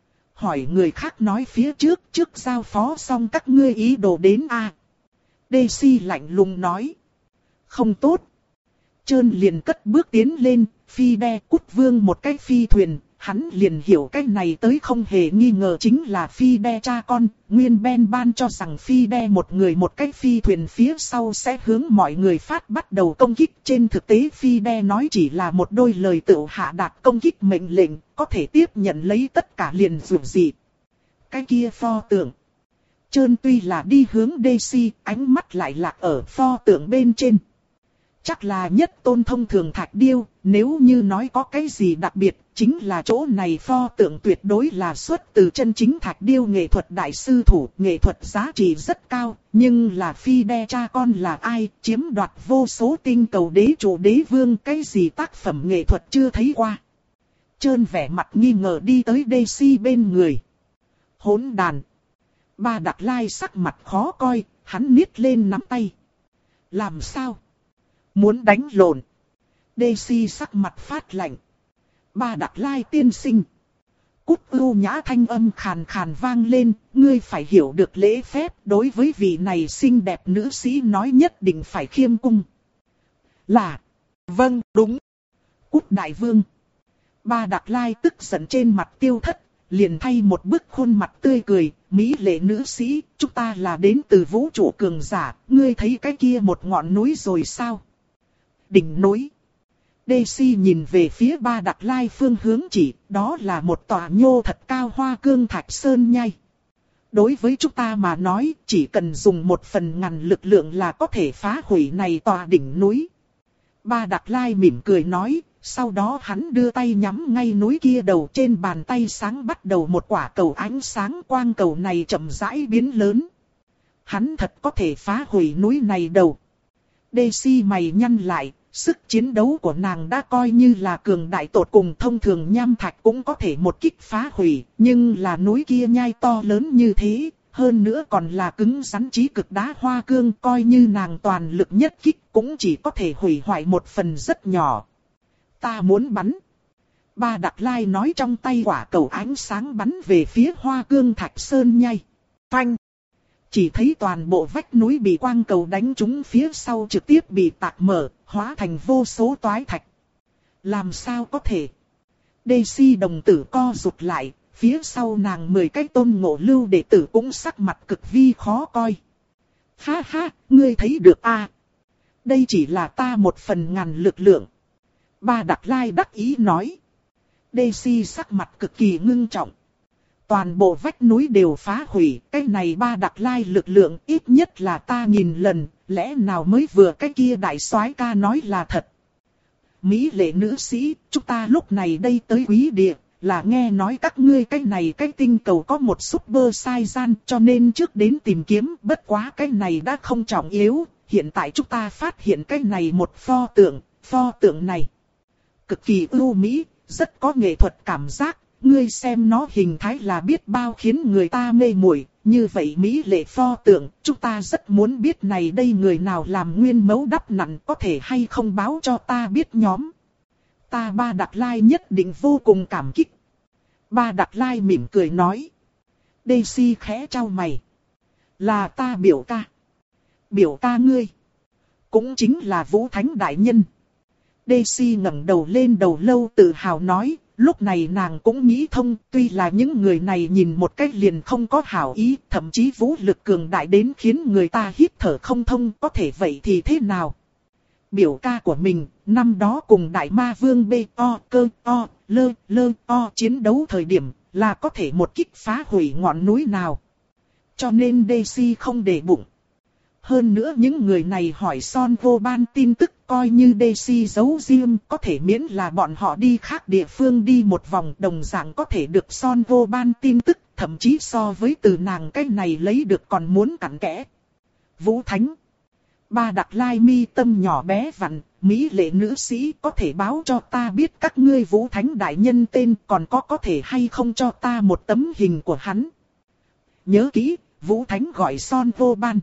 Hỏi người khác nói phía trước, trước giao phó xong các ngươi ý đồ đến a. À. Daisy lạnh lùng nói. Không tốt. Trơn liền cất bước tiến lên, Phi Đe Cút Vương một cái phi thuyền, hắn liền hiểu cái này tới không hề nghi ngờ chính là Fide cha con. Nguyên Ben ban cho rằng Fide một người một cái phi thuyền phía sau sẽ hướng mọi người phát bắt đầu công kích. Trên thực tế Fide nói chỉ là một đôi lời tự hạ đạt công kích mệnh lệnh, có thể tiếp nhận lấy tất cả liền dù gì. Cái kia pho tượng Trơn tuy là đi hướng Daisy, ánh mắt lại lạc ở pho tượng bên trên. Chắc là nhất tôn thông thường thạch điêu, nếu như nói có cái gì đặc biệt, chính là chỗ này pho tượng tuyệt đối là xuất từ chân chính thạch điêu nghệ thuật đại sư thủ, nghệ thuật giá trị rất cao, nhưng là Fide cha con là ai, chiếm đoạt vô số tinh cầu đế chủ đế vương, cái gì tác phẩm nghệ thuật chưa thấy qua. Trơn vẻ mặt nghi ngờ đi tới Daisy bên người. Hỗn đàn. Ba Đặc Lai sắc mặt khó coi, hắn niết lên nắm tay. Làm sao? Muốn đánh lộn. Daisy sắc mặt phát lạnh. Ba Đặc Lai tiên sinh. Cút ưu nhã thanh âm khàn khàn vang lên. Ngươi phải hiểu được lễ phép. Đối với vị này xinh đẹp nữ sĩ nói nhất định phải khiêm cung. Là. Vâng, đúng. Cút đại vương. Ba Đặc Lai tức giận trên mặt tiêu thất. Liền thay một bức khuôn mặt tươi cười. Mỹ lệ nữ sĩ, chúng ta là đến từ vũ trụ cường giả. Ngươi thấy cái kia một ngọn núi rồi sao? Đỉnh núi. Daisy nhìn về phía Ba Đặc Lai phương hướng chỉ, đó là một tòa nhô thật cao hoa cương thạch sơn nhai. Đối với chúng ta mà nói, chỉ cần dùng một phần ngàn lực lượng là có thể phá hủy này tòa đỉnh núi. Ba Đặc Lai mỉm cười nói, sau đó hắn đưa tay nhắm ngay núi kia đầu, trên bàn tay sáng bắt đầu một quả cầu ánh sáng, quang cầu này chậm rãi biến lớn. Hắn thật có thể phá hủy núi này đầu. Daisy mày nhăn lại, sức chiến đấu của nàng đã coi như là cường đại tột cùng, thông thường nham thạch cũng có thể một kích phá hủy, nhưng là núi kia nhai to lớn như thế, hơn nữa còn là cứng rắn chí cực đá hoa cương, coi như nàng toàn lực nhất kích cũng chỉ có thể hủy hoại một phần rất nhỏ. Ta muốn bắn. Ba Đặc Lai nói, trong tay quả cầu ánh sáng bắn về phía hoa cương thạch sơn nhai. Phanh. Chỉ thấy toàn bộ vách núi bị quang cầu đánh trúng, phía sau trực tiếp bị tạc mở, hóa thành vô số toái thạch. Làm sao có thể? Daisy đồng tử co rụt lại, phía sau nàng mười cái Tôn Ngộ Lưu đệ tử cũng sắc mặt cực vi khó coi. Ha ha, ngươi thấy được à? Đây chỉ là ta một phần ngàn lực lượng. Ba Đặc Lai đắc ý nói. Daisy sắc mặt cực kỳ ngưng trọng. Toàn bộ vách núi đều phá hủy, cái này Ba Đặc Lai lực lượng ít nhất là ta nghìn lần, lẽ nào mới vừa cái kia đại soái ca nói là thật. Mỹ lệ nữ sĩ, chúng ta lúc này đây tới quý địa, là nghe nói các ngươi cái này cái tinh cầu có một super sai gian, cho nên trước đến tìm kiếm, bất quá cái này đã không trọng yếu, hiện tại chúng ta phát hiện cái này một pho tượng, pho tượng này cực kỳ ưu mỹ, rất có nghệ thuật cảm giác. Ngươi xem nó hình thái là biết bao khiến người ta mê muội, như vậy mỹ lệ pho tượng, chúng ta rất muốn biết này đây người nào làm nguyên mẫu đắp nặn, có thể hay không báo cho ta biết nhóm. Ta Ba Đặc Lai nhất định vô cùng cảm kích. Ba Đặc Lai mỉm cười nói. Daisy khẽ trao mày. Là ta biểu ca. Biểu ca ngươi. Cũng chính là Vũ Thánh Đại Nhân. Daisy ngẩng đầu lên, đầu lâu tự hào nói. Lúc này nàng cũng nghĩ thông, tuy là những người này nhìn một cách liền không có hảo ý, thậm chí vũ lực cường đại đến khiến người ta hít thở không thông, có thể vậy thì thế nào? Biểu ca của mình, năm đó cùng Đại Ma Vương B O cơ O, lơ lơ O chiến đấu thời điểm, là có thể một kích phá hủy ngọn núi nào. Cho nên Daisy không để bụng. Hơn nữa những người này hỏi Son vô ban tin tức, coi như Daisy giấu riêng, có thể miễn là bọn họ đi khác địa phương đi một vòng, đồng dạng có thể được Son vô ban tin tức, thậm chí so với từ nàng cái này lấy được còn muốn cặn kẽ. Vũ Thánh. Ba Đặc Lai mi tâm nhỏ bé vặn, mỹ lệ nữ sĩ, có thể báo cho ta biết các ngươi Vũ Thánh Đại Nhân tên, còn có có thể hay không cho ta một tấm hình của hắn. Nhớ kỹ, Vũ Thánh gọi Son vô ban.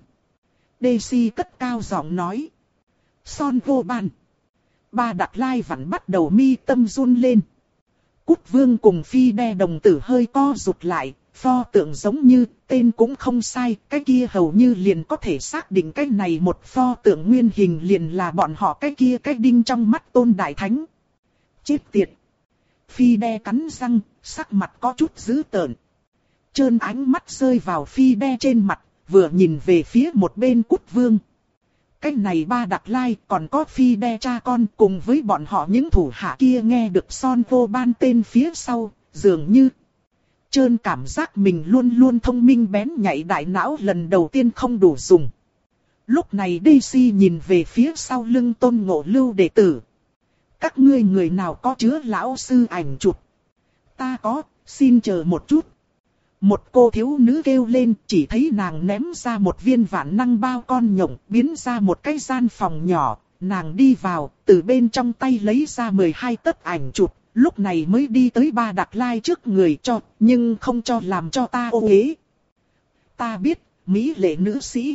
Daisy cất cao giọng nói. Son vô ban. Ba Đặc Lai vặn bắt đầu mi tâm run lên. Cút Vương cùng Fide đồng tử hơi co rụt lại. Pho tượng giống như, tên cũng không sai. Cái kia hầu như liền có thể xác định cái này một pho tượng nguyên hình liền là bọn họ, cái kia cái đinh trong mắt Tôn Đại Thánh. Chết tiệt. Phi đe cắn răng, sắc mặt có chút dữ tợn. Trơn ánh mắt rơi vào Phi đe trên mặt, vừa nhìn về phía một bên Cút Vương. Cái này ba Đạt Lai còn có Phi đe cha con cùng với bọn họ những thủ hạ kia nghe được Son Vô Ban tên phía sau, dường như Trơn cảm giác mình luôn luôn thông minh bén nhạy, đại não lần đầu tiên không đủ dùng. Lúc này Daisy nhìn về phía sau lưng Tôn Ngộ Lưu đệ tử. Các ngươi người nào có chứa lão sư ảnh chụp? Ta có, xin chờ một chút. Một cô thiếu nữ kêu lên, chỉ thấy nàng ném ra một viên vạn năng bao con nhộng, biến ra một cái gian phòng nhỏ. Nàng đi vào, từ bên trong tay lấy ra mười hai tấc ảnh chụp, lúc này mới đi tới ba Đạt Lai trước người cho, nhưng không cho làm cho ta ô uế. Ta biết, mỹ lệ nữ sĩ.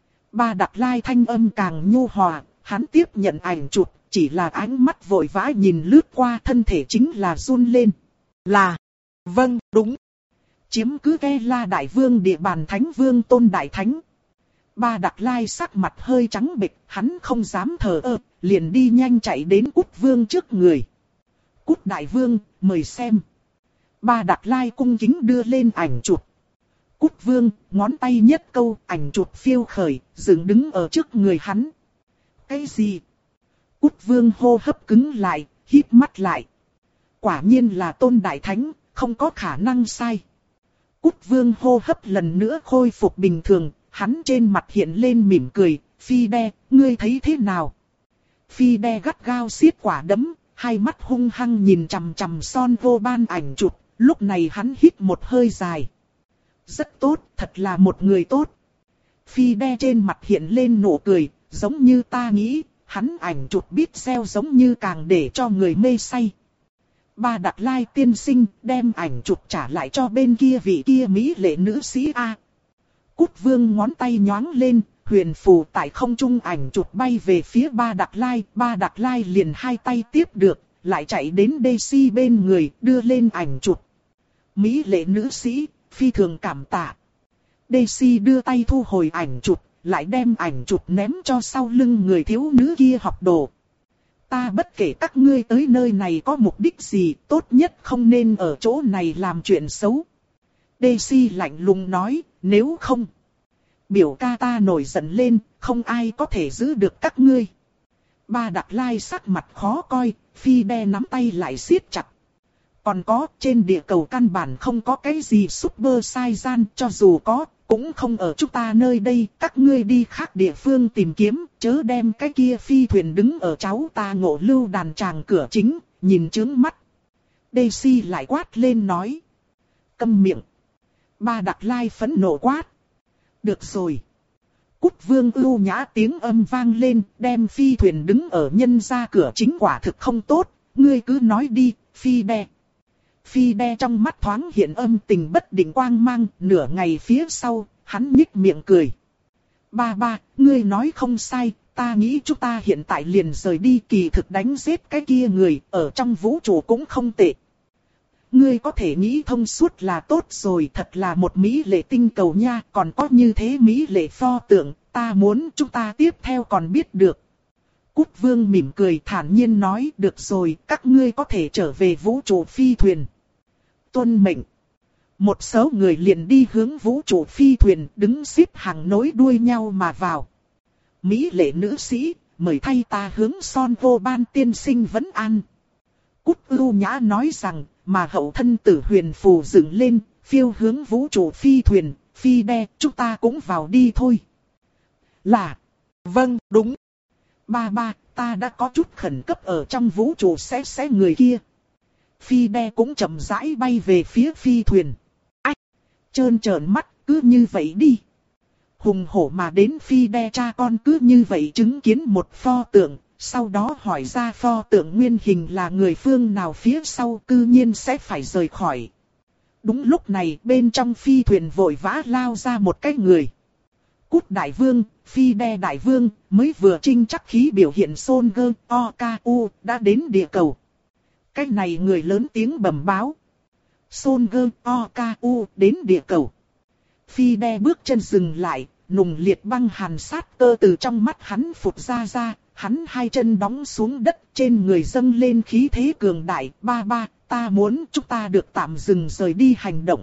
Ba Đạt Lai thanh âm càng nhu hòa, hắn tiếp nhận ảnh chụp, chỉ là ánh mắt vội vã nhìn lướt qua, thân thể chính là run lên. Là, vâng, đúng. Chiếm cứ Ke La Đại Vương địa bàn Thánh Vương Tôn Đại Thánh. Ba Đạt Lai sắc mặt hơi trắng bệch, hắn không dám thờ ơ, liền đi nhanh chạy đến Cút Vương trước người. Cút Đại Vương, mời xem. Ba Đạt Lai cung kính đưa lên ảnh chụp. Cút Vương, ngón tay nhất câu, ảnh chụp phiêu khởi, dựng đứng ở trước người hắn. Cái gì? Cút Vương hô hấp cứng lại, híp mắt lại. Quả nhiên là Tôn Đại Thánh, không có khả năng sai. Cút Vương hô hấp lần nữa khôi phục bình thường, hắn trên mặt hiện lên mỉm cười. Phi đe, ngươi thấy thế nào? Phi đe gắt gao siết quả đấm, hai mắt hung hăng nhìn chằm chằm Son Vô Ban ảnh chụp, lúc này hắn hít một hơi dài. Rất tốt, thật là một người tốt. Phi đe trên mặt hiện lên nụ cười, giống như ta nghĩ, hắn ảnh chụp video giống như càng để cho người mê say. Ba Đạt Lai tiên sinh đem ảnh chụp trả lại cho bên kia vị kia mỹ lệ nữ sĩ A. Cút Vương ngón tay nhoáng lên, huyền phù tại không trung ảnh chụp bay về phía ba Đạt Lai. Ba Đạt Lai liền hai tay tiếp được, lại chạy đến Daisy bên người, đưa lên ảnh chụp. Mỹ lệ nữ sĩ, phi thường cảm tạ. Daisy đưa tay thu hồi ảnh chụp, lại đem ảnh chụp ném cho sau lưng người thiếu nữ kia học đồ. Ta bất kể các ngươi tới nơi này có mục đích gì, tốt nhất không nên ở chỗ này làm chuyện xấu. Daisy lạnh lùng nói, nếu không, biểu ca ta nổi giận lên, không ai có thể giữ được các ngươi. Ba Đạt Lai sắc mặt khó coi, Phi đe nắm tay lại siết chặt. Còn có, trên địa cầu căn bản không có cái gì super sai gian, cho dù có, cũng không ở chúng ta nơi đây. Các ngươi đi khác địa phương tìm kiếm, chớ đem cái kia phi thuyền đứng ở cháu ta Ngộ Lưu đàn tràng cửa chính, nhìn chướng mắt. Daisy lại quát lên nói. Câm miệng. Ba Đạt Lai phẫn nộ quát. Được rồi. Cút Vương ưu nhã tiếng âm vang lên, đem phi thuyền đứng ở nhân ra cửa chính quả thực không tốt, ngươi cứ nói đi, Phi đe. Phi đe trong mắt thoáng hiện âm tình bất định quang mang, nửa ngày phía sau, hắn nhích miệng cười. Ba ba, ngươi nói không sai, ta nghĩ chúng ta hiện tại liền rời đi, kỳ thực đánh giết cái kia người, ở trong vũ trụ cũng không tệ. Ngươi có thể nghĩ thông suốt là tốt rồi, thật là một mỹ lệ tinh cầu nha, còn có như thế mỹ lệ pho tượng, ta muốn chúng ta tiếp theo còn biết được. Cút Vương mỉm cười thản nhiên nói, được rồi, các ngươi có thể trở về vũ trụ phi thuyền. Tuân mệnh. Một số người liền đi hướng vũ trụ phi thuyền, đứng xếp hàng nối đuôi nhau mà vào. Mỹ lệ nữ sĩ, mời thay ta hướng Son Vô Ban tiên sinh vấn an. Cút ưu nhã nói rằng, mà hậu thân tử huyền phù dựng lên, phiêu hướng vũ trụ phi thuyền. Phi đe, chúng ta cũng vào đi thôi. Là, vâng, đúng. Ba ba, ta đã có chút khẩn cấp ở trong vũ trụ xé xé người kia. Phi đe cũng chậm rãi bay về phía phi thuyền. Ách, trơn trợn mắt, cứ như vậy đi. Hùng hổ mà đến Phi đe cha con cứ như vậy chứng kiến một pho tượng, sau đó hỏi ra pho tượng nguyên hình là người phương nào phía sau, cư nhiên sẽ phải rời khỏi. Đúng lúc này bên trong phi thuyền vội vã lao ra một cái người. Cút Đại Vương, Phi đe Đại Vương, mới vừa trinh chắc khí biểu hiện Son Gơ O K U đã đến địa cầu. Cái này người lớn tiếng bẩm báo. Son Gơ O K U đến địa cầu. Phi đe bước chân dừng lại, nùng liệt băng hàn sát cơ từ trong mắt hắn phụt ra ra, hắn hai chân đóng xuống đất, trên người dâng lên khí thế cường đại. Ba ba, ta muốn chúng ta được tạm dừng rời đi hành động.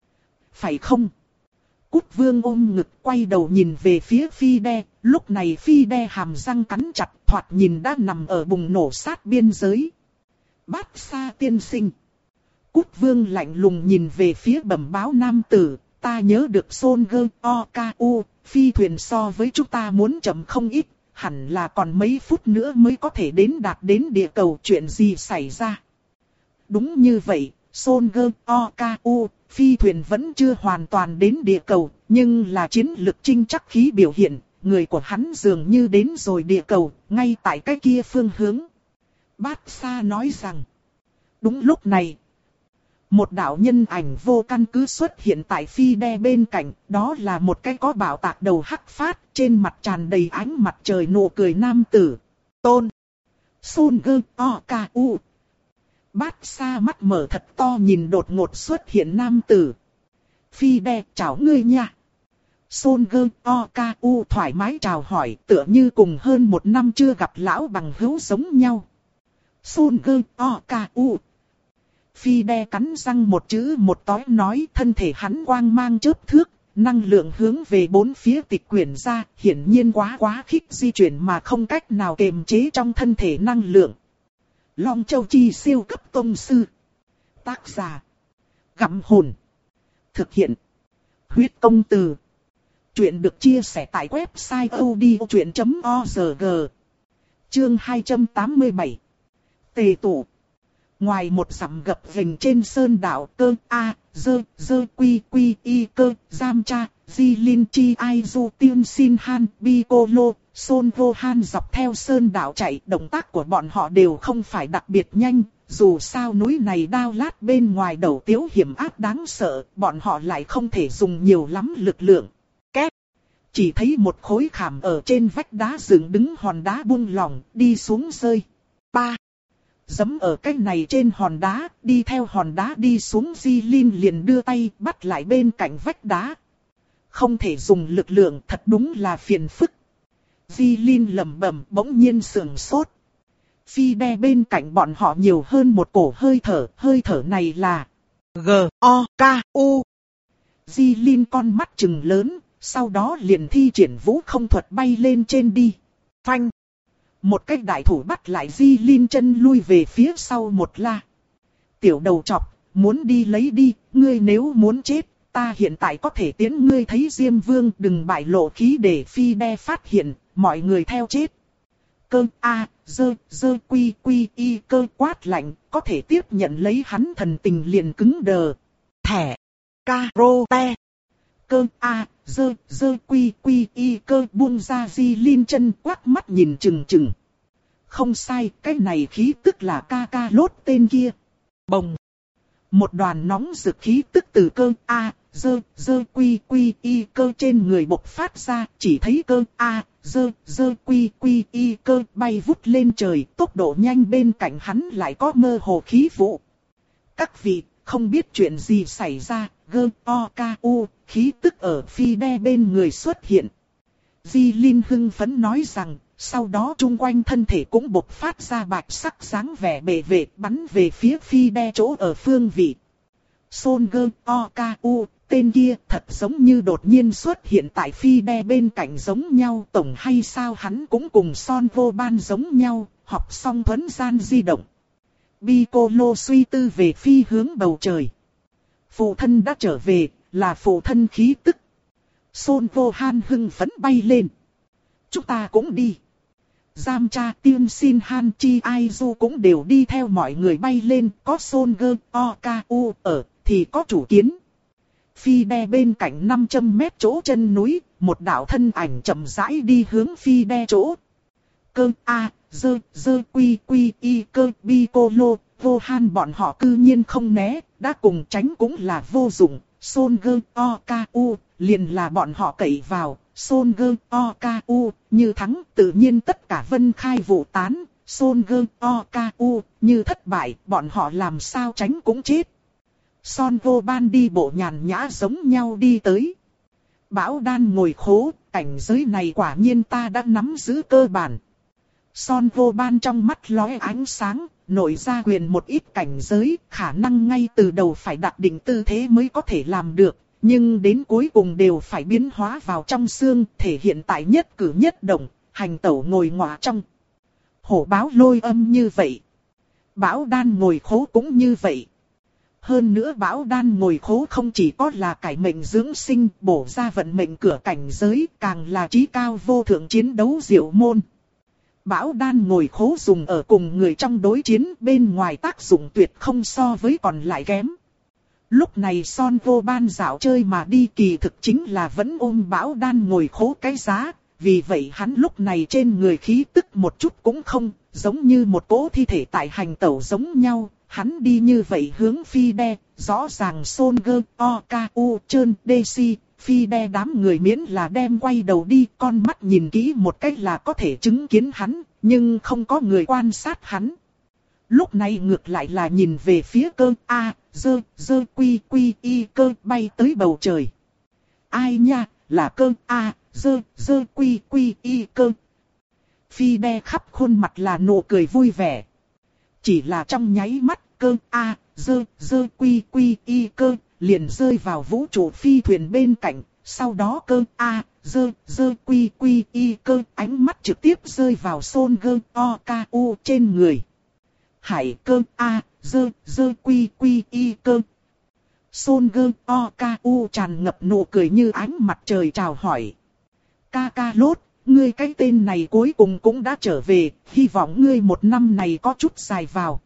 Phải không? Cút Vương ôm ngực quay đầu nhìn về phía Phi Đe, lúc này Phi Đe hàm răng cắn chặt, thoạt nhìn đã nằm ở bùng nổ sát biên giới. Bát Sa tiên sinh. Cút Vương lạnh lùng nhìn về phía bẩm báo nam tử, ta nhớ được Son Gơ O K U, phi thuyền so với chúng ta muốn chậm không ít, hẳn là còn mấy phút nữa mới có thể đến đạt đến địa cầu, chuyện gì xảy ra. Đúng như vậy, Son Gơ O K U, phi thuyền vẫn chưa hoàn toàn đến địa cầu, nhưng là chiến lực chinh chắc khí biểu hiện, người của hắn dường như đến rồi địa cầu, ngay tại cái kia phương hướng. Bát Sa nói rằng, đúng lúc này, một đạo nhân ảnh vô căn cứ xuất hiện tại Phi Đe bên cạnh, đó là một cái có bảo tạc đầu hắc phát, trên mặt tràn đầy ánh mặt trời nụ cười nam tử. Tôn Son Gơ O K U. Bát Sa mắt mở thật to nhìn đột ngột xuất hiện nam tử. Phi Đe, chào ngươi nha. Son Gơ O K U thoải mái chào hỏi, tựa như cùng hơn một năm chưa gặp lão bằng hữu giống nhau. Son Gơ O K U. Phi Đe cắn răng một chữ một tói nói, thân thể hắn quang mang chớp thước, năng lượng hướng về bốn phía tịch quyển ra, hiển nhiên quá quá khích di chuyển mà không cách nào kềm chế trong thân thể năng lượng. Long Châu Chi siêu cấp tông sư. Tác giả: Gặm Hồn. Thực hiện: Huyết Công Từ. Chuyện được chia sẻ tại website odchuyện chấm org. Chương hai trăm tám mươi bảy. Tề tụ. Ngoài một dặm gập ghềnh trên sơn đảo, Cơ A, Dơ, Dơ Quy Quy Y Cơ, Giam Cha, Di Linh Chi Ai Du Tiên Sin Han, Bi Cô Lô, Son Vô Han dọc theo sơn đảo chạy. Động tác của bọn họ đều không phải đặc biệt nhanh, dù sao núi này đao lát bên ngoài đầu tiếu hiểm ác đáng sợ, bọn họ lại không thể dùng nhiều lắm lực lượng. Két! Chỉ thấy một khối khảm ở trên vách đá dựng đứng hòn đá buông lỏng, đi xuống rơi. Ba! Giẫm ở cái này trên hòn đá, đi theo hòn đá đi xuống, Di Linh liền đưa tay bắt lại bên cạnh vách đá. Không thể dùng lực lượng, thật đúng là phiền phức. Di Linh lẩm bẩm, bỗng nhiên sườn sốt. Phi Đe bên cạnh bọn họ nhiều hơn một cổ hơi thở, hơi thở này là G O K U. Di Linh con mắt trừng lớn, sau đó liền thi triển vũ không thuật bay lên trên đi. Phanh! Một cái đại thủ bắt lại Di Linh chân lui về phía sau một la. Tiểu đầu chọc, muốn đi lấy đi, ngươi nếu muốn chết, ta hiện tại có thể tiến ngươi thấy Diêm Vương, đừng bại lộ khí để Phi Đe phát hiện, mọi người theo chết. Cơ A, Dơ, Dơ Quy Quy Y Cơ quát lạnh, có thể tiếp nhận lấy hắn thần tình liền cứng đờ. Thẻ. Caro te. Cơ A, Dơ, Dơ Quy Quy Y Cơ buông ra Di Linh chân, quát mắt nhìn chừng chừng. Không sai, cái này khí tức là ca ca lốt tên kia. Bồng. Một đoàn nóng rực khí tức từ cơ A, Dơ, Dơ Quy Quy Y Cơ trên người bộc phát ra, chỉ thấy cơ A, Dơ, Dơ Quy Quy Y Cơ bay vút lên trời, tốc độ nhanh, bên cạnh hắn lại có mơ hồ khí vụ. Các vị, không biết chuyện gì xảy ra, G O K U, khí tức ở Phi Đe bên người xuất hiện. Di Linh hưng phấn nói rằng, sau đó chung quanh thân thể cũng bộc phát ra bạch sắc dáng vẻ bề vệ, bắn về phía Phi Đe chỗ ở phương vị. Son Gơ O K U, tên kia thật giống như đột nhiên xuất hiện tại Phi Đe bên cạnh giống nhau, tổng hay sao hắn cũng cùng Son Vô Ban giống nhau, học xong thuấn gian di động. Bi Cô Lô suy tư về phi hướng bầu trời. Phụ thân đã trở về, là phụ thân khí tức. Son Vô Han hưng phấn bay lên. Chúng ta cũng đi. Giam Cha, Tiên Sin Han, Chi Ai Du cũng đều đi theo mọi người bay lên, có Son Gơ O K U ở, thì có chủ kiến. Phi Đe bên cạnh năm trăm mét chỗ chân núi, một đạo thân ảnh chậm rãi đi hướng Phi Đe chỗ. Cơ A, Dơ, Dơ Quy Quy Y Cơ Bi Cô Lô, Vô Han bọn họ cư nhiên không né, đã cùng tránh cũng là vô dụng. Son Gơ O K U, liền là bọn họ cậy vào. Son Gơ O K U, như thắng tự nhiên tất cả vân khai vụ tán. Son Gơ O K U, như thất bại, bọn họ làm sao tránh cũng chết. Son Vô Ban đi bộ nhàn nhã giống nhau đi tới. Bão Đan ngồi khố, cảnh giới này quả nhiên ta đã nắm giữ cơ bản. Son Vô Ban trong mắt lóe ánh sáng, nội gia quyền một ít cảnh giới, khả năng ngay từ đầu phải đặt định tư thế mới có thể làm được, nhưng đến cuối cùng đều phải biến hóa vào trong xương, thể hiện tại nhất cử nhất động, hành tẩu ngồi ngọa trong. Hổ báo lôi âm như vậy. Bảo đan ngồi khố cũng như vậy. Hơn nữa bảo đan ngồi khố không chỉ có là cải mệnh dưỡng sinh, bổ ra vận mệnh cửa cảnh giới, càng là trí cao vô thượng chiến đấu diệu môn. Bảo đan ngồi khố dùng ở cùng người trong đối chiến, bên ngoài tác dụng tuyệt không so với còn lại kém. Lúc này Son vô ban dạo chơi mà đi, kỳ thực chính là vẫn ôm bảo đan ngồi khố cái giá, vì vậy hắn lúc này trên người khí tức một chút cũng không, giống như một cỗ thi thể tại hành tẩu giống nhau. Hắn đi như vậy hướng phi đe, rõ ràng Son gơ, o, ca, u, trơn, đê si, phi đe đám người miễn là đem quay đầu đi, con mắt nhìn kỹ một cách là có thể chứng kiến hắn, nhưng không có người quan sát hắn. Lúc này ngược lại là nhìn về phía cơ, a, dơ, dơ quy quy y cơ bay tới bầu trời. Ai nha, là cơ, a, dơ, dơ quy quy y cơ. Phi đe khắp khuôn mặt là nụ cười vui vẻ. Chỉ là trong nháy mắt, cơ a, dơ, dơ quy quy y cơ, liền rơi vào vũ trụ phi thuyền bên cạnh. Sau đó cơ a, dơ, dơ quy quy y cơ, ánh mắt trực tiếp rơi vào Son gơ, o, ca, u trên người. Hải cơ a, dơ, dơ quy quy y cơ. Son gơ, o, ca, u tràn ngập nụ cười như ánh mặt trời chào hỏi. Ca ca lốt. Ngươi cái tên này cuối cùng cũng đã trở về, hy vọng ngươi một năm này có chút dài vào.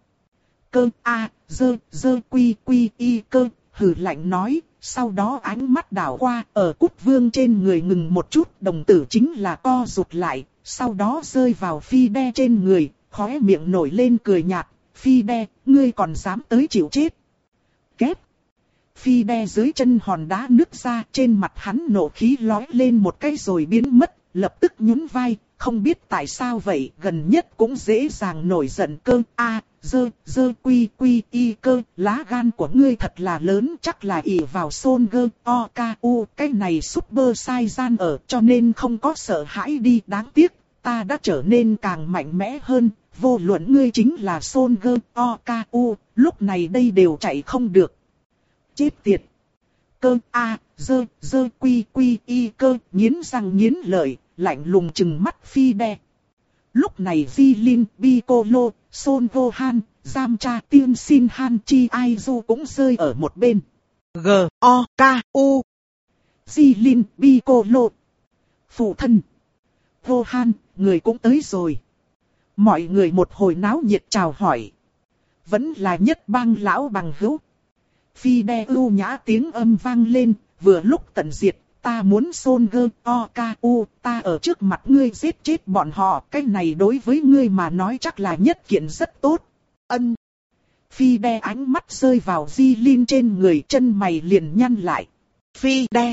Cơ a, dơ, dơ quy quy y cơ, hừ lạnh nói, sau đó ánh mắt đảo qua, ở Cút Vương trên người ngừng một chút, đồng tử chính là co rụt lại, sau đó rơi vào phi đe trên người, khóe miệng nổi lên cười nhạt, phi đe, ngươi còn dám tới chịu chết. Kép. Phi đe dưới chân hòn đá nứt ra, trên mặt hắn nộ khí lói lên một cái rồi biến mất. Lập tức nhún vai, không biết tại sao vậy, gần nhất cũng dễ dàng nổi giận. Cơ a, dơ, dơ quy quy y cơ, lá gan của ngươi thật là lớn, chắc là ỷ vào Son gơ, o, ca, u, cái này super sai gian ở, cho nên không có sợ hãi đi. Đáng tiếc, ta đã trở nên càng mạnh mẽ hơn, vô luận ngươi chính là Son gơ, o, ca, u, lúc này đây đều chạy không được. Chết tiệt! Cơ a, dơ, dơ quy quy y cơ, nghiến răng nghiến lợi, lạnh lùng chừng mắt phi đe. Lúc này Jilin, Piccolo, Son Gohan, Yamcha, Tiên Sin Han Chi Aizu cũng rơi ở một bên. G, O, K, U. Jilin, Piccolo. Phụ thân. Gohan, người cũng tới rồi. Mọi người một hồi náo nhiệt chào hỏi. Vẫn là nhất bang lão bằng hữu. Phi đe ưu nhã tiếng âm vang lên, vừa lúc tận diệt, ta muốn Son gơ, o, ca, u, ta ở trước mặt ngươi giết chết bọn họ, cái này đối với ngươi mà nói chắc là nhất kiện rất tốt. Ân. Phi đe ánh mắt rơi vào Jilin trên người, chân mày liền nhăn lại. Phi đe.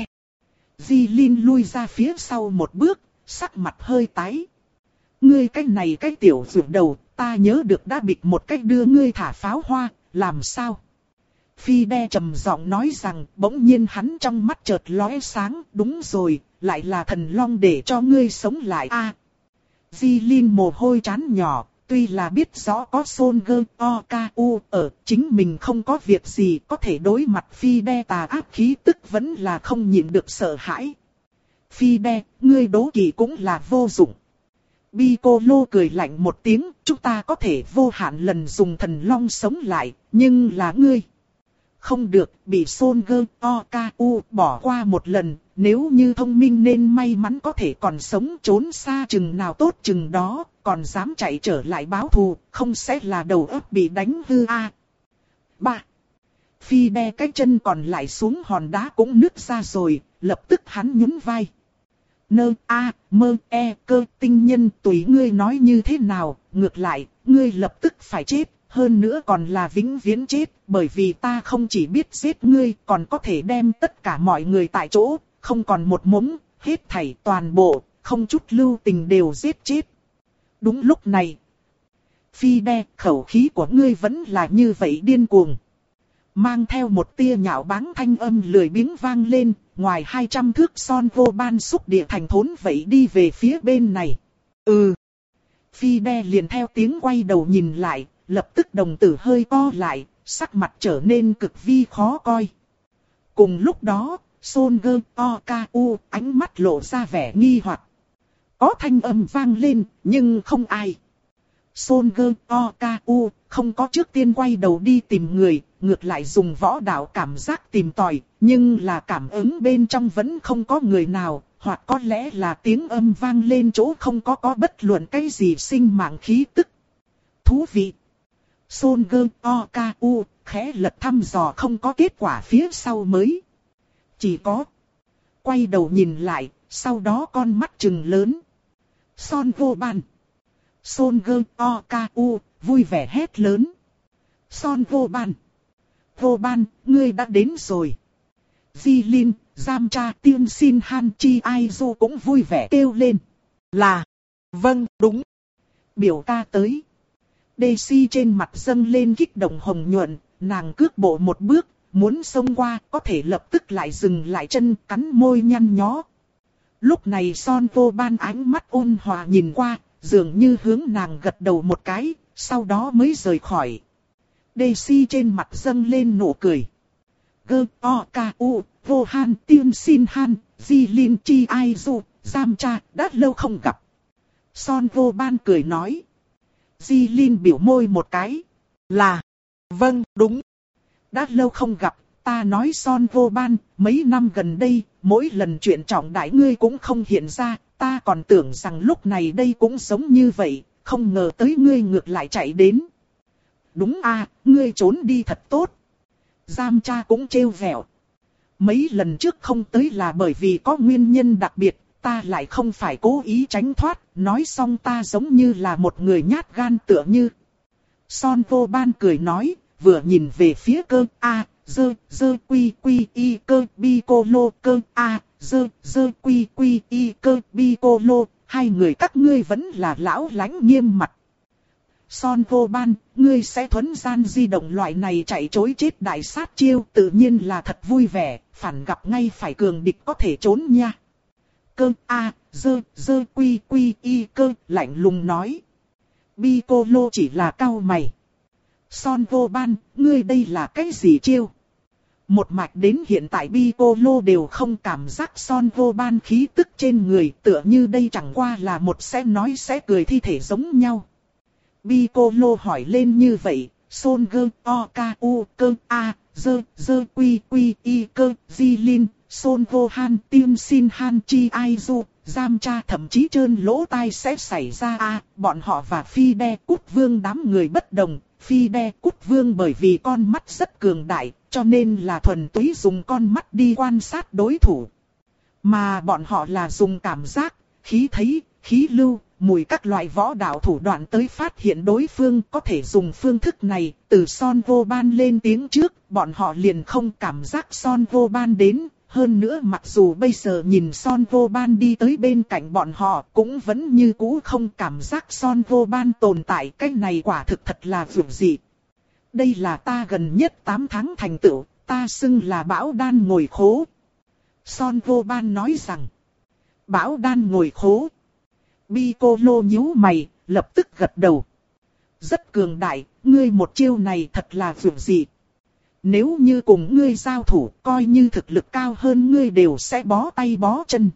Jilin lui ra phía sau một bước, sắc mặt hơi tái. Ngươi cái này cái tiểu rượu đầu, ta nhớ được đã bịt một cách đưa ngươi thả pháo hoa, làm sao? Phi đe trầm giọng nói rằng, bỗng nhiên hắn trong mắt chợt lóe sáng, đúng rồi, lại là thần long để cho ngươi sống lại a. À, Jilin mồ hôi trán nhỏ, tuy là biết rõ có Son gơ, o, ca, u ở, chính mình không có việc gì có thể đối mặt phi đe tà ác khí tức vẫn là không nhịn được sợ hãi. Phi đe, ngươi đố kỵ cũng là vô dụng. Piccolo cười lạnh một tiếng, chúng ta có thể vô hạn lần dùng thần long sống lại, nhưng là ngươi. Không được, bị Son gơ, o, ca, u bỏ qua một lần, nếu như thông minh nên may mắn có thể còn sống trốn xa chừng nào tốt chừng đó, còn dám chạy trở lại báo thù, không sẽ là đầu óc bị đánh hư a. À. ba. Phi đe cái chân còn lại xuống hòn đá cũng nứt ra rồi, lập tức hắn nhún vai. Nơ, a, mơ, e, cơ, tinh nhân tùy ngươi nói như thế nào, ngược lại, ngươi lập tức phải chết. Hơn nữa còn là vĩnh viễn chết, bởi vì ta không chỉ biết giết ngươi, còn có thể đem tất cả mọi người tại chỗ, không còn một mống, hết thảy toàn bộ, không chút lưu tình đều giết chết. Đúng lúc này, Phi đe, khẩu khí của ngươi vẫn là như vậy điên cuồng. Mang theo một tia nhạo báng thanh âm lười biếng vang lên, ngoài hai trăm thước Son vô ban xúc địa thành thốn vậy đi về phía bên này. Ừ. Phi đe liền theo tiếng quay đầu nhìn lại. lập tức đồng tử hơi co lại, sắc mặt trở nên cực vi khó coi. Cùng lúc đó, Son Gơ Oku ánh mắt lộ ra vẻ nghi hoặc. Có thanh âm vang lên, nhưng không ai. Son Gơ Oku không có trước tiên quay đầu đi tìm người, ngược lại dùng võ đạo cảm giác tìm tòi, nhưng là cảm ứng bên trong vẫn không có người nào, hoặc có lẽ là tiếng âm vang lên chỗ không có có bất luận cái gì sinh mạng khí tức. Thú vị! Son Gơ Oku khẽ lật thăm dò không có kết quả phía sau mới. Chỉ có. Quay đầu nhìn lại, sau đó con mắt trừng lớn. Son vô ban. Son Gơ Oku vui vẻ hét lớn. Son vô ban. Vô ban, ngươi đã đến rồi. Jilin, Giam Cha, Tiên Sin Han Chi Aizu cũng vui vẻ kêu lên. Là. Vâng, đúng. Biểu ca tới. Daisy trên mặt dâng lên kích động hồng nhuận, nàng cước bộ một bước, muốn xông qua, có thể lập tức lại dừng lại chân, cắn môi nhăn nhó. Lúc này Son vô ban ánh mắt ôn hòa nhìn qua, dường như hướng nàng gật đầu một cái, sau đó mới rời khỏi. Daisy trên mặt dâng lên nụ cười. Gơ o ca u, vô han tiên xin han, Jilin chi Aizu, Giam Cha, đã lâu không gặp. Son vô ban cười nói. Jilin biểu môi một cái. Là. Vâng, đúng. Đã lâu không gặp, ta nói Son vô ban, mấy năm gần đây, mỗi lần chuyện trọng đại ngươi cũng không hiện ra, ta còn tưởng rằng lúc này đây cũng giống như vậy, không ngờ tới ngươi ngược lại chạy đến. Đúng a, ngươi trốn đi thật tốt. Giam Cha cũng trêu vẹo. Mấy lần trước không tới là bởi vì có nguyên nhân đặc biệt, ta lại không phải cố ý tránh thoát, nói xong ta giống như là một người nhát gan tựa như. Son vô ban cười nói, vừa nhìn về phía cơ A, dơ, dơ quy quy y cơ bi cô lô cơ A, dơ, dơ quy quy y cơ bi cô lô, hai người các ngươi vẫn là lão lãnh nghiêm mặt. Son vô ban, ngươi sẽ thuấn gian di động loại này chạy trối chết đại sát chiêu, tự nhiên là thật vui vẻ, phản gặp ngay phải cường địch có thể trốn nha. Cơ A, dơ, dơ quy quy y cơ, lạnh lùng nói. Bi cô lô chỉ là cau mày. Son vô ban, ngươi đây là cái gì chiêu? Một mạch đến hiện tại Bi cô lô đều không cảm giác Son vô ban khí tức trên người, tựa như đây chẳng qua là một sẽ nói sẽ cười thi thể giống nhau. Bi cô lô hỏi lên như vậy, Son Gơ Oku cơ A, dơ, dơ quy quy y cơ, Jilin, Son vô han tiên xin han chi Aizu, Giam Cha thậm chí trơn lỗ tai sẽ xảy ra a bọn họ và Phi Đe Cút Vương đám người bất đồng. Phi Đe Cút Vương bởi vì con mắt rất cường đại, cho nên là thuần túy dùng con mắt đi quan sát đối thủ. Mà bọn họ là dùng cảm giác, khí thấy, khí lưu, mùi các loại võ đạo thủ đoạn tới phát hiện đối phương. Có thể dùng phương thức này, từ Son vô ban lên tiếng trước, bọn họ liền không cảm giác Son vô ban đến. Hơn nữa mặc dù bây giờ nhìn Son vô ban đi tới bên cạnh bọn họ, cũng vẫn như cũ không cảm giác Son vô ban tồn tại. Cái này quả thực thật là vượt dị. Đây là ta gần nhất tám tháng thành tựu, ta xưng là Bão Đan ngồi khố. Son vô ban nói rằng, Bão Đan ngồi khố. Bi cô lô nhíu mày, lập tức gật đầu. Rất cường đại, ngươi một chiêu này thật là vượt dị. Nếu như cùng ngươi giao thủ, coi như thực lực cao hơn ngươi đều sẽ bó tay bó chân.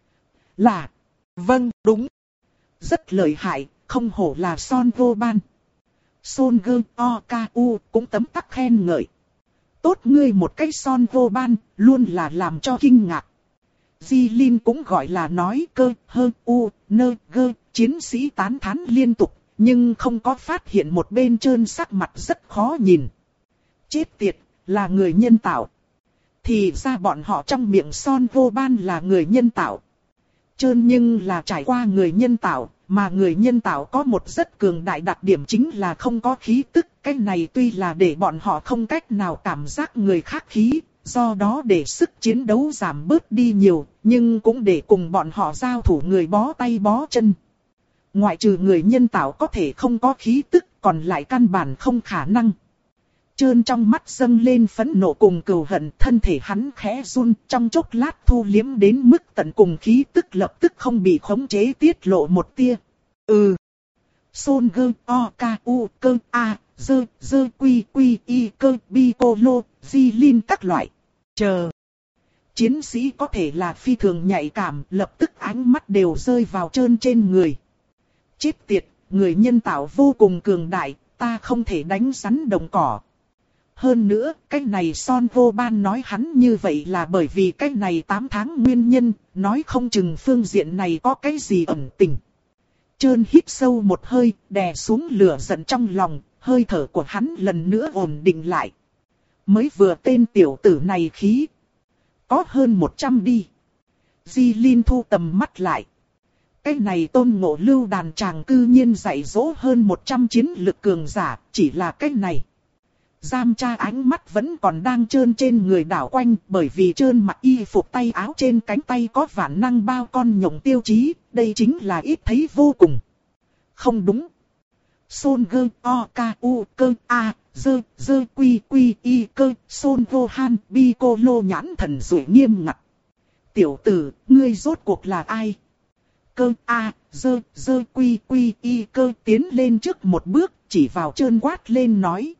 Là, vâng, đúng. Rất lợi hại, không hổ là Son vô ban. Son Gơ Oku cũng tấm tắc khen ngợi. Tốt ngươi một cái Son vô ban, luôn là làm cho kinh ngạc. Jilin cũng gọi là nói cơ, hơ, u, nơ, gơ, chiến sĩ tán thán liên tục, nhưng không có phát hiện một bên trơn sắc mặt rất khó nhìn. Chết tiệt, là người nhân tạo. Thì ra bọn họ trong miệng Son vô ban là người nhân tạo. Trơn nhưng là trải qua người nhân tạo, mà người nhân tạo có một rất cường đại đặc điểm chính là không có khí tức. Cái này tuy là để bọn họ không cách nào cảm giác người khác khí, do đó để sức chiến đấu giảm bớt đi nhiều, nhưng cũng để cùng bọn họ giao thủ người bó tay bó chân. Ngoại trừ người nhân tạo có thể không có khí tức, còn lại căn bản không khả năng. Trơn trong mắt dâng lên phẫn nộ cùng cừu hận, thân thể hắn khẽ run, trong chốc lát thu liếm đến mức tận cùng, khí tức lập tức không bị khống chế tiết lộ một tia. Ừ. Son gơ o ca u cơ a dơ dơ quy quy y cơ bi cô lô di linh các loại. Chờ. Chiến sĩ có thể là phi thường nhạy cảm, lập tức ánh mắt đều rơi vào trơn trên người. Chết tiệt, người nhân tạo vô cùng cường đại, ta không thể đánh rắn đồng cỏ. Hơn nữa, cái này Son Vô Ban nói hắn như vậy là bởi vì cái này tám tháng nguyên nhân, nói không chừng phương diện này có cái gì ẩn tình. Trơn hít sâu một hơi, đè xuống lửa giận trong lòng, hơi thở của hắn lần nữa ổn định lại. Mới vừa tên tiểu tử này khí. Có hơn một trăm đi. Di Linh thu tầm mắt lại. Cái này Tôn Ngộ Lưu đàn chàng cư nhiên dạy dỗ hơn một trăm chiến lực cường giả, chỉ là cái này. Giam Cha ánh mắt vẫn còn đang trơn trên người đảo quanh, bởi vì trơn mặc y phục tay áo trên cánh tay có vạn năng bao con nhộng tiêu chí, đây chính là ít thấy vô cùng. Không đúng. Son gơ o ca u cơ a dơ dơ quy quy y cơ Son Vô Han bi cô lô nhãn thần rủi nghiêm ngặt. Tiểu tử, ngươi rốt cuộc là ai? Cơ a dơ dơ quy quy y cơ tiến lên trước một bước, chỉ vào trơn quát lên nói.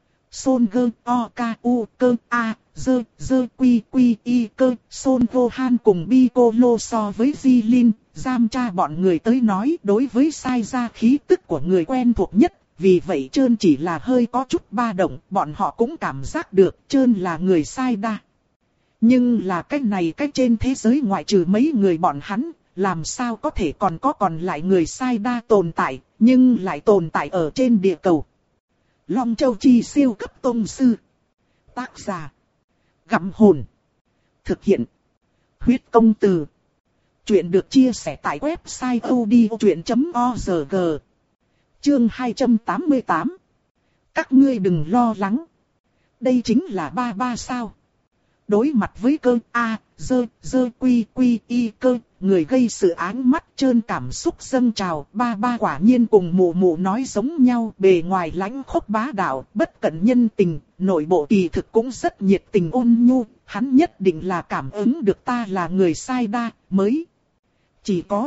Son gơ o ca u cơ a dơ dơ quy quy y cơ Son Vô Han cùng bi cô lô so với Di Linh, Giam Cha bọn người tới nói đối với sai ra khí tức của người quen thuộc nhất, vì vậy trơn chỉ là hơi có chút ba động, bọn họ cũng cảm giác được trơn là người sai đa. Nhưng là cái này cái trên thế giới ngoại trừ mấy người bọn hắn, làm sao có thể còn có còn lại người sai đa tồn tại, nhưng lại tồn tại ở trên địa cầu. Long Châu Chi siêu cấp tông sư. Tác giả. Gặm hồn. Thực hiện. Huyết công từ. Chuyện được chia sẻ tại website odchuyện chấm org. Chương hai trăm tám mươi tám. Các ngươi đừng lo lắng. Đây chính là ba ba sao. Đối mặt với cơ A, dơ, dơ quy quy y cơ, người gây sự áng mắt trơn cảm xúc dâng trào. Ba ba quả nhiên cùng mụ mụ nói giống nhau, bề ngoài lãnh khốc bá đạo, bất cận nhân tình, nội bộ kỳ thực cũng rất nhiệt tình ôn nhu. Hắn nhất định là cảm ứng được ta là người sai đa, mới chỉ có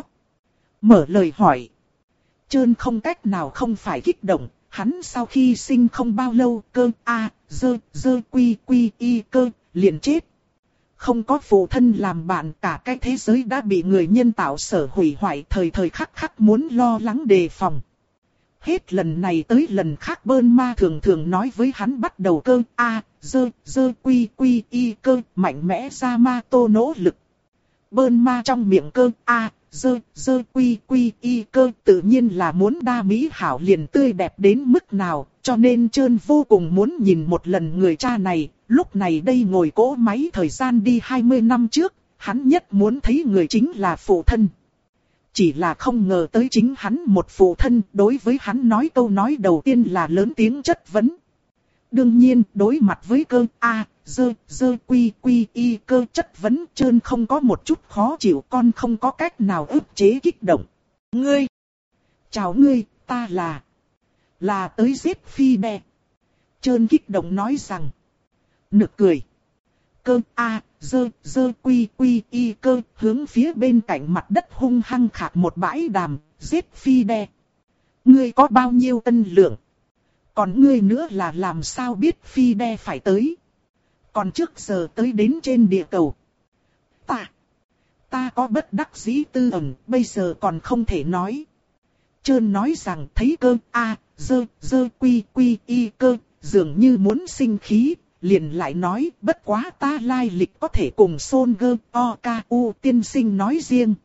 mở lời hỏi. Trơn không cách nào không phải kích động, hắn sau khi sinh không bao lâu cơ A, dơ, dơ quy quy y cơ, liền chết. Không có phụ thân làm bạn, cả cái thế giới đã bị người nhân tạo sở hủy hoại, thời thời khắc khắc muốn lo lắng đề phòng. Hết lần này tới lần khác Bơn Ma thường thường nói với hắn bắt đầu cơ A, dơ, dơ quy quy y cơ, mạnh mẽ ra ma tô nỗ lực. Bơn Ma trong miệng cơ A, dơ, dơ quy quy y cơ tự nhiên là muốn đa mỹ hảo liền tươi đẹp đến mức nào, cho nên trơn vô cùng muốn nhìn một lần người cha này. Lúc này đây ngồi cỗ máy thời gian đi hai mươi năm trước, hắn nhất muốn thấy người chính là phụ thân. Chỉ là không ngờ tới chính hắn một phụ thân, đối với hắn nói câu nói đầu tiên là lớn tiếng chất vấn. Đương nhiên, đối mặt với cơ A, dơ, dơ quy quy y cơ chất vấn trơn không có một chút khó chịu, con không có cách nào ức chế kích động. Ngươi! Chào ngươi, ta là... là tới giết phi đe. Trơn kích động nói rằng... Nực cười. Cơ A, dơ, dơ quy quy y cơ, hướng phía bên cạnh mặt đất hung hăng khạc một bãi đàm, giết phi đe. Ngươi có bao nhiêu cân lượng? Còn ngươi nữa là làm sao biết phi đe phải tới? Còn trước giờ tới đến trên địa cầu. Ta, ta có bất đắc dĩ tư ẩn, bây giờ còn không thể nói. Trơn nói rằng thấy cơ A, dơ, dơ quy quy y cơ, dường như muốn sinh khí. Liền lại nói, bất quá ta lai lịch có thể cùng Son gơ o ca u tiên sinh nói riêng.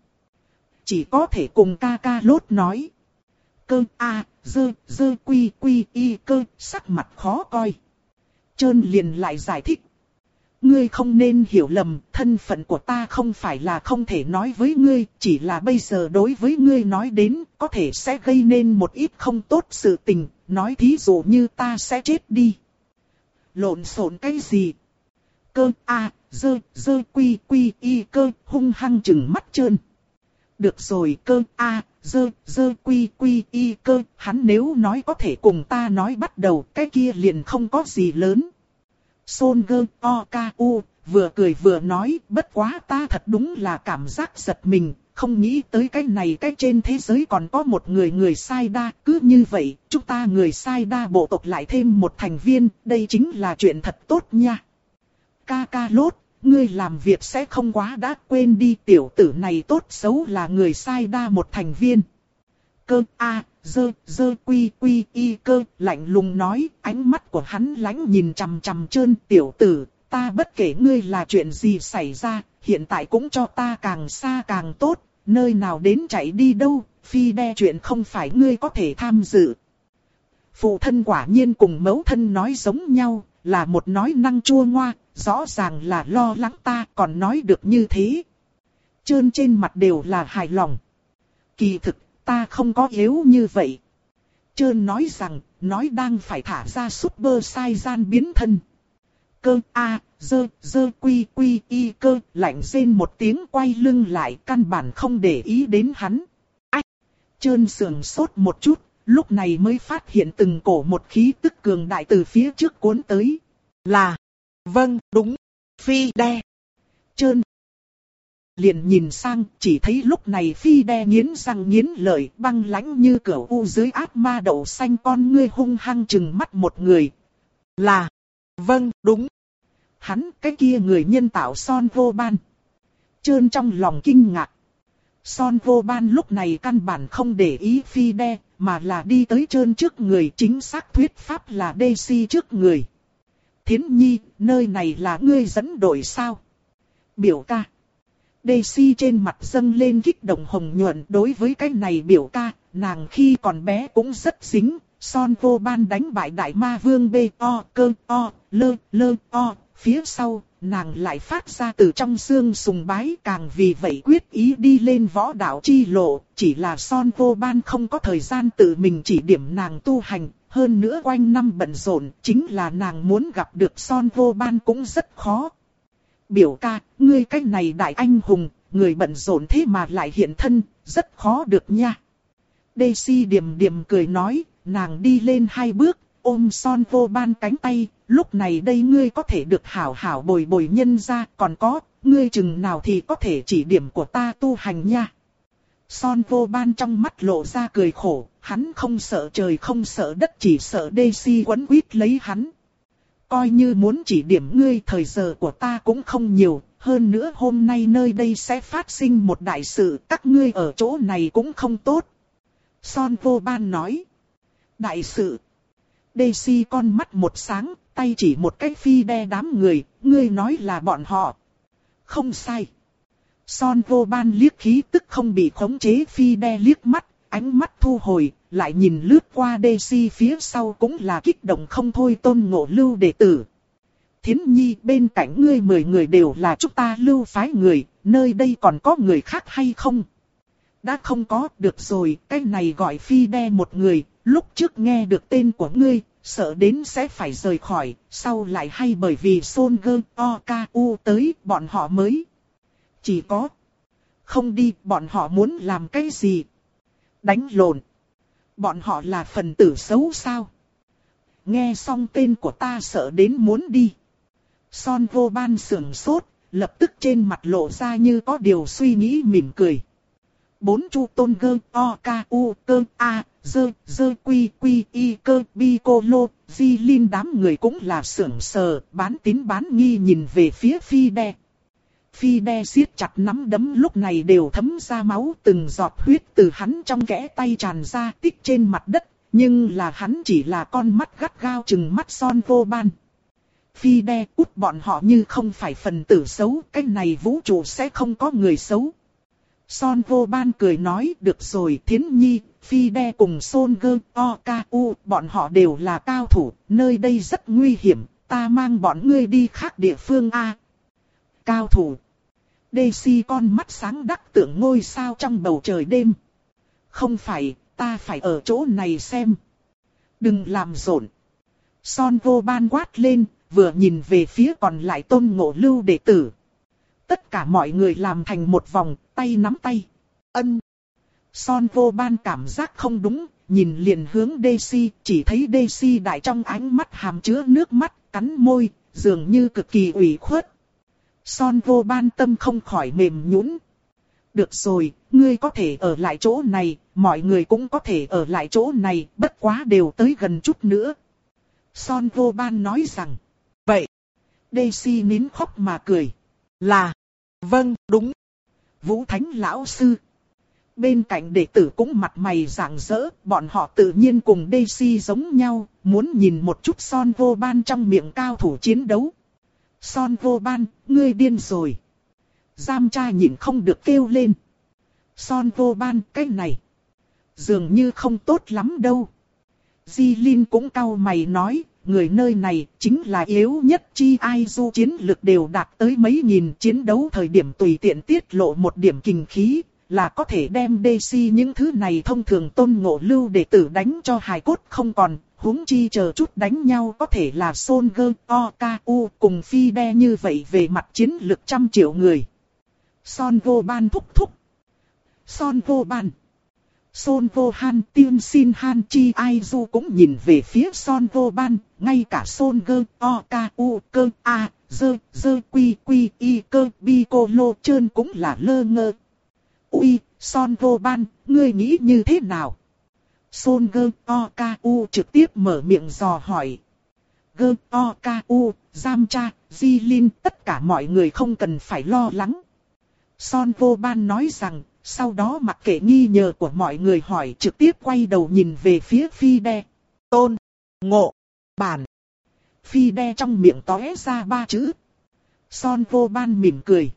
Chỉ có thể cùng ca ca lốt nói. Cơ a, dơ, dơ quy quy y cơ, sắc mặt khó coi. Trơn liền lại giải thích. Ngươi không nên hiểu lầm, thân phận của ta không phải là không thể nói với ngươi, chỉ là bây giờ đối với ngươi nói đến, có thể sẽ gây nên một ít không tốt sự tình, nói thí dụ như ta sẽ chết đi. Lộn xộn cái gì? Cơ A, dơ, dơ quy quy y cơ, hung hăng chừng mắt trơn. Được rồi cơ A, dơ, dơ quy quy y cơ, hắn nếu nói có thể cùng ta nói bắt đầu, cái kia liền không có gì lớn. Son gơ o ca u, vừa cười vừa nói, bất quá ta thật đúng là cảm giác giật mình, không nghĩ tới cái này cái trên thế giới còn có một người người sai đa, cứ như vậy, chúng ta người sai đa bộ tộc lại thêm một thành viên, đây chính là chuyện thật tốt nha. Ca ca lốt, ngươi làm việc sẽ không quá đã, quên đi, tiểu tử này tốt xấu là người sai đa một thành viên. Cơ a dơ dơ quy quy y cơ lạnh lùng nói, ánh mắt của hắn lánh nhìn chằm chằm Trơn. Tiểu tử, ta bất kể ngươi là chuyện gì xảy ra, hiện tại cũng cho ta càng xa càng tốt, nơi nào đến chạy đi đâu, phi đe chuyện không phải ngươi có thể tham dự. Phụ thân quả nhiên cùng mẫu thân nói giống nhau, là một nói năng chua ngoa, rõ ràng là lo lắng ta, còn nói được như thế. Trơn trên mặt đều là hài lòng. Kỳ thực, ta không có yếu như vậy. Trơn nói rằng, nói đang phải thả ra Super Saiyan biến thân. Cơ a dơ dơ quy quy y cơ lạnh rên một tiếng, quay lưng lại, căn bản không để ý đến hắn. Ách! Trơn sườn sốt một chút, lúc này mới phát hiện từng cổ một khí tức cường đại từ phía trước cuốn tới. Là, vâng, đúng, phi đe. Trơn liền nhìn sang, chỉ thấy lúc này phi đe nghiến răng nghiến lợi, băng lãnh như cửu u dưới áp ma đậu xanh, con ngươi hung hăng chừng mắt một người. Là, vâng, đúng. Hắn, cái kia người nhân tạo Son Vô Ban. Trơn trong lòng kinh ngạc. Son Vô Ban lúc này căn bản không để ý phi đe, mà là đi tới Trơn trước người, chính xác thuyết pháp là Daisy trước người. Thiến Nhi, nơi này là ngươi dẫn đội sao? Biểu ca. Daisy trên mặt dâng lên kích động hồng nhuận, đối với cái này biểu ca, nàng khi còn bé cũng rất dính. Son Vô Ban đánh bại đại ma vương bê o cơ o lơ lơ o, phía sau, nàng lại phát ra từ trong xương sùng bái, càng vì vậy quyết ý đi lên võ đạo chi lộ, chỉ là Son Vô Ban không có thời gian tự mình chỉ điểm nàng tu hành, hơn nữa quanh năm bận rộn, chính là nàng muốn gặp được Son Vô Ban cũng rất khó. Biểu ca, ngươi cái này đại anh hùng, người bận rộn thế mà lại hiện thân, rất khó được nha. Daisy điềm điềm cười nói, nàng đi lên hai bước, ôm Son Vô Ban cánh tay, lúc này đây ngươi có thể được hảo hảo bồi bồi nhân ra, còn có, ngươi chừng nào thì có thể chỉ điểm của ta tu hành nha. Son Vô Ban trong mắt lộ ra cười khổ, hắn không sợ trời không sợ đất, chỉ sợ Daisy quấn quýt lấy hắn. Coi như muốn chỉ điểm ngươi, thời giờ của ta cũng không nhiều, hơn nữa hôm nay nơi đây sẽ phát sinh một đại sự, các ngươi ở chỗ này cũng không tốt. Son Vô Ban nói. Đại sự. Daisy con mắt một sáng, tay chỉ một cái phi đe đám người, ngươi nói là bọn họ. Không sai. Son Vô Ban liếc khí tức không bị khống chế phi đe liếc mắt, ánh mắt thu hồi, lại nhìn lướt qua Daisy phía sau cũng là kích động không thôi Tôn Ngộ Lưu đệ tử. Thiến Nhi, bên cạnh ngươi mười người đều là chúng ta Lưu phái người, nơi đây còn có người khác hay không? Đã không có, được rồi, cái này gọi phi đe một người, lúc trước nghe được tên của ngươi, sợ đến sẽ phải rời khỏi, sau lại hay bởi vì Son Gơ O K U tới, bọn họ mới. Chỉ có. Không đi, bọn họ muốn làm cái gì? Đánh lộn. Bọn họ là phần tử xấu sao? Nghe xong tên của ta sợ đến muốn đi. Son Vô Ban sườn sốt, lập tức trên mặt lộ ra như có điều suy nghĩ mỉm cười. Bốn chu tôn gơ o k u cơ a dơ dơ quy quy y cơ bi cô lô di linh đám người cũng là sưởng sờ, bán tín bán nghi nhìn về phía phi đe. Phi đe siết chặt nắm đấm lúc này đều thấm ra máu, từng giọt huyết từ hắn trong kẽ tay tràn ra tích trên mặt đất, nhưng là hắn chỉ là con mắt gắt gao chừng mắt Son Vô Ban. Phi đe út, bọn họ như không phải phần tử xấu, cái này vũ trụ sẽ không có người xấu. Son Vô Ban cười nói, được rồi Thiến Nhi, phi đe cùng Son Gơ O K U, bọn họ đều là cao thủ, nơi đây rất nguy hiểm, ta mang bọn ngươi đi khác địa phương a. Cao thủ. Daisy con mắt sáng đắc tượng ngôi sao trong bầu trời đêm. Không phải, ta phải ở chỗ này xem. Đừng làm rộn. Son Vô Ban quát lên, vừa nhìn về phía còn lại Tôn Ngộ Lưu đệ tử. Tất cả mọi người làm thành một vòng, tay nắm tay. Ân. Son Vô Ban cảm giác không đúng, nhìn liền hướng Daisy, chỉ thấy Daisy đại trong ánh mắt hàm chứa nước mắt, cắn môi, dường như cực kỳ ủy khuất. Son Vô Ban tâm không khỏi mềm nhũn. Được rồi, ngươi có thể ở lại chỗ này, mọi người cũng có thể ở lại chỗ này, bất quá đều tới gần chút nữa. Son Vô Ban nói rằng, vậy, Daisy nín khóc mà cười. Là, vâng, đúng. Vũ Thánh lão sư. Bên cạnh đệ tử cũng mặt mày rạng rỡ, bọn họ tự nhiên cùng Daisy giống nhau, muốn nhìn một chút Son Vô Ban trong miệng cao thủ chiến đấu. Son Vô Ban, ngươi điên rồi. Giam cha nhịn không được kêu lên. Son Vô Ban, cái này dường như không tốt lắm đâu. Di Linh cũng cau mày nói, người nơi này chính là yếu nhất, chi ai du chiến lực đều đạt tới mấy nghìn, chiến đấu thời điểm tùy tiện tiết lộ một điểm kinh khí, là có thể đem Daisy những thứ này thông thường Tôn Ngộ Lưu đệ tử đánh cho hài cốt không còn, huống chi chờ chút đánh nhau có thể là Son Gơ, O K U cùng Phi Đe như vậy về mặt chiến lực trăm triệu người. Son Vô Ban thúc thúc. Son Vô Ban. Son Vô Han tiên xin Han chi ai du cũng nhìn về phía Son Vô Ban, ngay cả Son Gơ, O K U cơ A, dơ, dơ quy quy y cơ bi cô lô trơn cũng là lơ ngơ. Ui, Son Vô Ban, ngươi nghĩ như thế nào? Son Gơ, O K U trực tiếp mở miệng dò hỏi. Gơ, O K U, Giam Cha, Di Linh, tất cả mọi người không cần phải lo lắng. Son Vô Ban nói rằng, sau đó mặc kệ nghi ngờ của mọi người hỏi trực tiếp quay đầu nhìn về phía Phi Đe. Tôn, Ngộ, Bản. Phi Đe trong miệng tóe ra ba chữ. Son Vô Ban mỉm cười.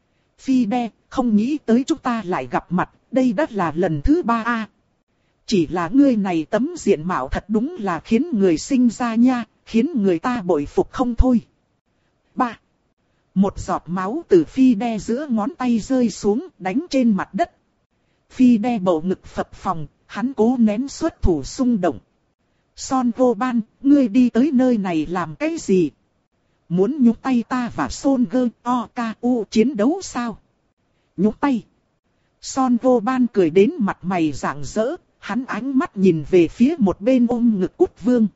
Phi Đe, không nghĩ tới chúng ta lại gặp mặt, đây đã là lần thứ ba a. À. Chỉ là ngươi này tấm diện mạo thật đúng là khiến người sinh ra nha, khiến người ta bội phục không thôi. Ba. Một giọt máu từ Phi Đe giữa ngón tay rơi xuống, đánh trên mặt đất. Phi Đe bầu ngực phập phồng, hắn cố nén xuất thủ xung động. Son Vô Ban, ngươi đi tới nơi này làm cái gì? Muốn nhúng tay ta và Son Gơ, O K U chiến đấu sao? Nhúng tay. Son Vô Ban cười đến mặt mày rạng rỡ, hắn ánh mắt nhìn về phía một bên ôm ngực Cút Vương.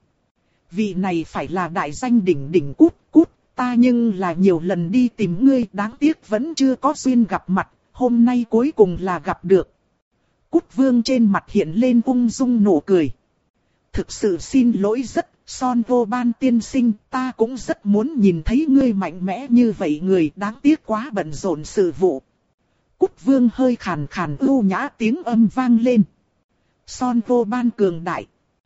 Vị này phải là đại danh đỉnh đỉnh Cút, Cút, ta nhưng là nhiều lần đi tìm ngươi, đáng tiếc vẫn chưa có duyên gặp mặt, hôm nay cuối cùng là gặp được. Cút Vương trên mặt hiện lên ung dung nụ cười. Thực sự xin lỗi rất, Son Vô Ban tiên sinh, ta cũng rất muốn nhìn thấy ngươi mạnh mẽ như vậy người, đáng tiếc quá bận rộn sự vụ. Cút Vương hơi khàn khàn ưu nhã tiếng âm vang lên. Son Vô Ban cường đại.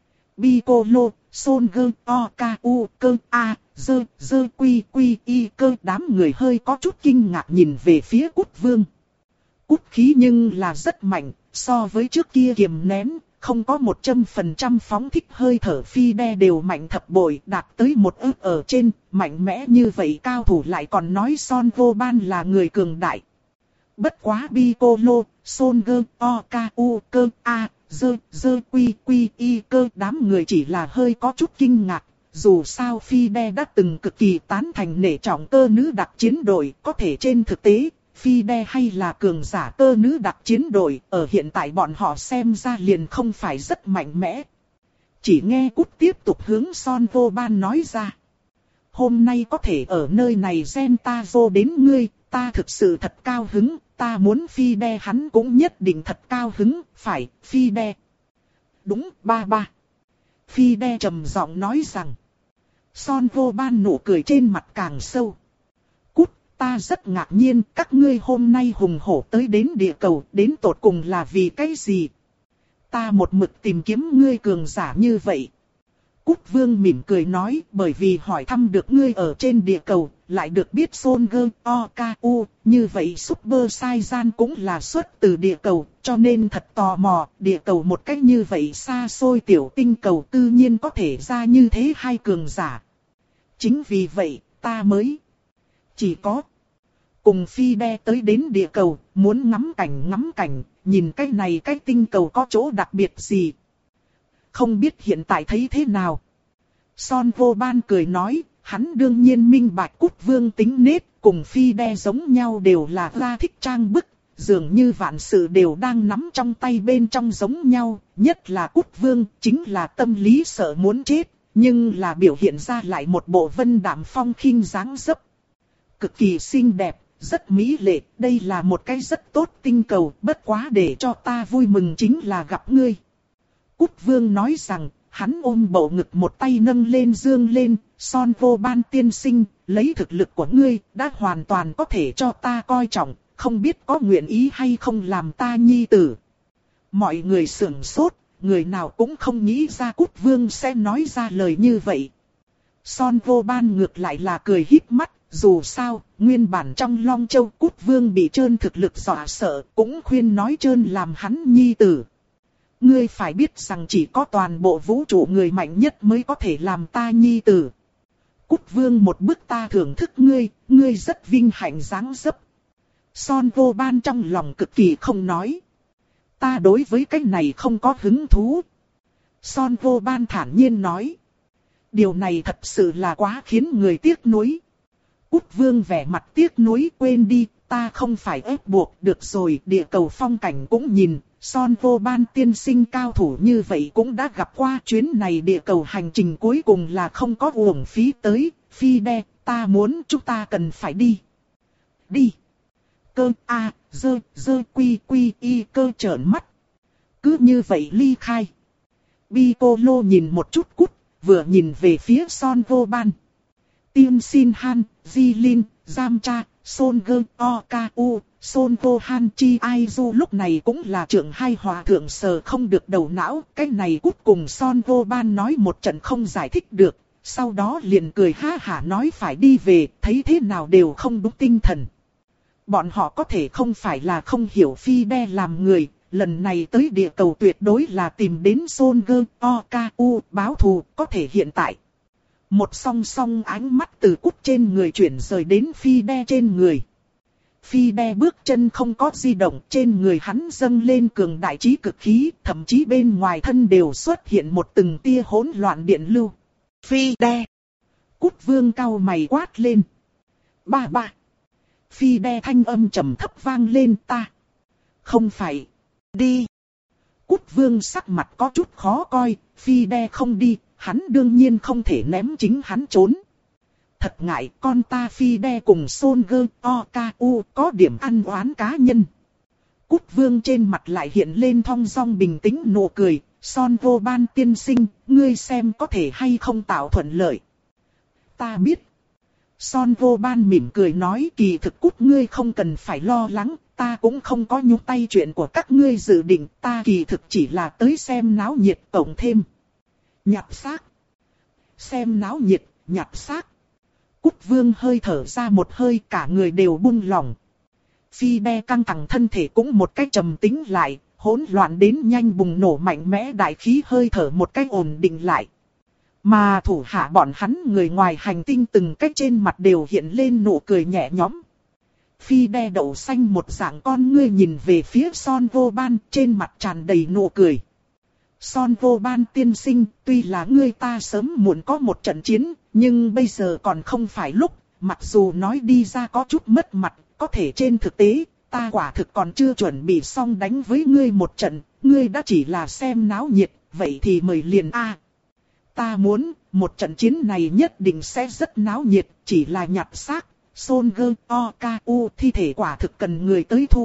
Piccolo, Son Gơ, O K U cơ A, dơ, dơ quy quy y cơ, đám người hơi có chút kinh ngạc nhìn về phía Cút Vương. Cút khí nhưng là rất mạnh, so với trước kia kiềm nén, không có một trăm phần trăm phóng thích hơi thở Phi Đe đều mạnh thập bội, đạt tới một ức ở trên, mạnh mẽ như vậy cao thủ lại còn nói Son Vô Ban là người cường đại. Bất quá Piccolo, Son Gơ, O K U cơ A, dơ, dơ quy quy y cơ, đám người chỉ là hơi có chút kinh ngạc. Dù sao Phi Đe đã từng cực kỳ tán thành nể trọng cơ nữ đặc chiến đội, có thể trên thực tế, Phi Đe hay là cường giả cơ nữ đặc chiến đội, ở hiện tại bọn họ xem ra liền không phải rất mạnh mẽ. Chỉ nghe Cút tiếp tục hướng Son Vô Ban nói ra. Hôm nay có thể ở nơi này gen ta vô đến ngươi, ta thực sự thật cao hứng, ta muốn Phi Đe hắn cũng nhất định thật cao hứng, phải, Phi Đe. Đúng, ba ba. Phi Đe trầm giọng nói rằng. Son Vô Ban nụ cười trên mặt càng sâu. Cút, ta rất ngạc nhiên, các ngươi hôm nay hùng hổ tới đến địa cầu, đến tột cùng là vì cái gì? Ta một mực tìm kiếm ngươi cường giả như vậy. Cút Vương mỉm cười nói, bởi vì hỏi thăm được ngươi ở trên địa cầu, lại được biết Son Gơ, O K U, như vậy Super Saiyan cũng là xuất từ địa cầu, cho nên thật tò mò, địa cầu một cách như vậy xa xôi tiểu tinh cầu tự nhiên có thể ra như thế hai cường giả. Chính vì vậy, ta mới chỉ có cùng Phi Đe tới đến địa cầu, muốn ngắm cảnh ngắm cảnh, nhìn cái này cái tinh cầu có chỗ đặc biệt gì. Không biết hiện tại thấy thế nào? Son Vô Ban cười nói, hắn đương nhiên minh bạch Cút Vương tính nết, cùng Phi Đe giống nhau đều là ra thích trang bức, dường như vạn sự đều đang nắm trong tay bên trong giống nhau, nhất là Cút Vương, chính là tâm lý sợ muốn chết, nhưng là biểu hiện ra lại một bộ vân đạm phong khinh dáng dấp. cực kỳ xinh đẹp, rất mỹ lệ, đây là một cái rất tốt tinh cầu, bất quá để cho ta vui mừng chính là gặp ngươi. Cút Vương nói rằng, hắn ôm bầu ngực một tay nâng lên dương lên, Son Vô Ban tiên sinh, lấy thực lực của ngươi, đã hoàn toàn có thể cho ta coi trọng, không biết có nguyện ý hay không làm ta nhi tử. Mọi người sửng sốt, người nào cũng không nghĩ ra Cút Vương sẽ nói ra lời như vậy. Son Vô Ban ngược lại là cười híp mắt, dù sao, nguyên bản trong Long Châu Cút Vương bị Trơn thực lực dọa sợ, cũng khuyên nói Trơn làm hắn nhi tử. Ngươi phải biết rằng chỉ có toàn bộ vũ trụ người mạnh nhất mới có thể làm ta nhi tử. Cút Vương một bước ta thưởng thức ngươi, ngươi rất vinh hạnh dáng dấp. Son Vô Ban trong lòng cực kỳ không nói. Ta đối với cái này không có hứng thú. Son Vô Ban thản nhiên nói. Điều này thật sự là quá khiến người tiếc nuối. Cút Vương vẻ mặt tiếc nuối, quên đi, ta không phải ép buộc, được rồi, địa cầu phong cảnh cũng nhìn, Son Vô Ban tiên sinh cao thủ như vậy cũng đã gặp qua, chuyến này địa cầu hành trình cuối cùng là không có uổng phí tới, Phi Đe, ta muốn chúng ta cần phải đi. Đi. Cơ a, dơ, dơ quy quy y cơ trợn mắt. Cứ như vậy ly khai. Piccolo nhìn một chút Cút, vừa nhìn về phía Son Vô Ban. Tiên Sin Han, Jilin, Jamcha, Son Gơ, Oku, Son Vô Han Chi Aizu lúc này cũng là trưởng hai hòa thượng sờ không được đầu não. Cái này Cút cùng Son Vô Ban nói một trận không giải thích được. Sau đó liền cười ha hả nói phải đi về, thấy thế nào đều không đúng tinh thần. Bọn họ có thể không phải là không hiểu Phi Đe làm người, lần này tới địa cầu tuyệt đối là tìm đến Son Gơ, Oku, báo thù, có thể hiện tại. Một song song ánh mắt từ Cút trên người chuyển rời đến Phi Đe trên người. Phi Đe bước chân không có di động, trên người hắn dâng lên cường đại trí cực khí, thậm chí bên ngoài thân đều xuất hiện một từng tia hỗn loạn điện lưu. Phi Đe! Cút Vương cau mày quát lên. Ba ba! Phi Đe thanh âm trầm thấp vang lên, ta. Không phải. Đi! Cút Vương sắc mặt có chút khó coi, Phi Đe không đi, hắn đương nhiên không thể ném chính hắn trốn. Thật ngại, con ta Phi Đe cùng Son Gơ, Oku có điểm ăn oán cá nhân. Cút Vương trên mặt lại hiện lên thong dong bình tĩnh nụ cười, Son Vô Ban tiên sinh, ngươi xem có thể hay không tạo thuận lợi. Ta biết. Son Vô Ban mỉm cười nói, kỳ thực Cút ngươi không cần phải lo lắng, ta cũng không có nhúng tay chuyện của các ngươi dự định, ta kỳ thực chỉ là tới xem náo nhiệt cộng thêm. Nhặt xác. Xem náo nhiệt, nhặt xác. Cút Vương hơi thở ra một hơi, cả người đều buông lỏng. Phi Đe căng thẳng thân thể cũng một cách trầm tĩnh lại, hỗn loạn đến nhanh bùng nổ mạnh mẽ đại khí hơi thở một cách ổn định lại. Mà thủ hạ bọn hắn người ngoài hành tinh từng cách trên mặt đều hiện lên nụ cười nhẹ nhõm. Phi Đe đậu xanh một dạng con ngươi nhìn về phía Son Vô Ban, trên mặt tràn đầy nụ cười. Son Vô Ban tiên sinh, tuy là ngươi ta sớm muộn có một trận chiến, nhưng bây giờ còn không phải lúc, mặc dù nói đi ra có chút mất mặt, có thể trên thực tế, ta quả thực còn chưa chuẩn bị xong đánh với ngươi một trận, ngươi đã chỉ là xem náo nhiệt, vậy thì mời liền a. Ta muốn, một trận chiến này nhất định sẽ rất náo nhiệt, chỉ là nhặt xác, Son Gơ, Oku thi thể quả thực cần người tới thu.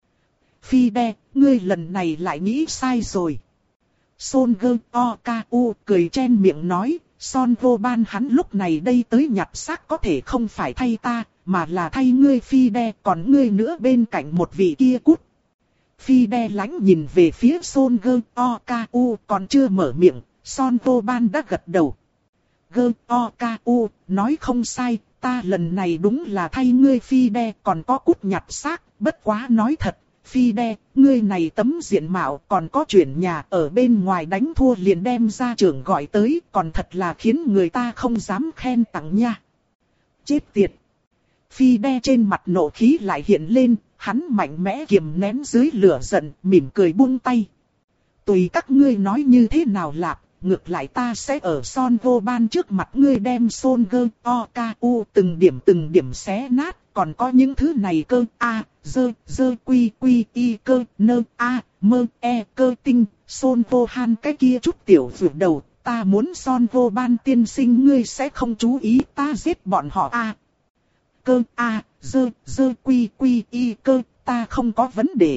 Phi Đe, ngươi lần này lại nghĩ sai rồi. Son Gơ, Oku cười chen miệng nói, Son Vô Ban hắn lúc này đây tới nhặt xác có thể không phải thay ta, mà là thay ngươi Phi Đe, còn ngươi nữa bên cạnh một vị kia Cút. Phi Đe lánh nhìn về phía Son Gơ, Oku còn chưa mở miệng, Son Vô Ban đã gật đầu. Gơ, Oku, nói không sai, ta lần này đúng là thay ngươi Phi Đe, còn có Cút nhặt xác, bất quá nói thật. Phi Đe, ngươi này tấm diện mạo còn có chuyển nhà ở bên ngoài đánh thua liền đem ra trưởng gọi tới, còn thật là khiến người ta không dám khen tặng nha. Chết tiệt! Phi Đe trên mặt nộ khí lại hiện lên, hắn mạnh mẽ kiềm nén dưới lửa giận, mỉm cười buông tay. Tùy các ngươi nói như thế nào lạp, ngược lại ta sẽ ở Son Vô Ban trước mặt ngươi đem Son Gơ, Oku từng điểm từng điểm xé nát. Còn có những thứ này cơ, a, dơ, dơ quy quy y cơ, nơ, a, mơ, e cơ tinh, Son Vô Han cái kia chút tiểu vượt đầu, ta muốn Son Vô Ban tiên sinh ngươi sẽ không chú ý ta giết bọn họ a. cơ, a, dơ, dơ quy quy y cơ, ta không có vấn đề.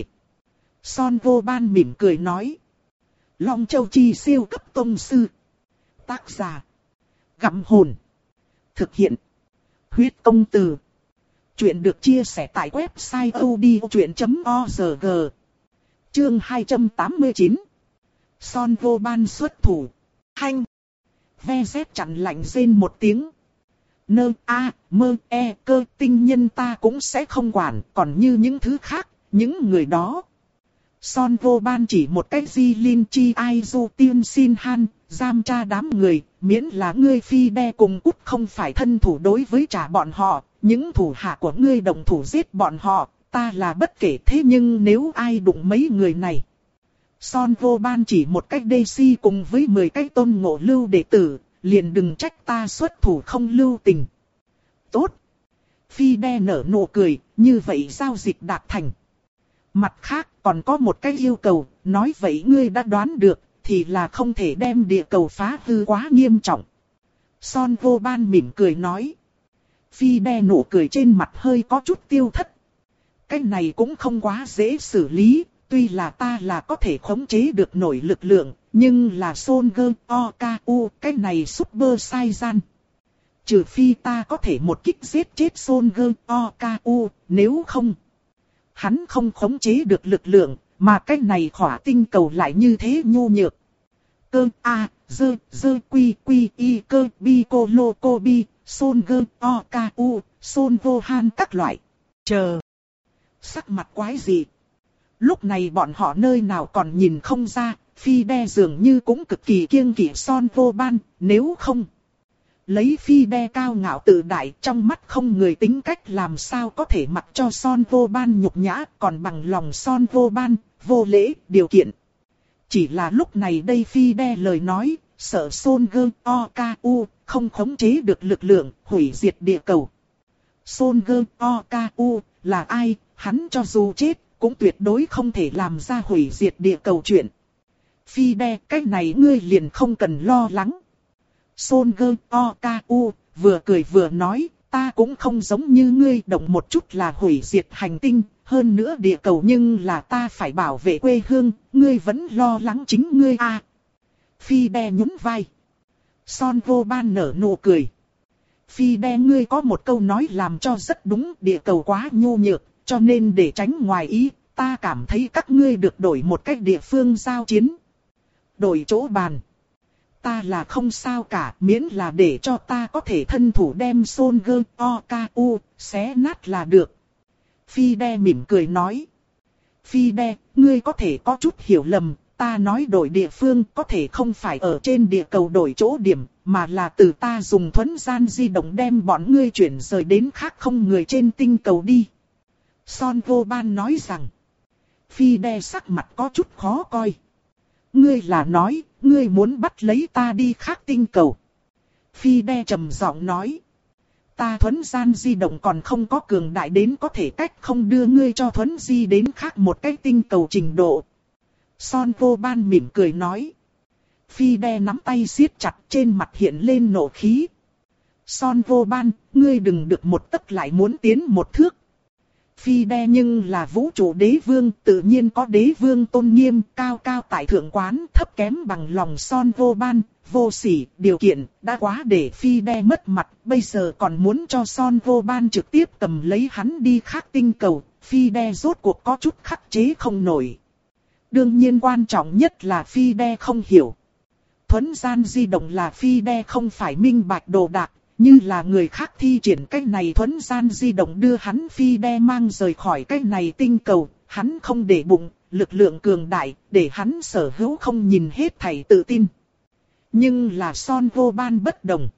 Son Vô Ban mỉm cười nói. Long Châu Chi siêu cấp tông sư. Tác giả. Gặm hồn. Thực hiện. Huyết công từ. Chuyện được chia sẻ tại website odchuyện chấm org. Chương hai trăm tám mươi chín. Son Vô Ban xuất thủ. Hanh. Ve dép chặn lạnh rên một tiếng. Nơ a mơ e cơ tinh nhân ta cũng sẽ không quản, còn như những thứ khác, những người đó. Son Vô Ban chỉ một cách di linh chi ai du tiên xin han, giam tra đám người, miễn là ngươi phi đe cùng cút không phải thân thủ đối với trả bọn họ, những thủ hạ của ngươi đồng thủ giết bọn họ, ta là bất kể, thế nhưng nếu ai đụng mấy người này. Son Vô Ban chỉ một cách đê si cùng với mười cái tôn ngộ lưu đệ tử, liền đừng trách ta xuất thủ không lưu tình. Tốt. Phi đe nở nụ cười, như vậy giao dịch đạt thành. Mặt khác còn có một cái yêu cầu, nói vậy ngươi đã đoán được, thì là không thể đem địa cầu phá hư quá nghiêm trọng. Son Vô Ban mỉm cười nói. Phi đe nụ cười trên mặt hơi có chút tiêu thất. Cái này cũng không quá dễ xử lý, tuy là ta là có thể khống chế được nổi lực lượng, nhưng là Son Gơ O K U, cái này super sai gian. Trừ phi ta có thể một kích giết chết Son Gơ O K U, nếu không. Hắn không khống chế được lực lượng, mà cái này khỏa tinh cầu lại như thế nhu nhược. Cơ A, dơ, dơ quy quy y cơ bi cô lô cô bi, Son Gơ O K U, Son Vô Han các loại. Chờ. Sắc mặt quái gì? Lúc này bọn họ nơi nào còn nhìn không ra, Phi đe dường như cũng cực kỳ kiêng kỵ Son Vô Ban, nếu không. Lấy Phi đe cao ngạo tự đại, trong mắt không người tính cách làm sao có thể mặc cho Son Vô Ban nhục nhã, còn bằng lòng Son Vô Ban, vô lễ, điều kiện. Chỉ là lúc này đây Phi đe lời nói, sợ Son Gơ O K U, không khống chế được lực lượng, hủy diệt địa cầu. Son Gơ O K U, là ai, hắn cho dù chết, cũng tuyệt đối không thể làm ra hủy diệt địa cầu chuyện. Phi đe, cái này ngươi liền không cần lo lắng. Son Gơ O K U, vừa cười vừa nói, ta cũng không giống như ngươi động một chút là hủy diệt hành tinh, hơn nữa địa cầu nhưng là ta phải bảo vệ quê hương, ngươi vẫn lo lắng chính ngươi à. Phi đe nhún vai. Son Vô Ban nở nụ cười. Phi đe ngươi có một câu nói làm cho rất đúng, địa cầu quá nhu nhược, cho nên để tránh ngoài ý, ta cảm thấy các ngươi được đổi một cách địa phương giao chiến. Đổi chỗ bàn. Ta là không sao cả, miễn là để cho ta có thể thân thủ đem Son Gơ O K U xé nát là được. Phi đe mỉm cười nói. Phi đe, ngươi có thể có chút hiểu lầm, ta nói đổi địa phương có thể không phải ở trên địa cầu đổi chỗ điểm, mà là từ ta dùng thuấn gian di động đem bọn ngươi chuyển rời đến khác không người trên tinh cầu đi. Son Vô Ban nói rằng. Phi đe sắc mặt có chút khó coi. Ngươi là nói, ngươi muốn bắt lấy ta đi khác tinh cầu. Phi đe trầm giọng nói. Ta thuấn gian di động còn không có cường đại đến có thể cách không đưa ngươi cho thuấn di đến khác một cái tinh cầu trình độ. Son Vô Ban mỉm cười nói. Phi đe nắm tay siết chặt, trên mặt hiện lên nộ khí. Son Vô Ban, ngươi đừng được một tấc lại muốn tiến một thước. Phi đe nhưng là vũ trụ đế vương, tự nhiên có đế vương tôn nghiêm, cao cao tại thượng quán, thấp kém bằng lòng Son Vô Ban, vô sỉ, điều kiện, đã quá để Phi đe mất mặt, bây giờ còn muốn cho Son Vô Ban trực tiếp cầm lấy hắn đi khác tinh cầu, Phi đe rốt cuộc có chút khắc chế không nổi. Đương nhiên quan trọng nhất là Phi đe không hiểu. Thuấn gian di động là Phi đe không phải minh bạch đồ đạc. Như là người khác thi triển cách này thuấn gian di động đưa hắn Phi đe mang rời khỏi cách này tinh cầu, hắn không để bụng, lực lượng cường đại, để hắn sở hữu không nhìn hết thảy tự tin. Nhưng là Son Vô Ban bất đồng.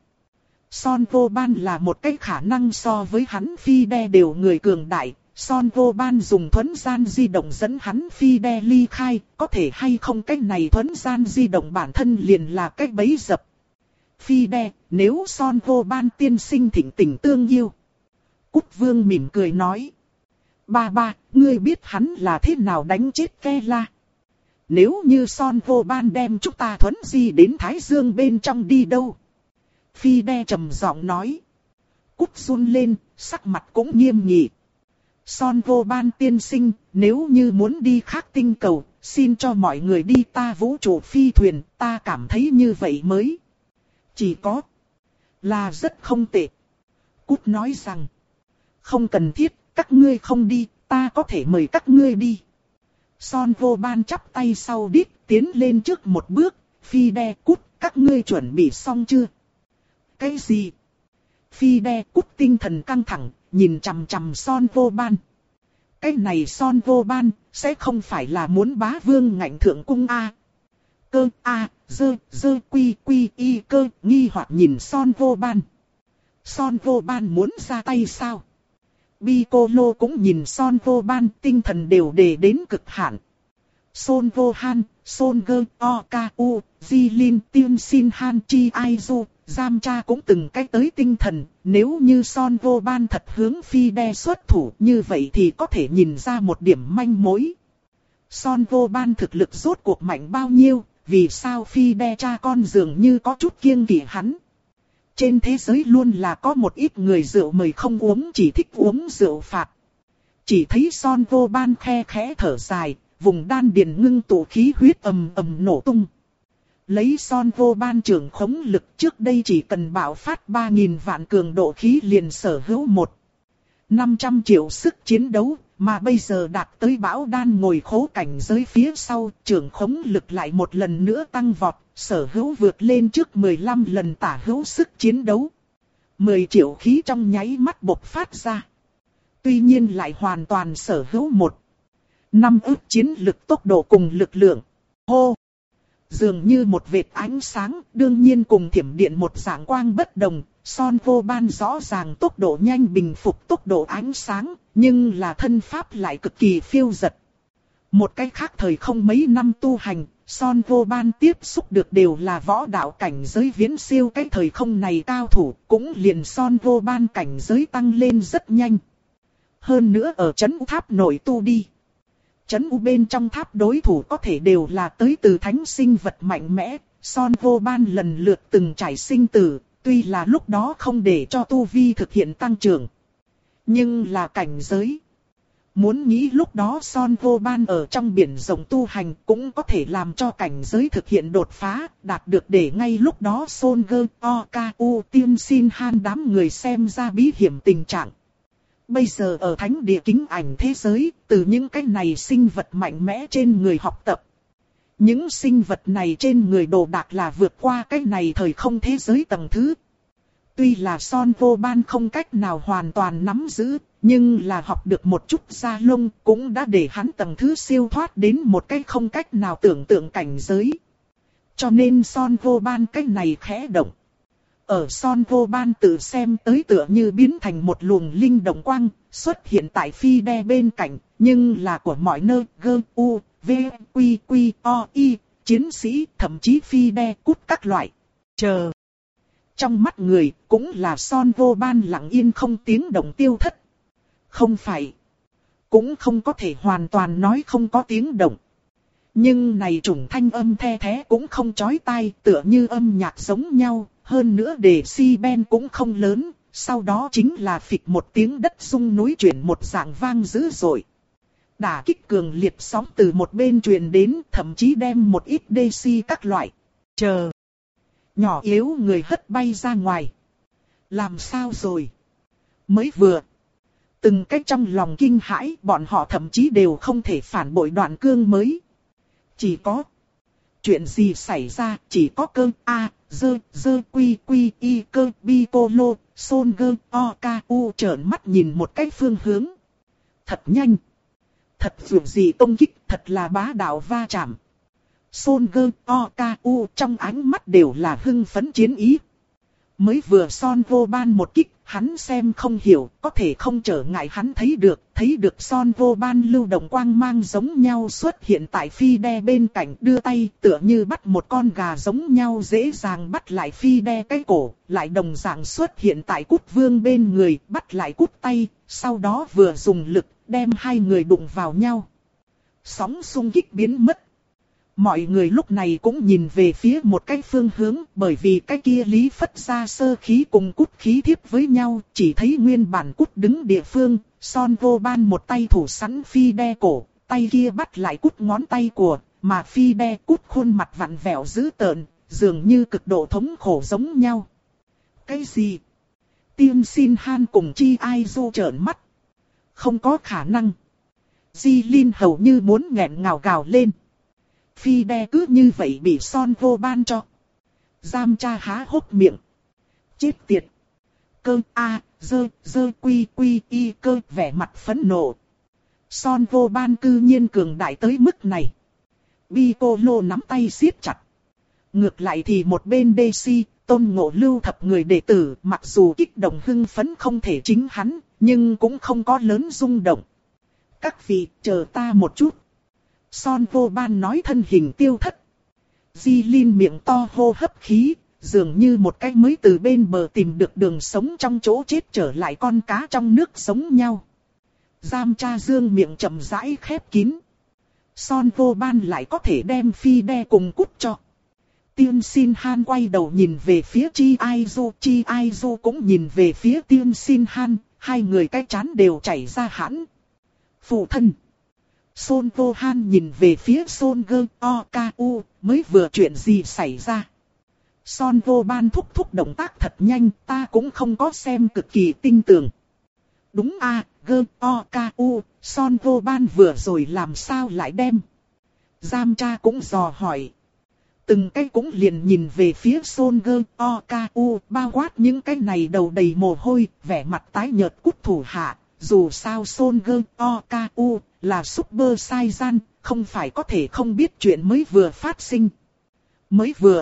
Son Vô Ban là một cái khả năng so với hắn Phi đe đều người cường đại, Son Vô Ban dùng thuấn gian di động dẫn hắn Phi đe ly khai, có thể hay không cách này thuấn gian di động bản thân liền là cách bẫy dập. Phi đe, nếu Son Vô Ban tiên sinh thỉnh tình tương yêu. Cút Vương mỉm cười nói. Ba ba, ngươi biết hắn là thế nào đánh chết Kela. Nếu như Son Vô Ban đem chúng ta thuấn di đến Thái Dương bên trong đi đâu? Phi đe trầm giọng nói. Cút run lên, sắc mặt cũng nghiêm nghị. Son vô ban tiên sinh, nếu như muốn đi khác tinh cầu, xin cho mọi người đi ta vũ trụ phi thuyền, ta cảm thấy như vậy mới. Chỉ có là rất không tệ. Cút nói rằng, không cần thiết, các ngươi không đi, ta có thể mời các ngươi đi. Son vô ban chắp tay sau đít, tiến lên trước một bước, Phi Đe Cút, các ngươi chuẩn bị xong chưa? Cái gì? Phi Đe Cút tinh thần căng thẳng, nhìn chằm chằm Son vô ban. Cái này Son vô ban, sẽ không phải là muốn bá vương ngạnh thượng cung A. Cơ A, dơ, dơ quy quy y cơ, nghi hoặc nhìn Son vô ban. Son vô ban muốn ra tay sao? Piccolo cũng nhìn Son vô ban, tinh thần đều đề đến cực hạn. Son vô han, Son gơ, o ca u, di lin, tiên sin han chi ai du, giam cha cũng từng cách tới tinh thần. Nếu như Son vô ban thật hướng Phi Đe xuất thủ như vậy thì có thể nhìn ra một điểm manh mối. Son vô ban thực lực rốt cuộc mạnh bao nhiêu, vì sao Phi Đe cha con dường như có chút kiêng kỵ hắn. Trên thế giới luôn là có một ít người rượu mời không uống, chỉ thích uống rượu phạt. Chỉ thấy Son vô ban khe khẽ thở dài, vùng đan điền ngưng tụ khí huyết ầm ầm nổ tung. Lấy Son vô ban trưởng khống lực, trước đây chỉ cần bạo phát ba nghìn vạn cường độ khí liền sở hữu một năm trăm triệu sức chiến đấu, mà bây giờ đạt tới bão đan ngồi khố cảnh giới phía sau, trưởng khống lực lại một lần nữa tăng vọt, sở hữu vượt lên trước mười lăm lần tả hữu sức chiến đấu. mười triệu khí trong nháy mắt bộc phát ra. Tuy nhiên lại hoàn toàn sở hữu một năm ức chiến lực, tốc độ cùng lực lượng. Hô! Dường như một vệt ánh sáng, đương nhiên cùng thiểm điện một dạng quang bất đồng. Son vô ban rõ ràng tốc độ nhanh bình phục tốc độ ánh sáng, nhưng là thân pháp lại cực kỳ phiêu dật. Một cách khác thời không mấy năm tu hành, Son vô ban tiếp xúc được đều là võ đạo cảnh giới viễn siêu cái thời không này cao thủ, cũng liền Son vô ban cảnh giới tăng lên rất nhanh. Hơn nữa ở trấn U tháp nội tu đi. Trấn U bên trong tháp đối thủ có thể đều là tới từ thánh sinh vật mạnh mẽ, Son vô ban lần lượt từng trải sinh tử, tuy là lúc đó không để cho tu vi thực hiện tăng trưởng. Nhưng là cảnh giới. Muốn nghĩ lúc đó Son vô ban ở trong biển rộng tu hành cũng có thể làm cho cảnh giới thực hiện đột phá, đạt được để ngay lúc đó Son gơ, o ca u tiên xin han đám người xem ra bí hiểm tình trạng. Bây giờ ở thánh địa kính ảnh thế giới, từ những cái này sinh vật mạnh mẽ trên người học tập. Những sinh vật này trên người đồ đạc là vượt qua cái này thời không thế giới tầng thứ. Tuy là Son vô ban không cách nào hoàn toàn nắm giữ, nhưng là học được một chút da lông cũng đã để hắn tầng thứ siêu thoát đến một cái không cách nào tưởng tượng cảnh giới. Cho nên Son vô ban cái này khẽ động. Ở Son vô ban tự xem tới tựa như biến thành một luồng linh động quang, xuất hiện tại Phi Đe bên cạnh, nhưng là của mọi nơi, gơ, u, v, quy, quy, o, y, chiến sĩ, thậm chí Phi Đe cút các loại. Chờ. Trong mắt người, cũng là Son vô ban lặng yên không tiếng động tiêu thất. Không phải. Cũng không có thể hoàn toàn nói không có tiếng động. Nhưng này chủng thanh âm the thế cũng không chói tai, tựa như âm nhạc giống nhau. Hơn nữa đề si ben cũng không lớn, sau đó chính là phịch một tiếng đất rung núi chuyển một dạng vang dữ dội. Đả kích cường liệt sóng từ một bên truyền đến, thậm chí đem một ít đê xi các loại. Chờ. Nhỏ yếu người hất bay ra ngoài. Làm sao rồi? Mới vừa. Từng cách trong lòng kinh hãi, bọn họ thậm chí đều không thể phản bội đoạn cương mới. Chỉ có. Chuyện gì xảy ra, chỉ có cơ A, dơ, dơ quy quy y cơ Piccolo, Son gơ, o ca u trợn mắt nhìn một cái phương hướng. Thật nhanh. Thật dù gì công kích, thật là bá đạo va chạm. Son gơ, o ca u trong ánh mắt đều là hưng phấn chiến ý. Mới vừa Son vô ban một kích, hắn xem không hiểu, có thể không trở ngại hắn thấy được, thấy được Son vô ban lưu động quang mang giống nhau xuất hiện tại Phi Đe bên cạnh, đưa tay tựa như bắt một con gà giống nhau dễ dàng bắt lại Phi Đe cái cổ, lại đồng dạng xuất hiện tại Cút Vương bên người, bắt lại Cút tay, sau đó vừa dùng lực đem hai người đụng vào nhau. Sóng xung kích biến mất. Mọi người lúc này cũng nhìn về phía một cái phương hướng, bởi vì cái kia Lý Phất ra sơ khí cùng cút khí thiếp với nhau, chỉ thấy nguyên bản cút đứng địa phương, Son Vô Ban một tay thủ sẵn phi đe cổ, tay kia bắt lại cút ngón tay của, mà phi đe cút khuôn mặt vặn vẹo dữ tợn, dường như cực độ thống khổ giống nhau. Cái gì? Tiên Xin Han cùng Chi Ai Du trợn mắt. Không có khả năng. Di Linh hầu như muốn nghẹn ngào gào lên. Phi đe cứ như vậy bị Son Vô Ban cho. Giam cha há hốc miệng. Chết tiệt. Cơ a dơ dơ quy quy y cơ vẻ mặt phẫn nộ. Son Vô Ban cư nhiên cường đại tới mức này. Piccolo nắm tay siết chặt. Ngược lại thì một bên Daisy, Tôn Ngộ Lưu thập người đệ tử, mặc dù kích động hưng phấn không thể chính hắn, nhưng cũng không có lớn rung động. Các vị, chờ ta một chút. Son Vô Ban nói thân hình tiêu thất. Di Linh miệng to hô hấp khí, dường như một cái mới từ bên bờ tìm được đường sống trong chỗ chết trở lại con cá trong nước sống nhau. Giam cha dương miệng chậm rãi khép kín. Son Vô Ban lại có thể đem phi đe cùng cút cho. Tiên Xin Han quay đầu nhìn về phía Chi Ai Du, Chi Ai Du cũng nhìn về phía Tiên Xin Han, hai người cái trán đều chảy ra hãn. Phụ thân. Son Vô Han nhìn về phía Son Gơ O Ca U, mới vừa chuyện gì xảy ra. Son Vô Ban thúc thúc động tác thật nhanh, ta cũng không có xem cực kỳ tinh tường. Đúng a, Gơ O Ca U, Son Vô Ban vừa rồi làm sao lại đem. Giam cha cũng dò hỏi. Từng cái cũng liền nhìn về phía Son Gơ O Ca U, bao quát những cái này đầu đầy mồ hôi, vẻ mặt tái nhợt cút thủ hạ. Dù sao Son Gơ O Ca U là Super Saiyan, không phải có thể không biết chuyện mới vừa phát sinh. Mới vừa.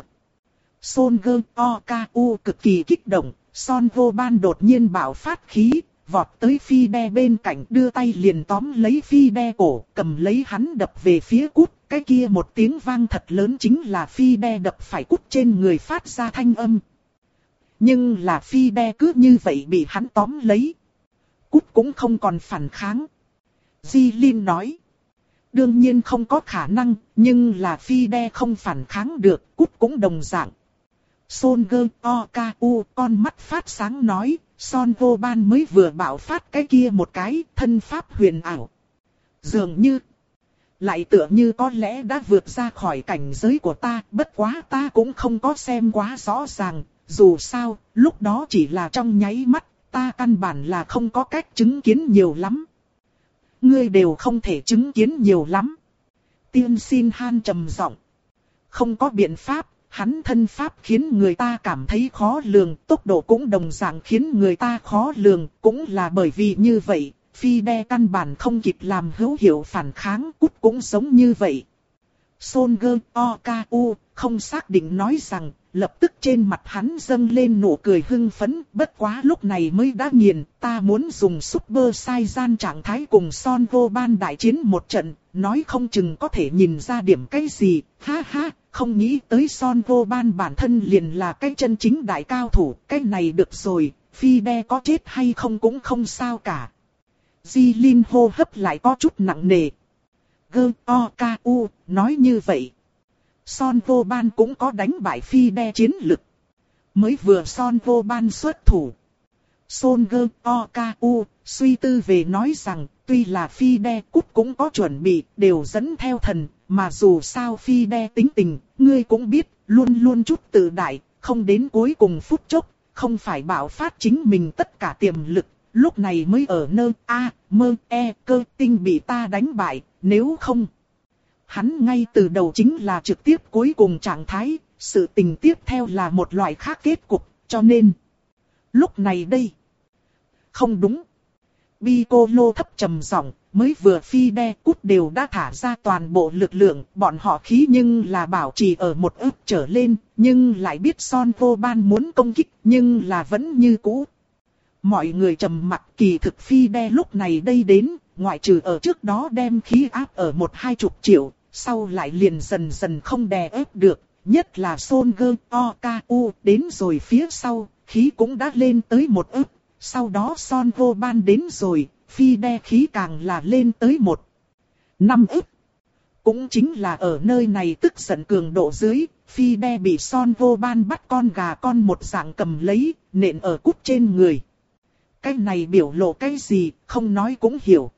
Son Gơ O Ca U cực kỳ kích động, Son Vô Ban đột nhiên bạo phát khí, vọt tới phi đe bên cạnh đưa tay liền tóm lấy phi đe cổ, cầm lấy hắn đập về phía cút. Cái kia một tiếng vang thật lớn chính là phi đe đập phải cút trên người phát ra thanh âm. Nhưng là phi đe cứ như vậy bị hắn tóm lấy. Cút cũng không còn phản kháng. Di Linh nói. Đương nhiên không có khả năng, nhưng là phi đe không phản kháng được, cút cũng đồng dạng. Son Gơ O Ca U con mắt phát sáng nói, Son Vô Ban mới vừa bạo phát cái kia một cái thân pháp huyền ảo. Dường như, lại tựa như có lẽ đã vượt ra khỏi cảnh giới của ta, bất quá ta cũng không có xem quá rõ ràng, dù sao, lúc đó chỉ là trong nháy mắt, ta căn bản là không có cách chứng kiến nhiều lắm. Ngươi đều không thể chứng kiến nhiều lắm. Tiên Xin Han trầm giọng. Không có biện pháp, hắn thân pháp khiến người ta cảm thấy khó lường, tốc độ cũng đồng dạng khiến người ta khó lường, cũng là bởi vì như vậy, phi đe căn bản không kịp làm hữu hiệu phản kháng, cút cũng giống như vậy. Son Gơ O Ca U không xác định nói rằng, lập tức trên mặt hắn dâng lên nụ cười hưng phấn, bất quá lúc này mới đã nghiền, ta muốn dùng Super Saiyan trạng thái cùng Son Vô Ban đại chiến một trận, nói không chừng có thể nhìn ra điểm cái gì, ha ha, không nghĩ tới Son Vô Ban bản thân liền là cái chân chính đại cao thủ, cái này được rồi, phi đe có chết hay không cũng không sao cả. Di Linh hô hấp lại có chút nặng nề. Gơ O Ca U nói như vậy. Son Vô Ban cũng có đánh bại phi đe chiến lực. Mới vừa Son Vô Ban xuất thủ. Son Gơ O Ca U suy tư về nói rằng, tuy là phi đe cút cũng có chuẩn bị, đều dẫn theo thần, mà dù sao phi đe tính tình, ngươi cũng biết, luôn luôn chút tự đại, không đến cuối cùng phút chốc, không phải bạo phát chính mình tất cả tiềm lực, lúc này mới ở nơ a, mơ e cơ tinh bị ta đánh bại, nếu không. Hắn ngay từ đầu chính là trực tiếp cuối cùng trạng thái, sự tình tiếp theo là một loại khác kết cục, cho nên. Lúc này đây. Không đúng. Piccolo thấp trầm giọng, mới vừa phi đe cút đều đã thả ra toàn bộ lực lượng, bọn họ khí nhưng là bảo trì ở một ức trở lên, nhưng lại biết Son Vô Ban muốn công kích, nhưng là vẫn như cũ. Mọi người trầm mặc, kỳ thực phi đe lúc này đây đến, ngoại trừ ở trước đó đem khí áp ở một hai chục triệu, sau lại liền dần dần không đè ép được, nhất là Son Gơ O Ca U đến rồi phía sau, khí cũng đã lên tới một ức, sau đó Son Vô Ban đến rồi, phi đe khí càng là lên tới một năm ức. Cũng chính là ở nơi này tức giận cường độ dưới, Fide bị Son Goban bắt con gà con một dạng cầm lấy, nện ở cút trên người. Cái này biểu lộ cái gì, không nói cũng hiểu.